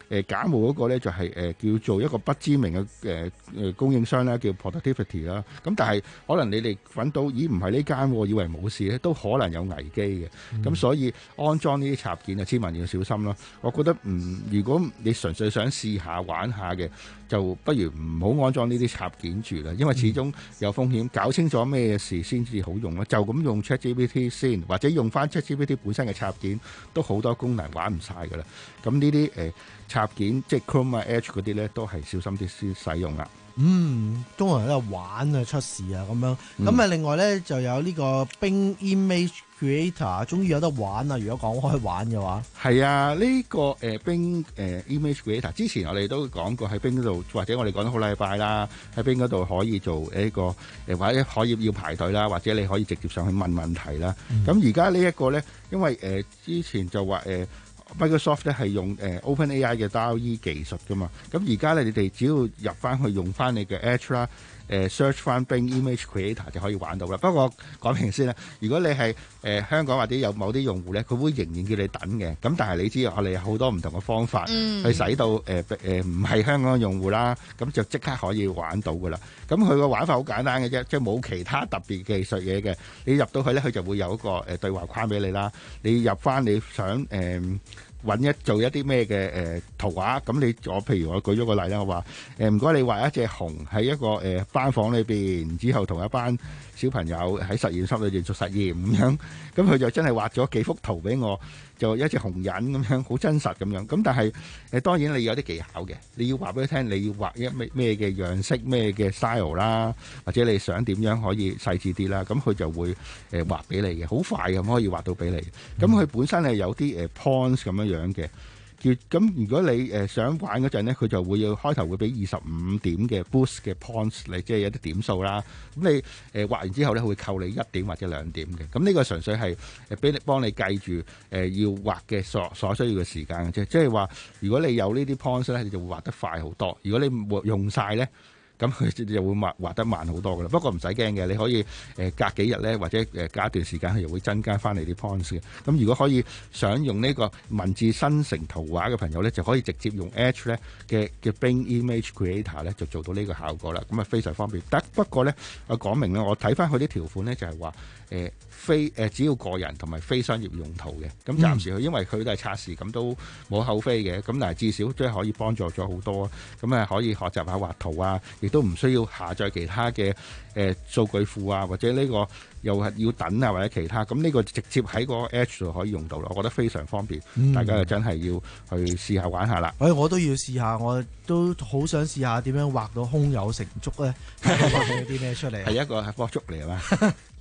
誒假冒嗰個咧就係、是、誒、呃、叫做一個不知名嘅誒誒供應商啦，叫 Productivity 啦。咁但係可能你哋揾到，咦唔係呢間，以為冇事咧，都可能有危機嘅。咁、嗯、所以安裝呢啲插件啊，千萬要小心咯。我覺得唔、嗯，如果你純粹想試下玩下嘅，就不如唔好安裝呢啲插件住啦，因為始終有風險。搞清楚咩事先至好用咯，就咁用 ChatGPT 先，或者用翻 ChatGPT 本身嘅插件，都好多功能玩唔晒噶啦。咁呢啲誒插件，即係 Chrome 啊、Edge 嗰啲咧，都係小心啲先使用啦。 嗯，中國人喺度玩啊，出事啊咁樣。咁啊，另外咧就有呢個 Bing Image Creator， 終於有得玩啦。如果講開玩嘅話， 係啊，呢、這個誒、呃、Bing 誒、呃、Image Creator 之前我哋都講過喺 Bing 嗰度，或者我哋講咗好禮拜啦，喺 Bing 嗰度可以做誒一個誒、呃、或者可以要排隊啦，或者你可以直接上去問問題啦。咁而家呢一個咧，因為誒、呃、之前就話誒。呃Microsoft 咧係用誒、呃、OpenAI 嘅 D A L L-E 技術噶嘛，咁而家咧你哋只要入翻去用翻你嘅 Edge 啦，誒 search 翻 Bing Image Creator 就可以玩到啦。不過講明先啦，如果你係誒、呃、香港或者有某啲用戶咧，佢會仍然叫你等嘅。咁但係你知我哋有好多唔同嘅方法去使到誒誒唔係香港嘅用戶啦，咁就即刻可以玩到噶啦。咁佢個玩法好簡單嘅啫，即係冇其他特別技術嘢嘅。你入到去咧，佢就會有一個誒對話框俾你啦。你入翻你想誒。呃揾一做一啲咩嘅誒圖畫，咁你我譬如我舉咗個例啦，我話誒唔該你畫一隻熊喺一個誒、呃、班房裏邊，之後同一班小朋友喺實驗室裏邊做實驗咁樣，咁佢就真係畫咗幾幅圖俾我，就一隻熊人咁樣，好真實咁樣。咁但係誒、呃、當然你有啲技巧嘅，你要話俾佢聽，你要畫一咩咩嘅樣式，咩嘅 style 啦，或者你想點樣可以細緻啲啦，咁佢就會誒、呃、畫俾你嘅，好快咁可以畫到俾你。咁佢本身係有啲誒 points 咁樣樣嘅，叫咁如果你誒想玩嗰陣咧，佢就會要開頭會俾二十五點嘅 boost 嘅 points 嚟，即係有啲點數啦。咁你誒畫完之後咧，會扣你一點或者兩點嘅。咁呢個純粹係誒俾你幫你計住誒要畫嘅所所需要嘅時間嘅啫。即係話如果你有呢啲 points 咧，你就會畫得快好多。如果你用晒咧，咁佢就會畫畫得慢好多噶啦。不過唔使驚嘅，你可以誒、呃、隔幾日咧，或者誒隔一段時間，佢又會增加翻你啲 points 嘅。咁如果可以想用呢個文字生成圖畫嘅朋友咧，就可以直接用 Edge 咧嘅嘅 Bing Image Creator 咧，就做到呢個效果啦。咁啊非常方便。得不過咧，我講明咧，我睇翻佢啲條款咧，就係話誒非誒、呃、只要個人同埋非商業用途嘅。咁暫時佢因為佢都係測試，咁都冇口非嘅。咁但係至少即係可以幫助咗好多。咁啊可以學習下畫圖啊。都唔需要下載其他嘅誒數據庫啊，或者呢個又係要等啊，或者其他。咁呢個直接喺個 Edge 度可以用到啦，我覺得非常方便。嗯、大家就真係要去試下玩下啦。 誒，我都要試下，我都好想試下點樣畫到胸有成竹咧，畫到啲咩出嚟？ 係一個係波竹嚟係嘛？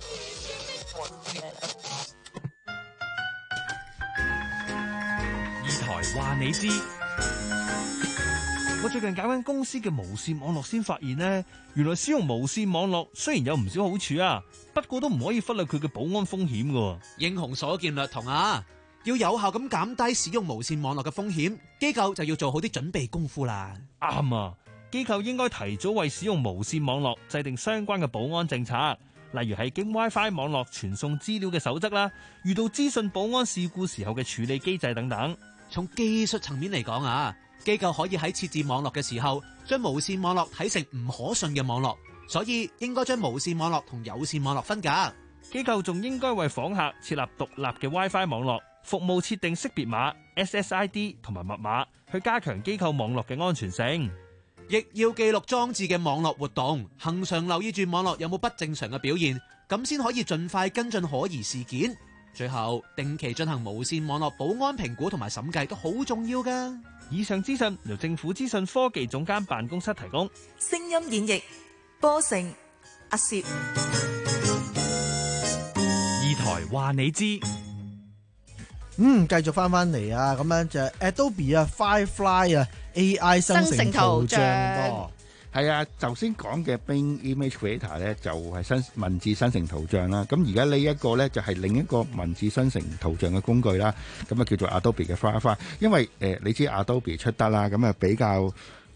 二台話你知。我最近搞緊公司嘅無線網絡，先發現呢，原來使用無線網絡雖然有唔少好處啊，不過都唔可以忽略佢嘅保安風險㗎。 英雄所見略同啊，要有效咁減低使用無線網絡嘅風險，機構就要做好啲準備功夫啦。 啱啊，機構應該提早為使用無線網絡制定相關嘅保安政策，例如係經 WiFi 網絡傳送資料嘅守則啦，遇到資訊保安事故時候嘅處理機制等等。 從技術層面嚟講啊，機構可以喺設置網絡嘅時候，將無線網絡睇成唔可信嘅網絡，所以應該將無線網絡同有線網絡分隔。 機構仲應該為訪客設立獨立嘅 WiFi 網絡，服務設定識別碼 S S I D 同埋密碼，去加強機構網絡嘅安全性。 亦要記錄裝置嘅網絡活動，恆常留意住網絡有冇不正常嘅表現，咁先可以盡快跟進可疑事件。最後，定期進行無線網絡保安評估同埋審計都好重要㗎。 以上資訊由政府資訊科技總監辦公室提供。 聲音演繹波成阿攝。 二台話你知。 嗯，繼續翻翻嚟啊，咁樣就 Adobe 啊 Firefly 啊 A I 生成圖像噃。 係啊，頭先講嘅 Bing Image Creator 咧就係生文字生成圖像啦。咁而家呢一個咧就係另一個文字生成圖像嘅工具啦。咁啊叫做 Adobe 嘅 Firefly。因為誒、呃、你知 Adobe 出得啦，咁啊比較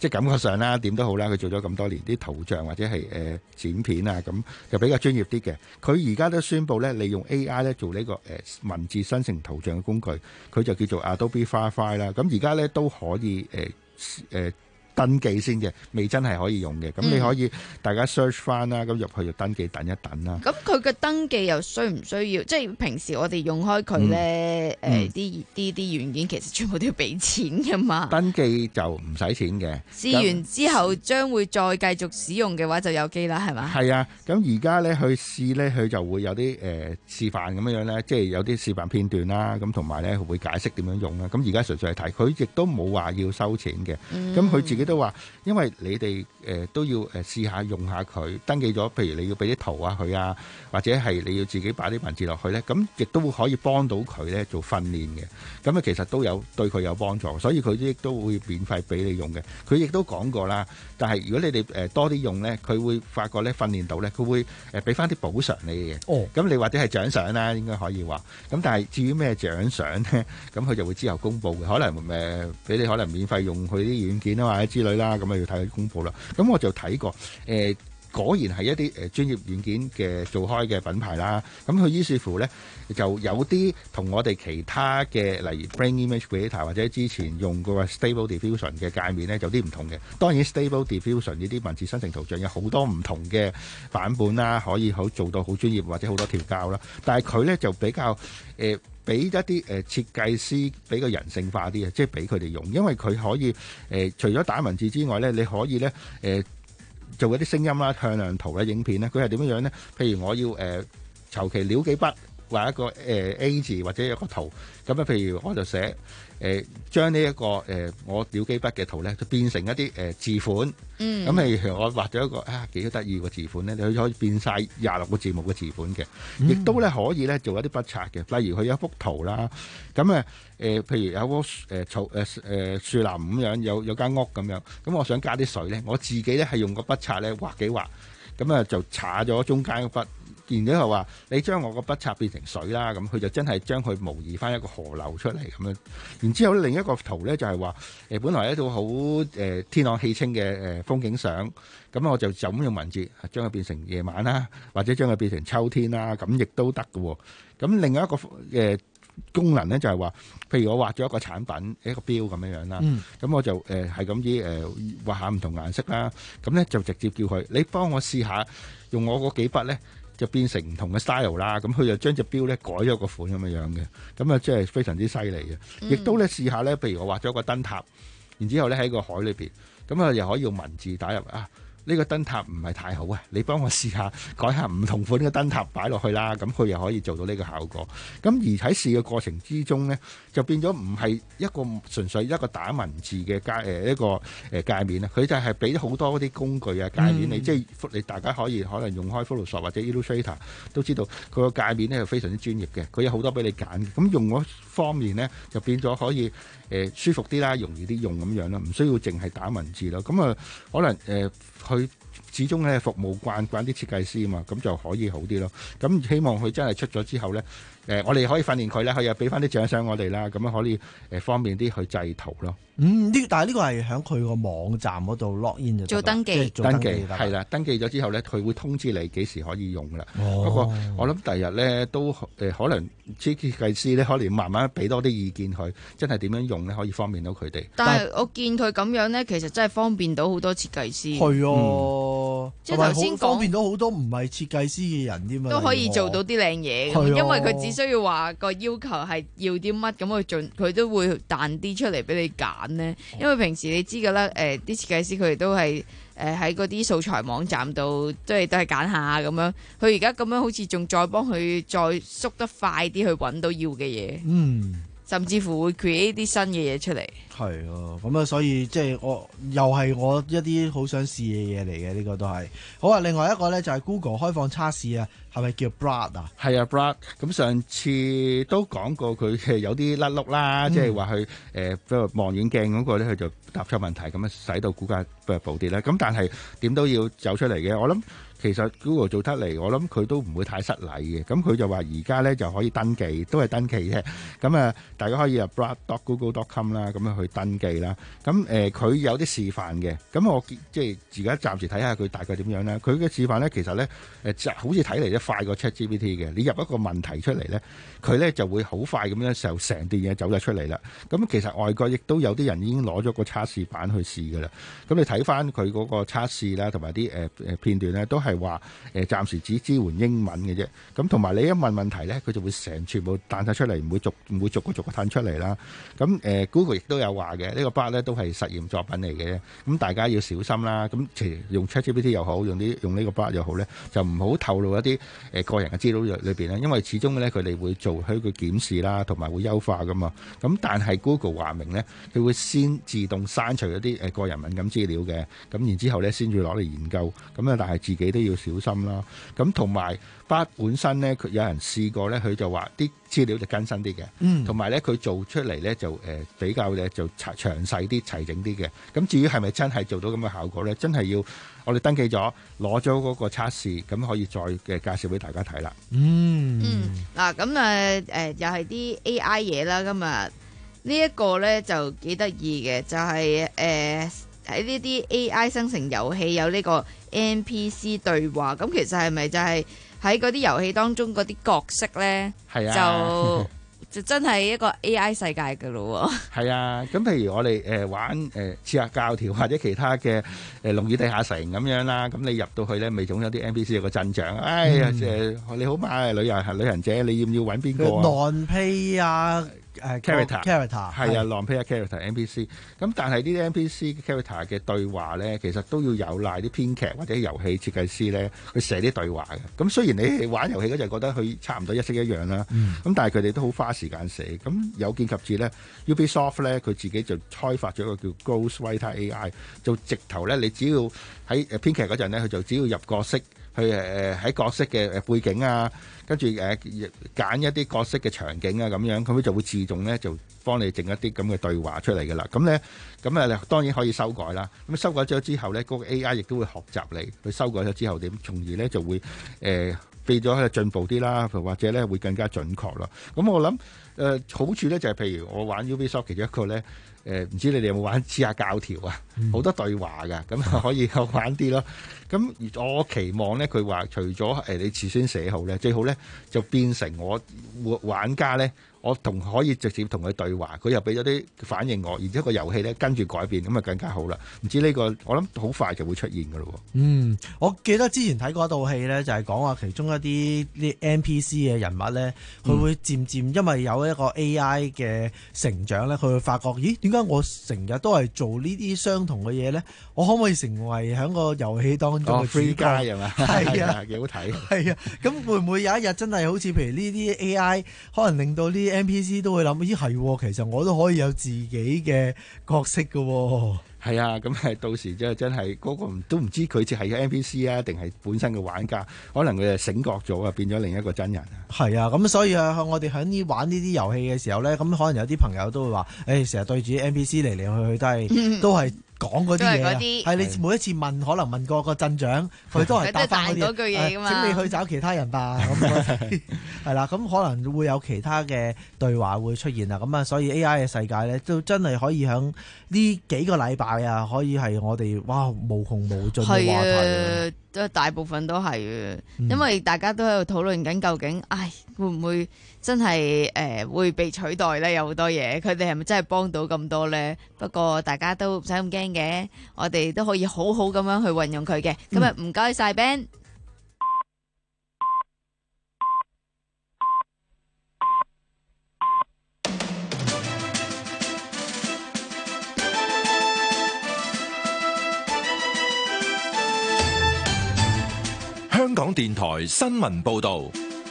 即係感覺上啦，點都好啦，佢做咗咁多年啲圖像或者係誒、呃、剪片啊，咁就比較專業啲嘅。佢而家都宣布咧，利用 A I 咧做呢、這個誒、呃、文字生成圖像嘅工具，佢就叫做 Adobe Firefly 啦。咁而家咧都可以誒誒。呃呃登記先嘅，未真係可以用嘅。咁你可以大家 search 翻啦，咁入去就登記等一等啦。 咁佢嘅登記又需唔需要？即係平時我哋用開佢咧，誒啲啲啲軟件其實全部都要俾錢噶嘛。 登記就唔使錢嘅。 試完之後將會再繼續使用嘅話就有機啦，係嘛？ 係啊，咁而家咧去試咧，佢就會有啲誒、呃、示範咁樣樣咧，即係有啲示範片段啦，咁同埋咧會解釋點樣用啦。咁而家純粹係睇，佢亦都冇話要收錢嘅。咁佢、嗯、自己都話，因為你哋誒、呃、都要誒試下用下佢，登記咗，譬如你要俾啲圖啊佢啊，或者係你要自己擺啲文字落去咧，咁亦都會可以幫到佢咧做訓練嘅。咁啊其實都有對佢有幫助，所以佢亦都會免費俾你用嘅。佢亦都講過啦，但係如果你哋誒多啲用咧，佢會發覺咧訓練到咧，佢會誒俾翻啲補償你嘅。哦，咁你或者係獎賞啦，應該可以話。咁但係至於咩獎賞咧，咁佢就會之後公佈嘅，可能誒俾你可能免費用佢啲軟件啊或者之類啦。咁啊要睇佢公佈啦。咁我就睇過誒、呃，果然係一啲誒專業軟件嘅做開嘅品牌啦。咁佢於是乎咧就有啲同我哋其他嘅，例如 Brain Image Creator 或者之前用過 Stable Diffusion 嘅界面咧有啲唔同嘅。當然 Stable Diffusion 呢啲文字生成圖像有好多唔同嘅版本啦，可以好做到好專業或者好多調校啦。但係佢咧就比較誒。呃俾一啲誒設計師比較人性化啲嘅，即係俾佢哋用，因為佢可以誒、呃、除咗打文字之外咧，你可以咧誒、呃、做一啲聲音啦、向量圖啦、影片咧，佢係點樣樣咧？譬如我要誒求其撩幾筆畫一個誒、呃、A 字或者一個圖，咁啊，譬如我就寫誒將呢一個誒、呃、我撩幾筆嘅圖咧，就變成一啲誒、呃、字款。嗯，咁譬如我畫咗一個啊幾得意個字款咧，你可以變晒廿六個字母嘅字款嘅，亦、嗯、都咧可以咧做一啲筆刷嘅，例如佢有一幅圖啦，咁啊誒，譬如有個誒草誒誒樹林咁樣，有有間屋咁樣，咁我想加啲水咧，我自己咧係用個筆刷咧畫幾畫，咁啊就搽咗中間個筆。然之後話你將我個筆刷變成水啦，咁佢就真係將佢模擬翻一個河流出嚟咁樣。然之後另一個圖咧就係話誒，本來一套好誒天朗氣清嘅誒、呃、風景相，咁我就就咁用文字將佢變成夜晚啦，或者將佢變成秋天啦，咁亦都得嘅。咁另外一個誒、呃、功能咧就係話，譬如我畫咗一個產品一個標咁樣樣啦，咁、嗯、我就誒係咁啲誒畫下唔同顏色啦，咁咧就直接叫佢你幫我試下用我嗰幾筆咧。就變成唔同嘅 style 啦，咁佢就將隻標咧改咗個款咁樣樣嘅，咁啊即係非常之犀利嘅。亦、嗯、都咧試下咧，譬如我畫咗個燈塔，然之後咧喺個海裏邊，咁啊又可以用文字打入啊。呢、這個燈塔唔係太好啊！你幫我試下改下唔同款嘅燈塔擺落去啦，咁佢又可以做到呢個效果。咁而喺試嘅過程之中呢，就變咗唔係一個純粹一個打文字嘅界誒一個誒界面啊，佢就係俾好多啲工具啊界面、嗯、你，即係你大家可以可能用開 Photoshop 或者 Illustrator 都知道佢個界面呢係非常之專業嘅，佢有好多俾你揀嘅。咁用嗰方面呢，就變咗可以誒、呃、舒服啲啦，容易啲用咁樣啦，唔需要淨係打文字咯。咁啊可能誒。呃佢始終咧服務慣慣啲設計師啊嘛，咁就可以好啲咯。咁希望佢真係出咗之後咧，誒、呃、我哋可以訓練佢咧，佢又俾翻啲獎賞我哋啦，咁樣可以誒、呃、方便啲去製圖咯。 嗯，呢但係呢個係喺佢個網站嗰度 log in 就做登記， 做登記係啦，登記咗之後咧，佢會通知你幾時可以用噶啦。哦、不過我諗第日咧都誒、呃、可能設計師咧可能慢慢俾多啲意見佢，真係點樣用咧可以方便到佢哋。 但係我見佢咁樣咧，其實真係方便到好多設計師。 係啊， 即係頭先講方便到好多唔係設計師嘅人添嘛， 都可以做到啲靚嘢。因為佢只需要話個要求係要啲乜，咁佢盡佢都會彈啲出嚟俾你揀咧。因為平時你知噶啦，誒、呃、啲設計師佢哋都係誒喺嗰啲素材網站度，即係都係揀下咁樣。佢而家咁樣好似仲再幫佢再縮得快啲去揾到要嘅嘢，嗯，甚至乎會 create 啲新嘅嘢出嚟。 係啊，咁啊，所以即係我又係我一啲好想試嘅嘢嚟嘅，呢個都係好啊。另外一個咧就係 Google 開放測試啊，係咪叫 Bard 啊？ 係啊 Bard。咁上次都講過佢有啲甩碌啦，即係話佢誒不過望遠鏡嗰個咧，佢就答錯問題，咁啊使到股價暴跌咧。咁但係點都要走出嚟嘅。我諗其實 Google 做得嚟，我諗佢都唔會太失禮嘅。咁佢就話而家咧就可以登記，都係登記嘅。咁啊，大家可以啊 brad dot google dot com 啦，咁樣去登記啦。咁誒，佢、呃、有啲示範嘅。咁我即係而家暫時睇下佢大概點樣啦。佢嘅示範咧，其實咧誒，好似睇嚟咧快過 ChatGPT 嘅。你入一個問題出嚟咧，佢咧就會好快咁樣就成段嘢走咗出嚟啦。咁其實外國亦都有啲人已經攞咗個測試版去試㗎啦。咁你睇翻佢嗰個測試啦，同埋啲誒誒片段咧，都係話誒暫時只支援英文嘅啫。咁同埋你一問問題咧，佢就會成全部彈晒出嚟，唔會逐唔會逐個逐個彈出嚟啦。咁誒、呃、Google 亦都有話嘅，呢、這個 bug 咧都係實驗作品嚟嘅。咁大家要小心啦。咁其實用 ChatGPT 又好，用啲用呢個 bug 又好咧，就唔好透露一啲誒個人嘅資料裏邊咧，因為始終咧佢哋會做喺佢檢視啦，同埋會優化噶嘛。咁但係 Google 話明咧，佢會先自動刪除一啲誒個人敏感資料嘅，咁然之後咧先至攞嚟研究。咁啊，但係自己都要小心啦。咁同埋 bug 本身咧，佢有人試過咧，佢就話啲資料就更新啲嘅，嗯，同埋咧佢做出嚟咧就誒、呃、比較咧就詳詳細啲、齊整啲嘅。咁至於係咪真係做到咁嘅效果咧，真係要我哋登記咗，攞咗嗰個測試，咁可以再嘅介紹俾大家睇啦。 嗯嗯，嗱咁誒誒又係啲 A I 嘢啦。今日呢一個咧就幾得意嘅，就係誒喺呢啲 A I 生成遊戲有呢個 N P C 對話，咁其實係咪就係喺嗰啲遊戲當中嗰啲角色咧，係啊，就就真係一個 A I 世界㗎咯喎。係啊，咁譬如我哋誒玩誒刺客教條或者其他嘅誒龍與地下城咁樣啦，咁你入到去咧，咪總有啲 N P C 有個陣仗，哎呀誒你好嘛，旅遊係旅行者，你要唔要揾邊個啊？non pay 啊！誒 character character 係啊 non player character N P C。咁但係呢啲 N P C character 嘅對話咧，其實都要有賴啲編劇或者遊戲設計師咧去寫啲對話嘅。咁雖然你玩遊戲嗰陣覺得佢差唔多一式一樣啦，咁、嗯、但係佢哋都好花時間寫。咁有見及此咧 ，Ubisoft 咧佢自己就開發咗一個叫 Ghostwriter A I， 就直頭咧你只要喺誒編劇嗰陣咧，佢就只要入角色。去誒喺角色嘅誒背景啊，跟住誒揀一啲角色嘅場景啊，咁樣咁佢就會自動咧就幫你整一啲咁嘅對話出嚟嘅啦。咁咧咁啊，當然可以修改啦。咁修改咗之後咧，嗰個 A I 亦都會學習你，佢修改咗之後點，從而咧就會誒變咗喺度進步啲啦，或者咧會更加準確咯。咁我諗誒好處咧就係譬如我玩 Ubisoft 其中一個咧。誒、呃、唔知你哋有冇玩刺客教條啊？好、嗯、多對話㗎，咁可以有玩啲咯。咁我期望咧，佢話除咗誒、呃、你事先寫好咧，最好咧就變成我玩家咧，我同可以直接同佢對話，佢又俾咗啲反應我，然之後個遊戲咧跟住改變，咁啊更加好啦。唔知呢、呢個我諗好快就會出現㗎咯。嗯，我記得之前睇過一套戲咧，就係講話其中一啲啲 N P C 嘅人物咧，佢會漸漸因為有一個 A I 嘅成長咧，佢會發覺，咦點解我成日都係做呢啲相同嘅嘢咧？我可唔可以成為喺個遊戲當中嘅主角？係嘛？係啊，幾好睇。係啊，咁會唔會有一日真係好似譬如呢啲 A I 可能令到啲 N P C 都會諗，咦係，其實我都可以有自己嘅角色㗎喎。係啊，咁係到時真係真係嗰個都唔知佢只係 N P C 啊，定係本身嘅玩家，可能佢就醒覺咗啊，變咗另一個真人啊。係啊，咁所以啊，我哋喺呢玩呢啲遊戲嘅時候咧，咁可能有啲朋友都會話，誒成日對住 N P C 嚟嚟去去都係、嗯、都係講嗰啲嘢啊。係你每一次問，可能問過個鎮長，佢都係答翻嗰句嘢㗎嘛。請你去找其他人吧。咁係啦，咁可能會有其他嘅對話會出現啊。咁啊，所以 A I 嘅世界咧，都真係可以喺呢幾個禮拜啊，可以係我哋哇無窮無盡嘅話題。係啊，都大部分都係嘅，因為大家都喺度討論緊究竟，唉，會唔會真係誒、呃、會被取代咧？有好多嘢，佢哋係咪真係幫到咁多咧？不過大家都唔使咁驚嘅，我哋都可以好好咁樣去運用佢嘅。今日唔該晒 Ben。 香港電台新聞報道，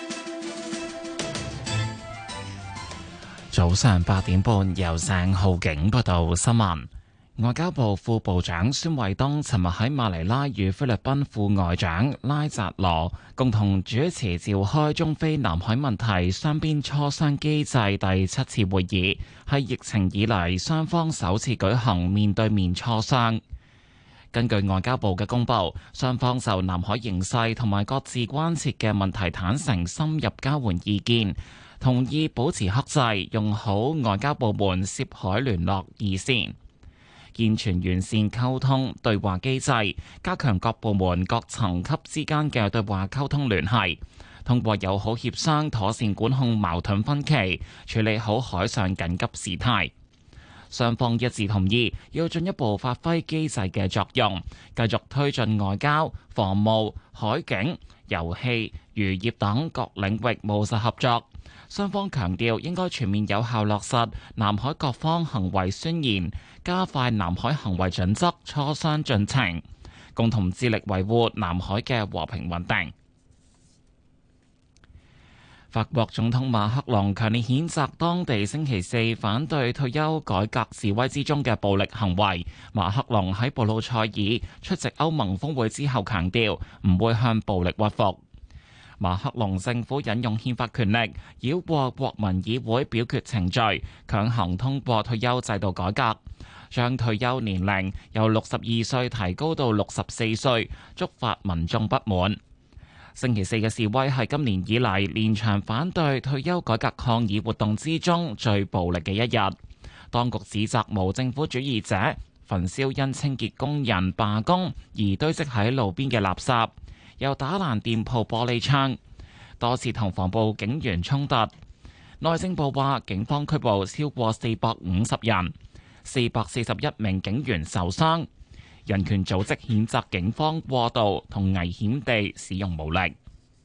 早上八點半由鄭浩景報道新聞。外交部副部長孫衛東尋日喺馬尼拉與菲律賓副外長拉扎羅共同主持召開中菲南海問題雙邊磋商機制第七次會議，係疫情以嚟雙方首次舉行面對面磋商。 根據外交部嘅公佈，雙方就南海形勢同埋各自關切嘅問題坦誠深入交換意見，同意保持克制，用好外交部門涉海聯絡二線，健全完善溝通對話機制，加強各部門各層級之間嘅對話溝通聯繫，通過友好協商妥善管控矛盾分歧，處理好海上緊急事態。雙方一致同意要進一步發揮機制嘅作用，繼續推進外交、防務、海警、油氣、漁業等各領域務實合作。雙方強調應該全面有效落實南海各方行為宣言，加快南海行為準則磋商進程，共同致力維護南海嘅和平穩定。法國總統馬克龍強烈譴責當地星期四反對退休改革示威之中嘅暴力行為。馬克龍喺布魯塞爾出席歐盟峰會之後強調，唔會向暴力屈服。馬克龍政府引用憲法權力，繞過國民議會表決程序，強行通過退休制度改革，將退休年齡由六十二歲提高到六十四歲，觸發民眾不滿。星期四嘅示威係今年以嚟連場反對退休改革抗議活動之中最暴力嘅一日。當局指責無政府主義者焚燒因清潔工人罷工而堆積喺路邊嘅垃圾，又打爛店鋪玻璃窗，多次同防暴警員衝突。內政部話警方拘捕超過四百五十人，四百四十一名警員受傷。人權組織譴責警方過度同危險地使用武力。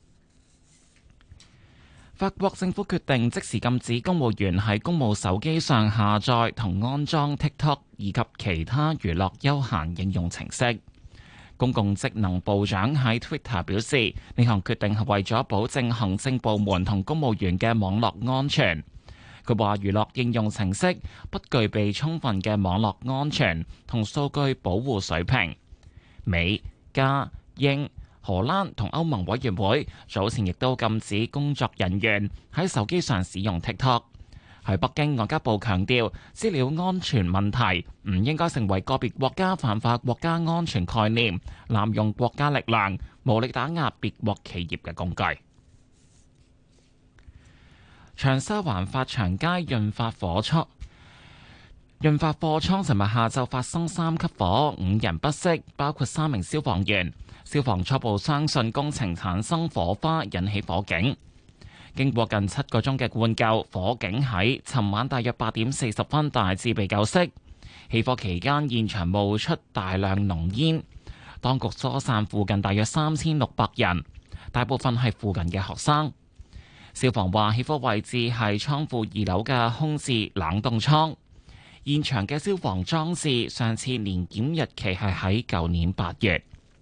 法國政府決定即時禁止公務員喺公務手機上下載同安裝 TikTok 以及其他娛樂休閒應用程式。公共職能部長喺 Twitter 表示，呢項決定係為咗保證行政部門同公務員嘅網絡安全。佢話娛樂應用程式不具備充分嘅網絡安全同數據保護水平。美、加、英、荷蘭同歐盟委員會早前亦都禁止工作人員喺手機上使用 TikTok。喺北京，外交部強調資料安全問題唔應該成為個別國家泛化國家安全概念、濫用國家力量、無力打壓別國企業嘅工具。長沙灣發祥街潤發火倉，潤發貨倉尋日下晝發生三級火，五人不適，包括三名消防員。消防初步相信工程產生火花引起火警。經過近七個鐘嘅灌救，火警喺尋晚大約八點四十分大致被救熄。起火期間，現場冒出大量濃煙，當局疏散附近大約三千六百人，大部分係附近嘅學生。消防話起火位置係倉庫二樓嘅空置冷凍倉，現場嘅消防裝置上次年檢日期係喺舊年八月。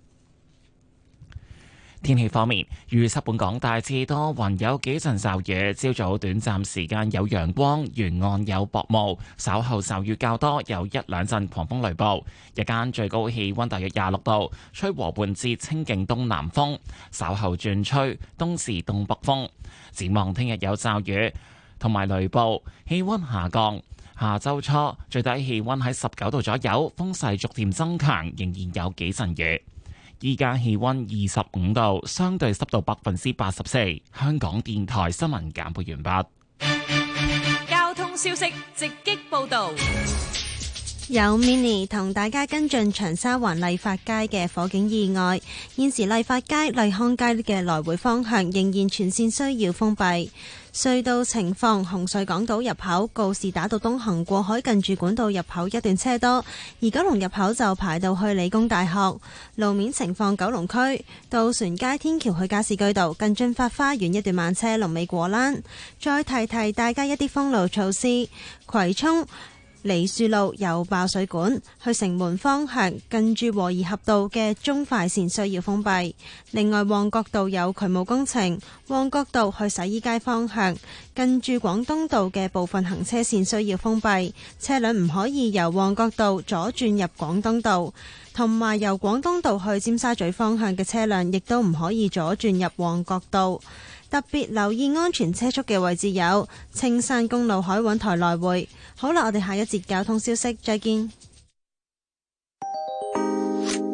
天氣方面，預測本港大致多雲，有幾陣驟雨，朝早短暫時間有陽光，沿岸有薄霧，稍後驟雨較多，有一兩陣狂風雷暴。日間最高氣溫大約廿六度，吹和緩至清勁東南風，稍後轉吹東至東北風。展望聽日有驟雨同埋雷暴，氣溫下降。下周初最低氣溫喺十九度左右，風勢逐漸增強，仍然有幾陣雨。依家氣溫二十五度，相對濕度百分之八十四。香港電台新聞簡報完畢。 交通消息直擊報道。 有 Mini 同大家跟進長沙灣麗發街嘅火警意外，現時麗發街、麗康街嘅來回方向仍然全線需要封閉。隧道情況：紅隧港島入口告士打道東行過海近住管道入口一段車多，而九龍入口就排到去理工大學。路面情況：九龍區渡船街天橋去加士居道近駿發花園一段慢車，龍尾果欄。再提提大家一啲封路措施：葵涌梨樹路有爆水管，去城門方向近住和宜合道嘅中快線需要封閉。另外，旺角道有渠務工程，旺角道去洗衣街方向近住廣東道嘅部分行車線需要封閉，車輛唔可以由旺角道左轉入廣東道，同埋由廣東道去尖沙咀方向嘅車輛亦都唔可以左轉入旺角道。特別留意安全車速嘅位置有青山公路海韻台來回。好啦，我哋下一節交通消息再見。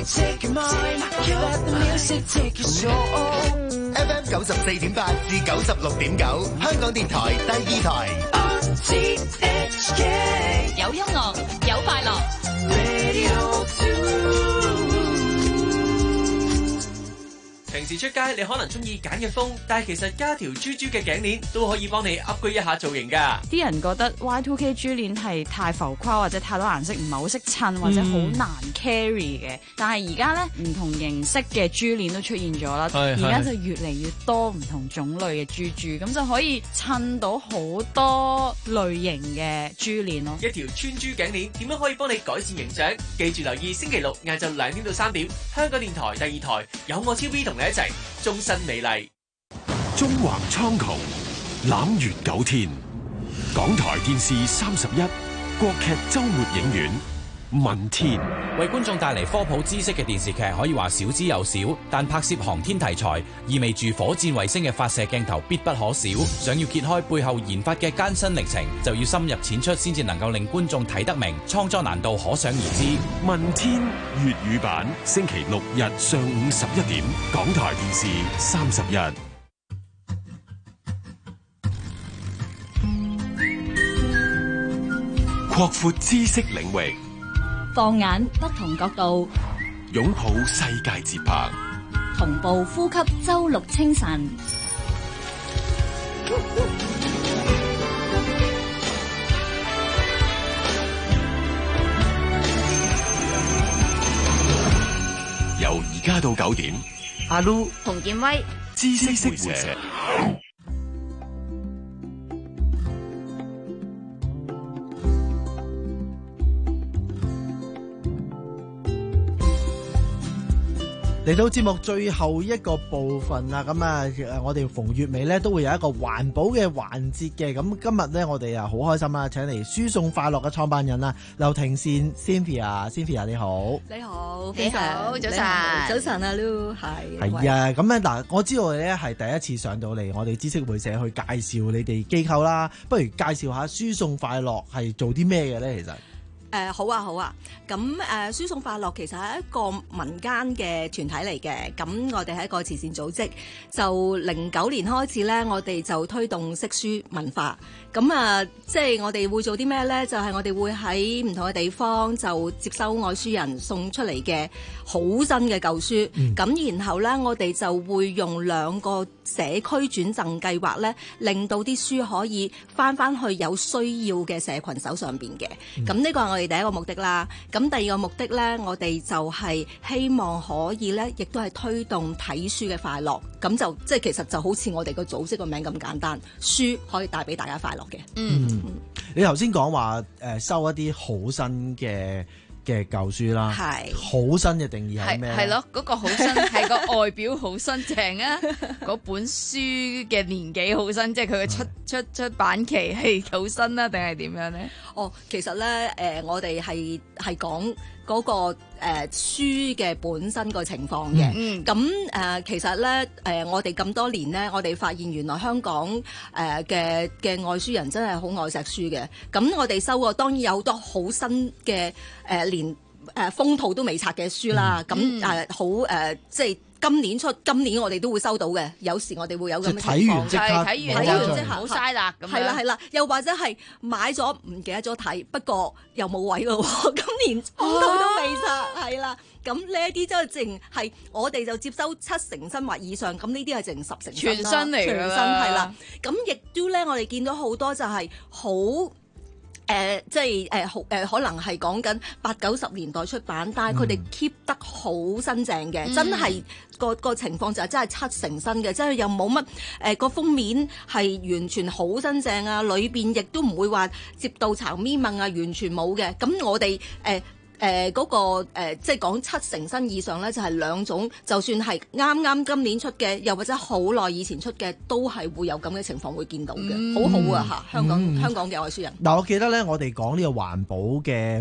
take your mind, let the music take your soul。 F M 九十四點八至九十六點九，香港電台第二台。 R T H K 有音樂，有快樂。 Radio two。 平時出街你可能中意揀嘅風，但係其實加條豬豬嘅頸鏈都可以幫你 upgrade 一下造型㗎。 啲人覺得 Y two K 豬鏈係太浮誇或者太多顏色，唔係好識襯或者好難 carry 嘅。但係而家咧唔同形式嘅豬鏈都出現咗啦，而家就越嚟越多唔同種類嘅豬豬，咁就可以襯到好多類型嘅豬鏈咯。 一條穿豬頸鏈點樣可以幫你改善形象？記住留意星期六晏晝兩點到三點，香港電台第二台有我超 V 同你一齊終身美麗。 縱橫蒼穹，攬月九天。港台電視三十一，國劇周末影院。問天為觀眾帶嚟科普知識嘅電視劇可以話少之又少，但拍攝航天題材意味住火箭衛星嘅發射鏡頭必不可少。想要揭開背後研發嘅艱辛歷程，就要深入淺出先至能夠令觀眾睇得明，創作難度可想而知。 問天粵語版星期六日上午十一點，港台電視三十一。擴闊知識領域， 放眼不同角度， 擁抱世界節拍， 同步呼吸周六清晨。 由而家到九點， 阿 Lu 洪建威， 知識會社。 嚟到節目最後一個部分啦，咁啊，我哋逢月尾咧都會有一個環保嘅環節嘅。咁今日咧，我哋啊好開心啊，請嚟輸送快樂嘅創辦人啊，劉庭善 Cynthia，Cynthia 你好， 你好， 你好，早晨， 早晨啊 Lu， 係係啊，咁咧嗱，我知道你咧係第一次上到嚟我哋知識會社去介紹你哋機構啦，不如介紹下輸送快樂係做啲咩嘅咧？其實。 誒、呃、好啊好啊，咁誒、呃、輸送快樂其實係一個民間嘅團體嚟嘅，咁我哋係一個慈善組織，就零九年開始咧，我哋就推動惜書文化，咁啊，即係我哋會做啲咩咧？就係、是、我哋會喺唔同嘅地方就接收愛書人送出嚟嘅好新嘅舊書，咁、嗯、然後咧我哋就會用兩個社區轉贈計劃咧，令到啲書可以翻翻去有需要嘅社群手上邊嘅，咁呢、嗯、個係我哋第一個目的啦。咁第二個目的咧，我哋就係希望可以咧，亦都係推動睇書嘅快樂。咁就即係其實就好似我哋個組織個名咁簡單，書可以帶俾大家快樂嘅。 嗯，嗯你頭先講話誒收一啲好新嘅嘅舊書啦，係好新嘅定義係咩？ 係咯，嗰、嗰個好新係個外表好新淨啊，嗰本書嘅年紀好新，即係佢嘅出出出版期係好新啦，定係點樣咧？ 哦，其實咧，誒、呃，我哋係係講嗰個誒、呃、書嘅本身個情況嘅。嗯，咁誒、呃，其實咧，誒、呃，我哋咁多年咧，我哋發現原來香港誒嘅嘅愛書人真係好愛錫書嘅。咁我哋收過當然有好多好新嘅誒、呃，連誒、呃、封套都未拆嘅書啦。咁誒好誒，即係。今年出，今年我哋都會收到嘅。有時我哋會有咁嘅情況， 睇完即刻， 睇完即刻好嘥啦。咁係啦係啦，又或者係買咗唔記得咗睇，不過又冇位咯。今年封套都未拆，係啦。咁呢一啲真係淨係我哋就接收七成新或以上，咁呢啲係淨十成全新嚟㗎啦。全新係啦。 咁亦都咧，我哋見到好多就係好。誒、呃，即係誒，好、呃、誒，可能係講緊八九十年代出版，但係佢哋 keep 得好新淨嘅，嗯、真係個個情況就係真係七成新嘅，即係又冇乜誒個封面係完全好新淨啊，裏邊亦都唔會話接到巢咪問啊，完全冇嘅。咁我哋誒。呃誒嗰、呃那個、呃、即係講七成新以上咧，就係、是、兩種，就算係啱啱今年出嘅，又或者好耐以前出嘅，都係會有咁嘅情況會見到嘅，嗯、好好啊嚇！香港、嗯、香港嘅愛書人。 嗱，我記得咧，我哋講呢個環保嘅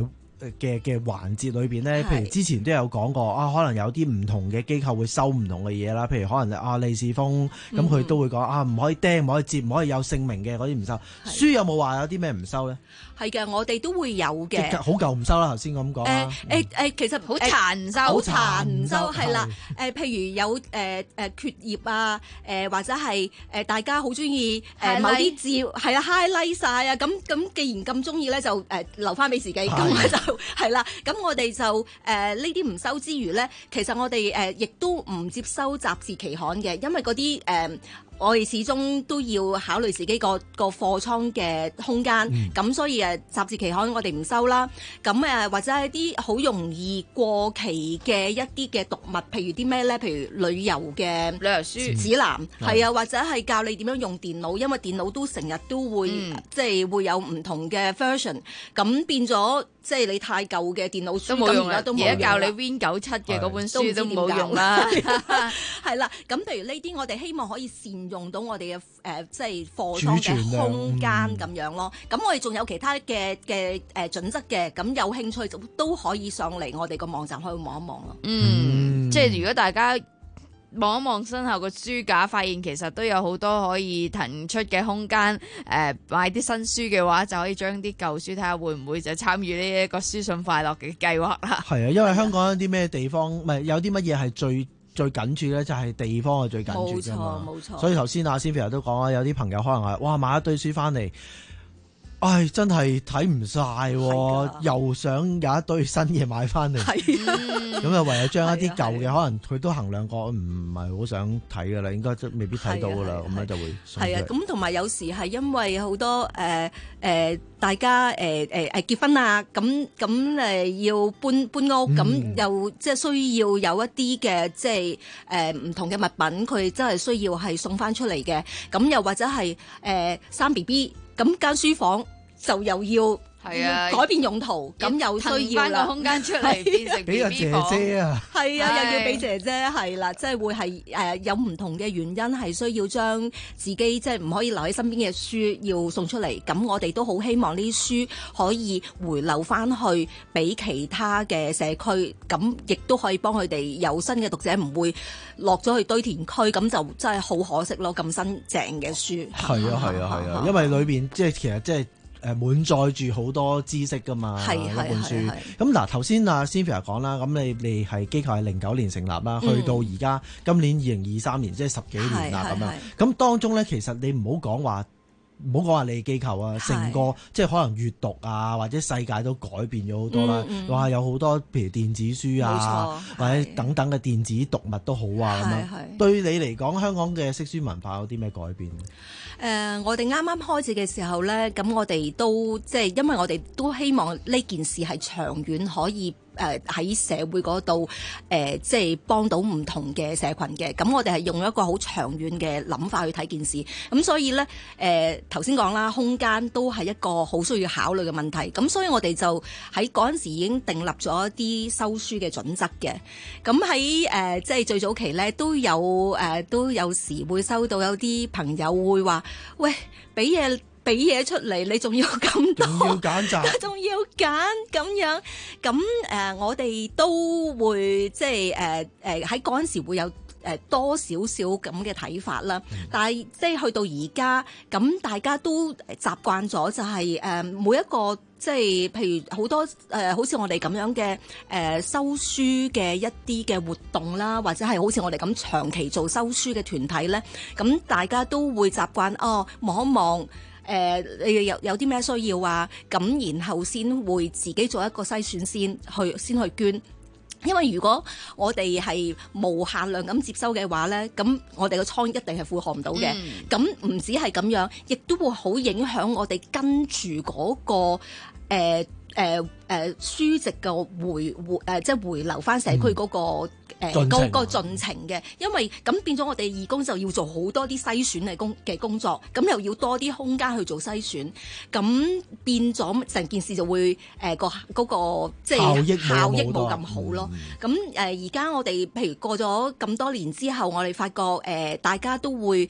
嘅嘅環節裏邊咧，譬如之前都有講過啊，可能有啲唔同嘅機構會收唔同嘅嘢啦，譬如可能啊利是封，咁佢、嗯、都會講啊唔可以釘，唔可以折，唔可以有姓名嘅嗰啲唔收。書有冇話有啲咩唔收咧？ 係嘅，我哋都會有嘅。 好舊唔收啦，頭先咁講啦。 誒誒誒，其實好殘唔收， 好殘唔收，係啦。誒，譬如有誒誒缺頁啊，誒或者係誒大家好中意誒某啲字，係啊 highlight 曬啊，咁咁既然咁中意咧，就誒留翻俾自己，咁就係啦。咁我哋就誒呢啲唔收之餘咧，其實我哋誒亦都唔接收雜誌期刊嘅，因為嗰啲誒。我哋始終都要考慮自己個個貨倉嘅空間，咁、嗯、所以誒雜誌期刊我哋唔收啦。咁誒或者係啲好容易過期嘅一啲嘅讀物，譬如啲咩咧？譬如旅遊嘅旅遊書指南，係、嗯、啊，或者係教你點樣用電腦，因為電腦都成日都會、嗯、即係會有唔同嘅 version， 咁變咗即係你太舊嘅電腦書都冇用啦， 都冇用啦。 而家教你 Win 九七嘅嗰本書都冇用啦。 係啦，咁譬如呢啲我哋希望可以善用到我哋嘅誒，即係貨倉嘅空間咁樣咯。咁、嗯、我哋仲有其他嘅嘅誒準則嘅，咁有興趣就都可以上嚟我哋個網站可以望一望咯。 嗯，嗯即係如果大家望一望身後個書架，發現其實都有好多可以騰出嘅空間。誒、呃，買啲新書嘅話，就可以將啲舊書睇下會唔會就參與呢一個書信快樂嘅計劃啦。係啊，因為香港有啲咩地方，唔係有啲乜嘢係最最緊住咧，就係地方係最緊住㗎嘛。冇錯，冇錯。所以頭先阿 Cynthia 都講啦，有啲朋友可能係哇買一堆書翻嚟。唉，真係睇唔晒，又想有一堆新嘢買翻嚟，咁啊唯有將一啲舊嘅，可能佢都衡量過，唔係好想睇噶啦，應該都未必睇到噶啦，咁樣就會係啊。咁同埋有時係因為好多誒誒、呃呃，大家誒誒誒結婚啊，咁咁誒要搬搬屋，咁、嗯、又即係需要有一啲嘅即係誒唔同嘅物品，佢真係需要係送翻出嚟嘅。咁又或者係誒、呃、生 B B， 咁間書房就又要係啊改變用途，咁又需要啦，騰翻個空間出嚟變成 B B 房，俾個姐姐啊，係啊，又要俾姐姐，係啦，即係會係誒有唔同嘅原因係需要將自己即係唔可以留喺身邊嘅書要送出嚟，咁我哋都好希望呢啲書可以回流翻去俾其他嘅社區，咁亦都可以幫佢哋有新嘅讀者，唔會落咗去堆填區，咁就真係好可惜咯，咁新淨嘅書。係啊係啊係啊，因為裏邊即係其實即係。誒滿載住好多知識㗎嘛，一本書。咁嗱頭先阿 Cynthia 講啦，咁你你係機構係零九年成立啦，去到而家今年二零二三年，即係十幾年啦咁樣。咁當中咧，其實你唔好講話，唔好講話你機構啊，成個即係可能閱讀啊，或者世界都改變咗好多啦。話、嗯嗯、有好多譬如電子書啊，或者等等嘅電子讀物都好啊咁樣。對你嚟講，香港嘅識書文化有啲咩改變？ 誒、呃，我哋啱啱開始嘅時候咧，咁我哋都即係因為我哋都希望呢件事係長遠可以誒喺、呃、社會嗰度誒，即係幫到唔同嘅社群嘅。咁我哋係用一個好長遠嘅諗法去睇件事。咁所以咧，誒頭先講啦，空間都係一個好需要考慮嘅問題。咁所以我哋就喺嗰陣時已經訂立咗一啲收書嘅準則嘅。咁喺誒即係最早期咧，都有誒、呃、都有時會收到有啲朋友會話。喂，俾嘢俾嘢出嚟，你仲要咁多，仲要揀擇，仲要揀咁樣，咁誒、呃，我哋都會即係誒誒喺嗰陣時會有誒、呃、多少少咁嘅睇法啦。嗯、但係即係去到而家，咁大家都習慣咗，就係誒每一個。即係譬如好多誒、呃，好似我哋咁樣嘅誒、呃、收書嘅一啲嘅活動啦，或者係好似我哋咁長期做收書嘅團體咧，咁大家都會習慣哦望一望誒，你有有啲咩需要啊？咁然後先會自己做一個篩選先去先去捐。因為如果我哋係無限量咁接收嘅話咧，咁我哋個倉一定係負荷唔到嘅。咁唔止係咁樣，亦都會好影響我哋跟住嗰個誒誒誒書籍嘅回回誒，即係回流翻社區嗰個誒嗰個進程嘅。因為咁變咗，我哋義工就要做好多啲篩選嘅工嘅工作，咁又要多啲空間去做篩選，咁變咗成件事就會誒個嗰個即係效益冇咁好咯。咁誒而家我哋譬如過咗咁多年之後，我哋發覺誒、呃、大家都會。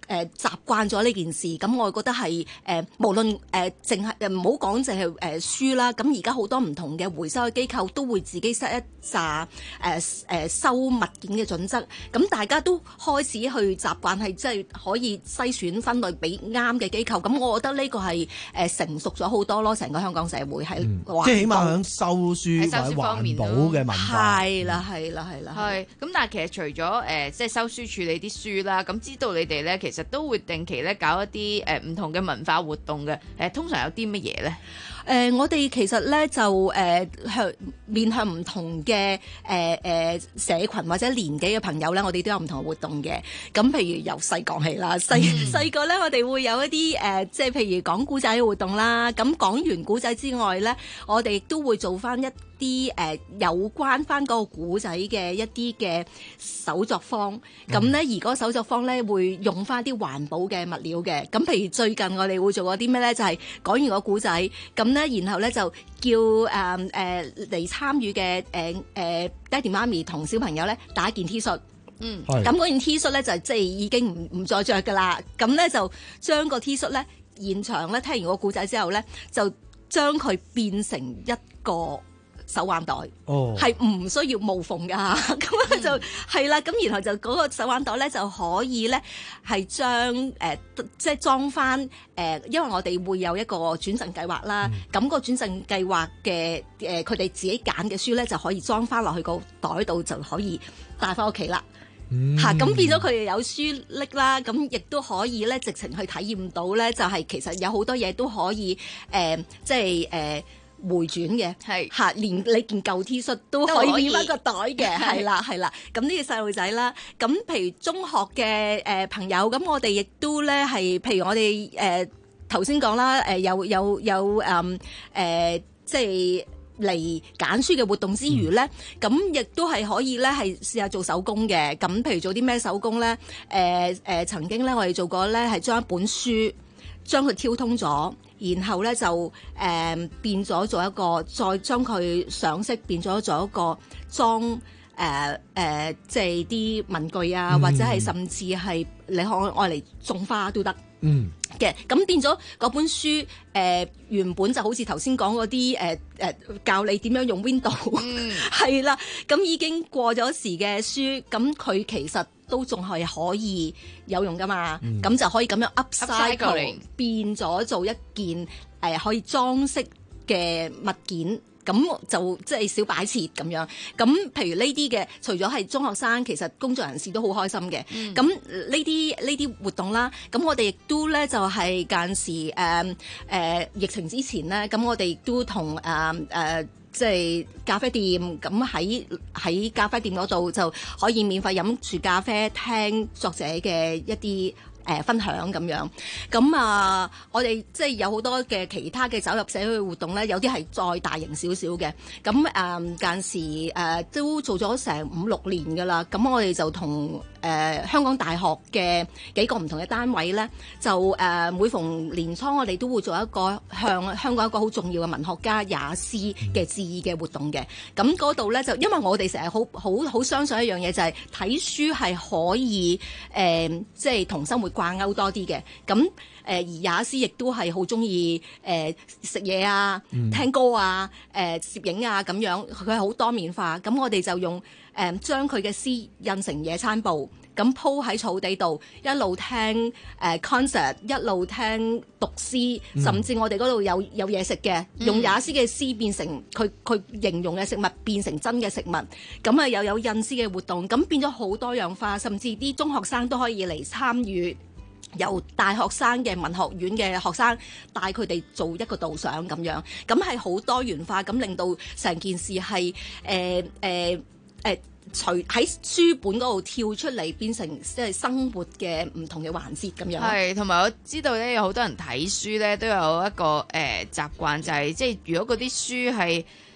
誒習慣咗呢件事，咁我覺得係誒、呃、無論誒淨係唔好講淨係誒書啦，咁而家好多唔同嘅回收嘅機構都會自己 set 一紮誒誒收物件嘅準則，咁大家都開始去習慣係即係可以篩選分類俾啱嘅機構，咁我覺得呢個係誒成熟咗好多咯，成個香港社會係、嗯、 即係起碼喺收書或者環保嘅文化。 係啦係啦係啦。 係咁，但係其實除咗誒、呃、即係收書處理啲書啦，咁知道你哋咧其實都會定期咧搞一啲誒唔同嘅文化活動嘅，誒、呃、通常有啲乜嘢咧？ 誒、呃，我哋其實咧就誒、呃、向面向唔同嘅誒誒社群或者年紀嘅朋友咧，我哋都有唔同嘅活動嘅。咁譬如由細講起啦，細細個咧，我哋會有一啲誒、呃，即係譬如講古仔嘅活動啦。咁講完古仔之外咧，我哋亦都會做翻一啲誒、呃、有關翻嗰個古仔嘅一啲嘅手作坊。咁咧、嗯、而嗰個手作坊咧會用翻啲環保嘅物料嘅。咁譬如最近我哋會做過啲咩咧？就係、是、講完個古仔，咁咧然後咧就叫誒誒嚟參與嘅誒誒爹哋媽咪同小朋友咧打一件 T 恤。嗯，咁嗰件 T 恤咧就即係已經唔唔再着噶啦。咁咧就將個 T 恤咧現場咧聽完個故仔之後咧，就將佢變成一個手環袋，係唔、哦、需要無縫噶。咁咧就係啦。咁、嗯、然後就嗰個手環袋咧就可以咧係將誒即係裝翻誒，因為我哋會有一個轉贈計劃啦。咁、嗯、個轉贈計劃嘅誒，佢、呃、哋自己揀嘅書咧就可以裝翻落去個袋度，就可以帶翻屋企啦。嚇咁、嗯、變咗佢哋有書拎啦，咁亦都可以咧，直情去體驗到咧，就係、是、其實有好多嘢都可以誒、呃，即係誒、呃、回轉嘅，係嚇連你件舊 T 恤都可以變翻個袋嘅，係啦係啦。咁呢個細路仔啦，咁譬如中學嘅誒、呃、朋友，咁我哋亦都咧係，譬如我哋誒頭先講啦，誒、呃、有有有誒誒、嗯呃、即係。嚟揀書嘅活動之餘咧，咁亦都係可以咧係試下做手工嘅。咁譬如做啲咩手工咧？誒、呃、誒、呃、曾經咧我哋做過咧係將一本書將佢挑通咗，然後咧就誒、呃、變咗做一個，再將佢上色變咗做一個裝誒誒、呃呃、即係啲文具啊，嗯、或者係甚至係你可愛嚟種花都得。嗯嘅，咁變咗嗰本書誒、呃、原本就好似頭先講嗰啲誒誒教你點樣用 Windows 係啦，咁已經過咗時嘅書，咁佢其實都仲係可以有用噶嘛，咁、嗯、就可以咁樣 upcycle 變咗做一件誒、呃、可以裝飾嘅物件。咁就即係小擺設咁樣，咁譬如呢啲嘅，除咗係中學生，其實工作人士都好開心嘅。咁呢啲呢啲活動啦，咁我哋亦都咧就係間時誒誒、呃呃、疫情之前咧，咁我哋亦都同誒誒即係咖啡店，咁喺喺咖啡店嗰度就可以免費飲住咖啡，聽作者嘅一啲。誒、呃、分享咁樣，咁啊，我哋即係有好多嘅其他嘅走入社區活動咧，有啲係再大型少少嘅，咁誒間時誒、呃、都做咗成五六年㗎啦，咁我哋就同誒、呃、香港大學嘅幾個唔同嘅單位咧，就誒、呃、每逢年初我哋都會做一個向香港一個好重要嘅文學家也斯嘅致意嘅活動嘅，咁嗰度咧就因為我哋成日好好好相信一樣嘢，就係、是、睇書係可以誒、呃、即係同生活掛鈎多啲嘅，咁誒、呃、而也斯亦都係好中意誒食嘢啊、嗯、聽歌啊、誒、呃、攝影啊咁樣，佢係好多面化。咁我哋就用誒、呃、將佢嘅詩印成野餐布，咁鋪喺草地度，一路聽誒、呃、concert， 一路聽讀詩，嗯、甚至我哋嗰度有有嘢食嘅，用也斯嘅詩變成佢佢形容嘅食物變成真嘅食物，咁啊又有印詩嘅活動，咁變咗好多樣化，甚至啲中學生都可以嚟參與。由大學生嘅文學院嘅學生帶佢哋做一個導賞咁樣，咁係好多元化，咁令到成件事係誒誒誒，除喺書本嗰度跳出嚟，變成即係生活嘅唔同嘅環節咁樣。 係，同埋我知道咧，有好多人睇書咧，都有一個誒、呃、習慣，就係、是、即係如果嗰啲書係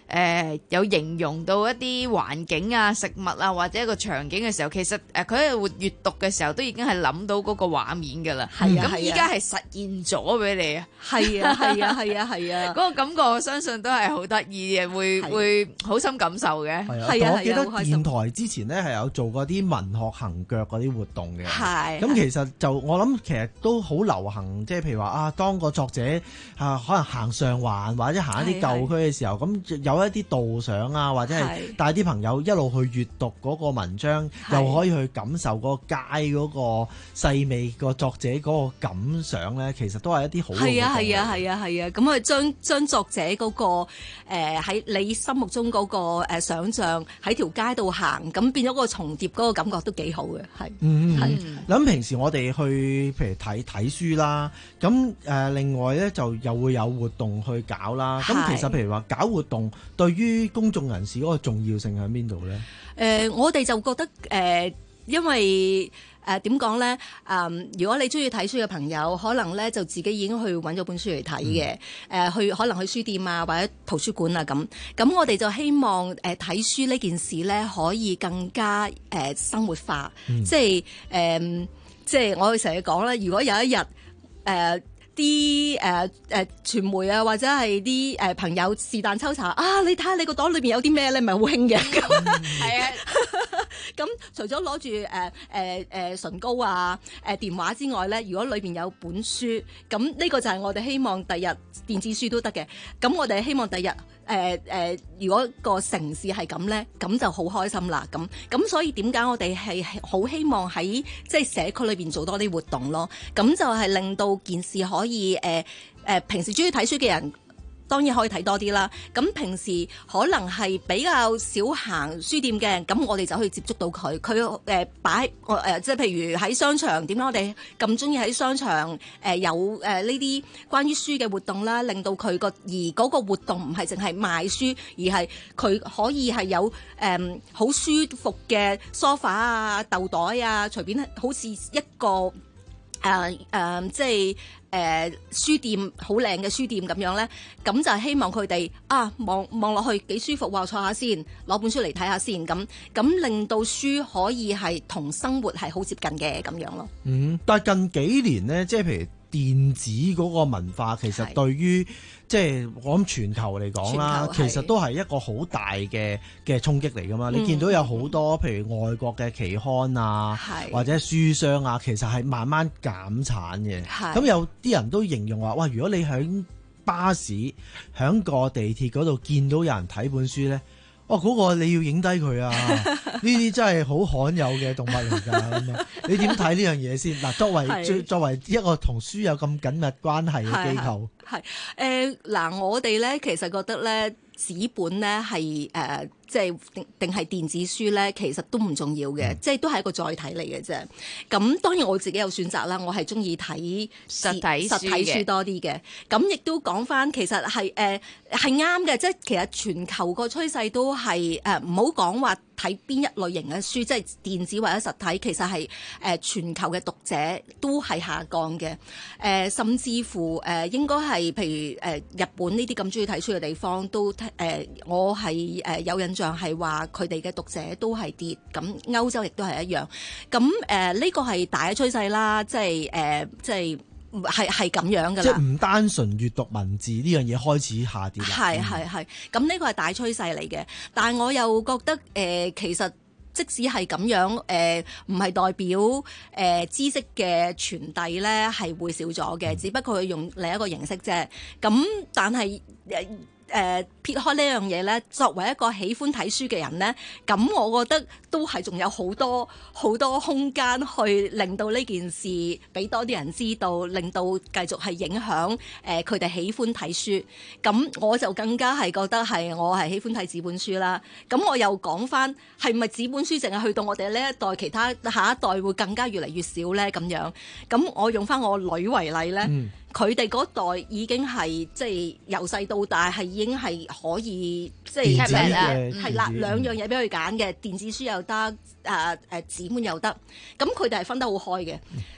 誒有形容到一啲環境啊、食物啊或者一個場景嘅時候，其實誒佢喺度閱讀嘅時候都已經係諗到嗰個畫面㗎啦。 係啊， 咁依家係實現咗俾你啊！ 係啊，係啊，係啊，係啊！ 嗰個感覺我相信都係好得意嘅，會會好深感受嘅。 係啊，係啊，我記得電台之前咧係有做過啲文學行腳嗰啲活動嘅。 係。 咁其實就我諗其實都好流行，即係譬如話啊，當個作者啊可能行上環或者行一啲舊區嘅時候，咁有一啲導賞啊，或者係帶啲朋友一路去閱讀嗰個文章，又可以去感受嗰個街嗰個細味個作者嗰個感想咧，其實都係一啲好嘅活動。 係啊係啊係啊係啊！咁啊將將作者嗰個誒喺你心目中嗰個誒想像喺條街度行，咁變咗嗰個重疊嗰個感覺都幾好嘅，係。 嗯嗯。咁平時我哋去譬如睇睇書啦，咁誒另外咧就又會有活動去搞啦。咁其實譬如話搞活動對於公眾人士嗰個重要性喺邊度咧？ 誒，我哋就覺得誒，因為誒點講咧？誒，如果你中意睇書嘅朋友，可能咧就自己已經去揾咗本書嚟睇嘅。誒，去可能去書店啊，或者圖書館啊咁。咁我哋就希望誒睇書呢件事咧，可以更加誒生活化。即係誒，即係我哋成日講咧，如果有一日誒。啲誒誒傳媒啊，或者係啲誒朋友是但抽查啊，你睇下你個袋裏邊有啲咩咧，咪好興嘅。係啊，咁除咗攞住誒誒誒唇膏啊、誒、呃、電話之外咧，如果裏邊有本書，咁呢個就係我哋希望第日電子書都得嘅。咁我哋希望第日誒誒、呃呃，如果個城市係咁咧，咁就好開心啦。咁咁所以點解我哋係好希望喺即係社區裏邊做多啲活動咯？咁就係令到件事可以誒誒、呃呃，平時中意睇書嘅人，當然可以睇多啲啦。咁平時可能係比較少行書店嘅，咁我哋就可以接觸到佢。佢誒擺誒，即係譬如喺商場，點解我哋咁中意喺商場誒、呃、有誒呢啲關於書嘅活動啦，令到佢個而嗰個活動唔係淨係賣書，而係佢可以係有誒好、呃、舒服嘅梳化啊、豆袋啊，隨便好似一個誒誒、呃呃，即係。誒、呃、書店好靚嘅書店咁樣咧，咁就係希望佢哋啊望望落去幾舒服喎，坐下先，攞本書嚟睇下先，咁咁令到書可以係同生活係好接近嘅咁樣咯。 嗯，但係近幾年咧，即係譬如電子嗰個文化，其實對於即係我諗全球嚟講啦，其實都係一個好大嘅嘅衝擊嚟噶嘛。嗯、你見到有好多譬如外國嘅期刊啊，或者書商啊，其實係慢慢減產嘅。咁有啲人都形容話：哇！如果你喺巴士、喺個地鐵嗰度見到有人睇本書咧，哇！嗰、嗰個你要影低佢啊！呢啲真係好罕有嘅動物嚟㗎咁啊！你點睇呢樣嘢先？嗱，作為作為一個同書有咁緊密關係嘅機構， 係誒嗱，我哋咧其實覺得咧紙本咧係誒。即係定定係電子書咧，其實都唔重要嘅，即係都係一個載體嚟嘅啫。咁當然我自己有選擇啦，我係中意睇實體實體書多啲嘅。咁亦都講翻，其實係誒係啱嘅，即係其實全球個趨勢都係誒唔好講話睇邊一類型嘅書，即係電子或者實體，其實係誒、呃、全球嘅讀者都係下降嘅。誒、呃、甚至乎誒、呃、應該係譬如誒、呃、日本呢啲咁中意睇書嘅地方，都誒、呃、我係誒、呃、有印象。係話佢哋嘅讀者都係跌，咁歐洲亦都係一樣。咁誒呢個係大嘅趨勢啦，即係誒、呃、即係係係咁樣噶啦。 即係唔單純閱讀文字呢樣嘢開始下跌啦。 係係係，咁呢個係大趨勢嚟嘅。但係我又覺得誒、呃，其實即使係咁樣，誒唔係代表誒、呃、知識嘅傳遞咧係會少咗嘅，嗯、只不過佢用另一個形式啫。咁但係誒。呃誒、呃、撇開呢樣嘢咧，作為一個喜歡睇書嘅人咧，咁我覺得都係仲有好多好多空間去令到呢件事俾多啲人知道，令到繼續係影響誒佢哋喜歡睇書。咁我就更加係覺得係我係喜歡睇紙本書啦。咁我又講翻係咪紙本書淨係去到我哋呢一代，其他下一代會更加越嚟越少咧？咁樣咁我用翻我女為例咧。嗯佢哋嗰代已經係即係由細到大係已經係可以即係係啦兩樣嘢俾佢揀嘅，電子書又得，誒誒紙本又得，咁佢哋係分得好開嘅。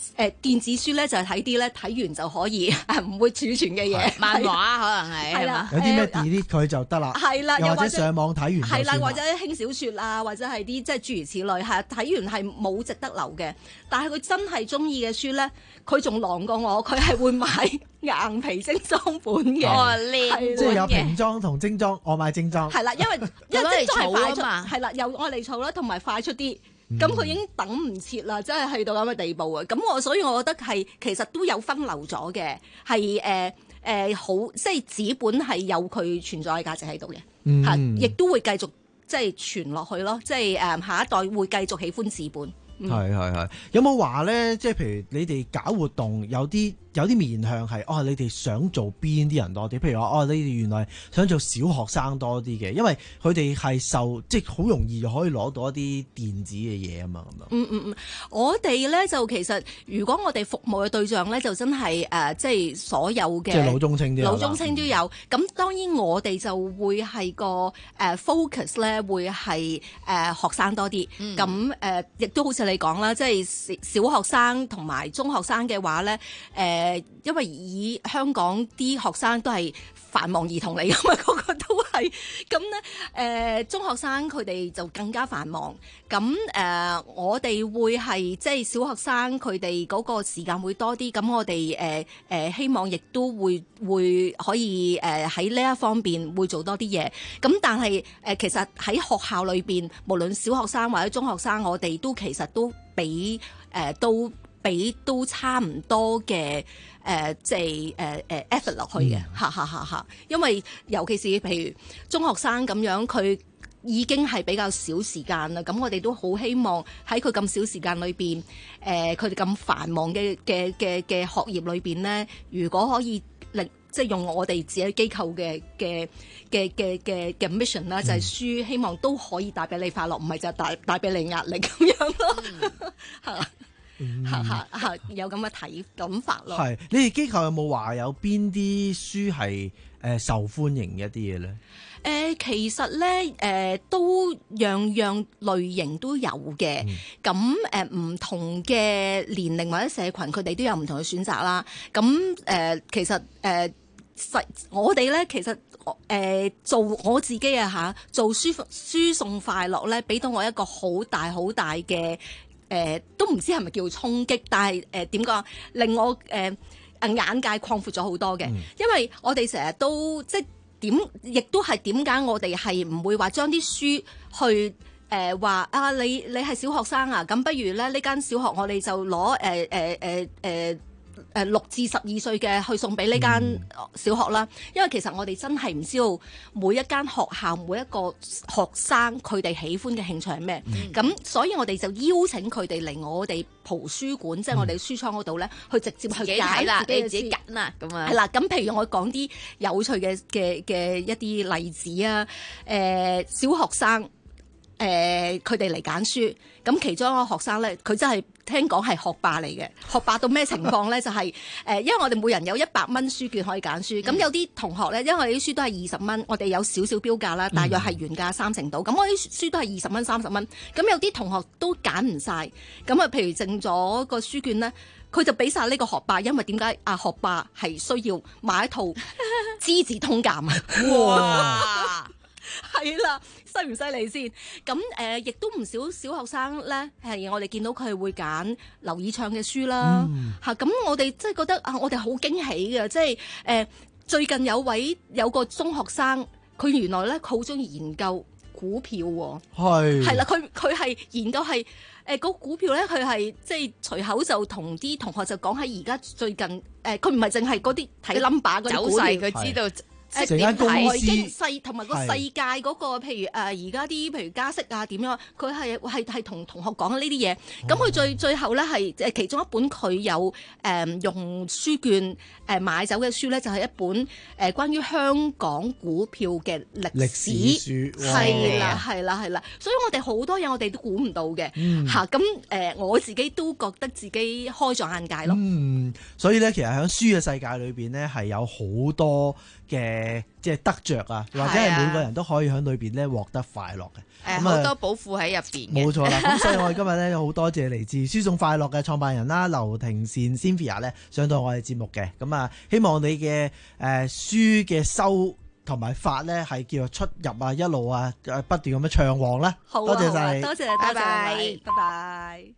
誒電子書咧就係睇啲咧睇完就可以唔會儲存嘅嘢， 漫畫可能係係啦， 有啲咩 delete 佢就得啦， 係啦， 又或者上網睇完係啦，或者就算啦輕小説啊，或者係啲即係諸如此類，係睇完係冇值得留嘅。但係佢真係中意嘅書咧，佢仲狼過我，佢係會買硬皮精裝本嘅， 哦係即係有平裝同精裝，我買精裝。 係啦，因為因攞嚟為精裝係快出， 儲啊嘛係啦，又愛嚟儲啦，同埋快出啲。 嗯咁佢已經等唔切啦，真係去到咁嘅地步啊！咁我所以我覺得係其實都有分流咗嘅，係誒誒好，即係紙本係有佢存在嘅價值喺度嘅， 嗯嚇、亦都會繼續即係傳落去咯，即係誒、呃、下一代會繼續喜歡紙本。嗯係係係，有冇話咧？即係譬如你哋搞活動，有啲有啲面向係哦，你哋想做邊啲人多啲？譬如話哦，你哋原來想做小學生多啲嘅，因為佢哋係受即係好容易就可以攞到一啲電子嘅嘢啊嘛咁樣。 嗯嗯嗯，我哋咧就其實如果我哋服務嘅對象咧，就真係誒、呃，即係所有嘅即係老中青都有啦老中青都有。咁當然我哋就會係個誒、呃、focus 咧，會係誒、呃、學生多啲。咁誒、呃、亦都好似你講啦，即係小小學生同埋中學生嘅話咧，誒、呃，因為以香港啲學生都係繁忙兒童嚟㗎嘛，個個都係咁咧。誒，中學生佢哋就更加繁忙。咁誒、呃，我哋會係即係小學生佢哋嗰個時間會多啲。咁我哋誒誒希望亦都會會可以誒喺呢一方面會做多啲嘢。咁但係誒、呃、其實喺學校裏邊，無論小學生或者中學生，我哋都其實都俾誒、呃、都俾都差唔多嘅。誒、呃，即係誒誒 effort 落去嘅，嚇嚇嚇嚇，因為尤其是譬如中學生咁樣，佢已經係比較少時間啦。咁我哋都好希望喺佢咁少時間裏邊，誒佢哋咁繁忙嘅嘅嘅嘅學業裏邊咧，如果可以令即係用我哋自己機構嘅嘅嘅嘅嘅嘅 mission 啦，就係書希望都可以帶俾你快樂，唔係就帶帶俾你壓力咁樣咯，嚇。嚇嚇嚇，有咁嘅睇諗法咯。 係，你哋機構有冇話有邊啲書係誒受歡迎一啲嘢咧？ 誒、呃，其實咧誒、呃、都樣樣類型都有嘅。咁誒唔同嘅年齡或者社群，佢哋都有唔同嘅選擇啦。咁誒、呃、其實誒細、呃、我哋咧其實誒、呃、做我自己啊嚇，做書書送快樂咧，俾到我一個好大好大嘅。誒、呃、都唔知係咪叫衝擊，但係誒點講令我誒誒、呃、眼界擴闊咗好多嘅，嗯、因為我哋成日都即係點，亦都係點解我哋係唔會話將啲書去誒話、呃、啊你你係小學生啊，咁不如咧呢間小學我哋就攞誒誒誒誒。呃呃誒六至十二歲嘅去送俾呢間小學啦，嗯、因為其實我哋真係唔知道每一間學校每一個學生佢哋喜歡嘅興趣係咩，咁、嗯、所以我哋就邀請佢哋嚟我哋蒲書館，嗯、即係我哋書倉嗰度咧，去直接去揀啦，你自己揀啦，咁啊，係啦，咁譬如我講啲有趣嘅嘅嘅一啲例子啊，誒、呃、小學生。誒佢哋嚟揀書，咁其中一個學生咧，佢真係聽講係學霸嚟嘅，學霸到咩情況咧？就係、是、誒、呃，因為我哋每人有一百蚊書券可以揀書，咁、嗯、有啲同學咧，因為啲書都係二十蚊，我哋有少少標價啦，大約係原價三成度，咁、嗯、我啲書都係二十蚊、三十蚊，咁有啲同學都揀唔晒。咁啊，譬如剩咗個書券咧，佢就俾晒呢個學霸，因為點解啊？學霸係需要買一套《資治通鑑》啊！哇！係啦，犀唔犀利先？咁誒，亦、呃、都唔少小學生咧，係我哋見到佢會揀劉以鬯嘅書啦。嚇、嗯，咁、啊、我哋即係覺得啊，我哋好驚喜嘅，即係誒、呃，最近有位有個中學生，佢原來咧佢好中意研究股票喎。係係啦，佢佢係研究係誒嗰股票咧，佢係即係隨口就同啲同學就講喺而家最近誒，佢唔係淨係嗰啲睇 number 嗰啲股票，佢知道。誒點睇經濟同埋個世界嗰、那個，譬如誒而家啲譬如加息啊點樣，佢係係係同同學講呢啲嘢。咁佢、哦、最最後咧係誒其中一本佢有誒、呃、用書券誒買走嘅書咧，就係、是、一本誒、呃、關於香港股票嘅歷史書。係啦係啦係啦，所以我哋好多嘢我哋都估唔到嘅嚇。咁誒、嗯呃、我自己都覺得自己開咗眼界咯。 嗯，所以咧其實喺書嘅世界裏邊咧係有好多嘅。 嘅即係得着啊，或者係每個人都可以喺裏邊咧獲得快樂嘅。 誒咁好多寶庫喺入邊嘅。 冇錯啦，咁所以我哋今日咧好多謝嚟自輸送快樂嘅創辦人啦，劉庭善 Cynthia 咧上到我哋節目嘅，咁啊希望你嘅誒書嘅收同埋發咧係叫做出入啊一路啊不斷咁樣暢旺啦。 好啊， 多謝晒你， 多謝，多謝， 拜拜拜拜。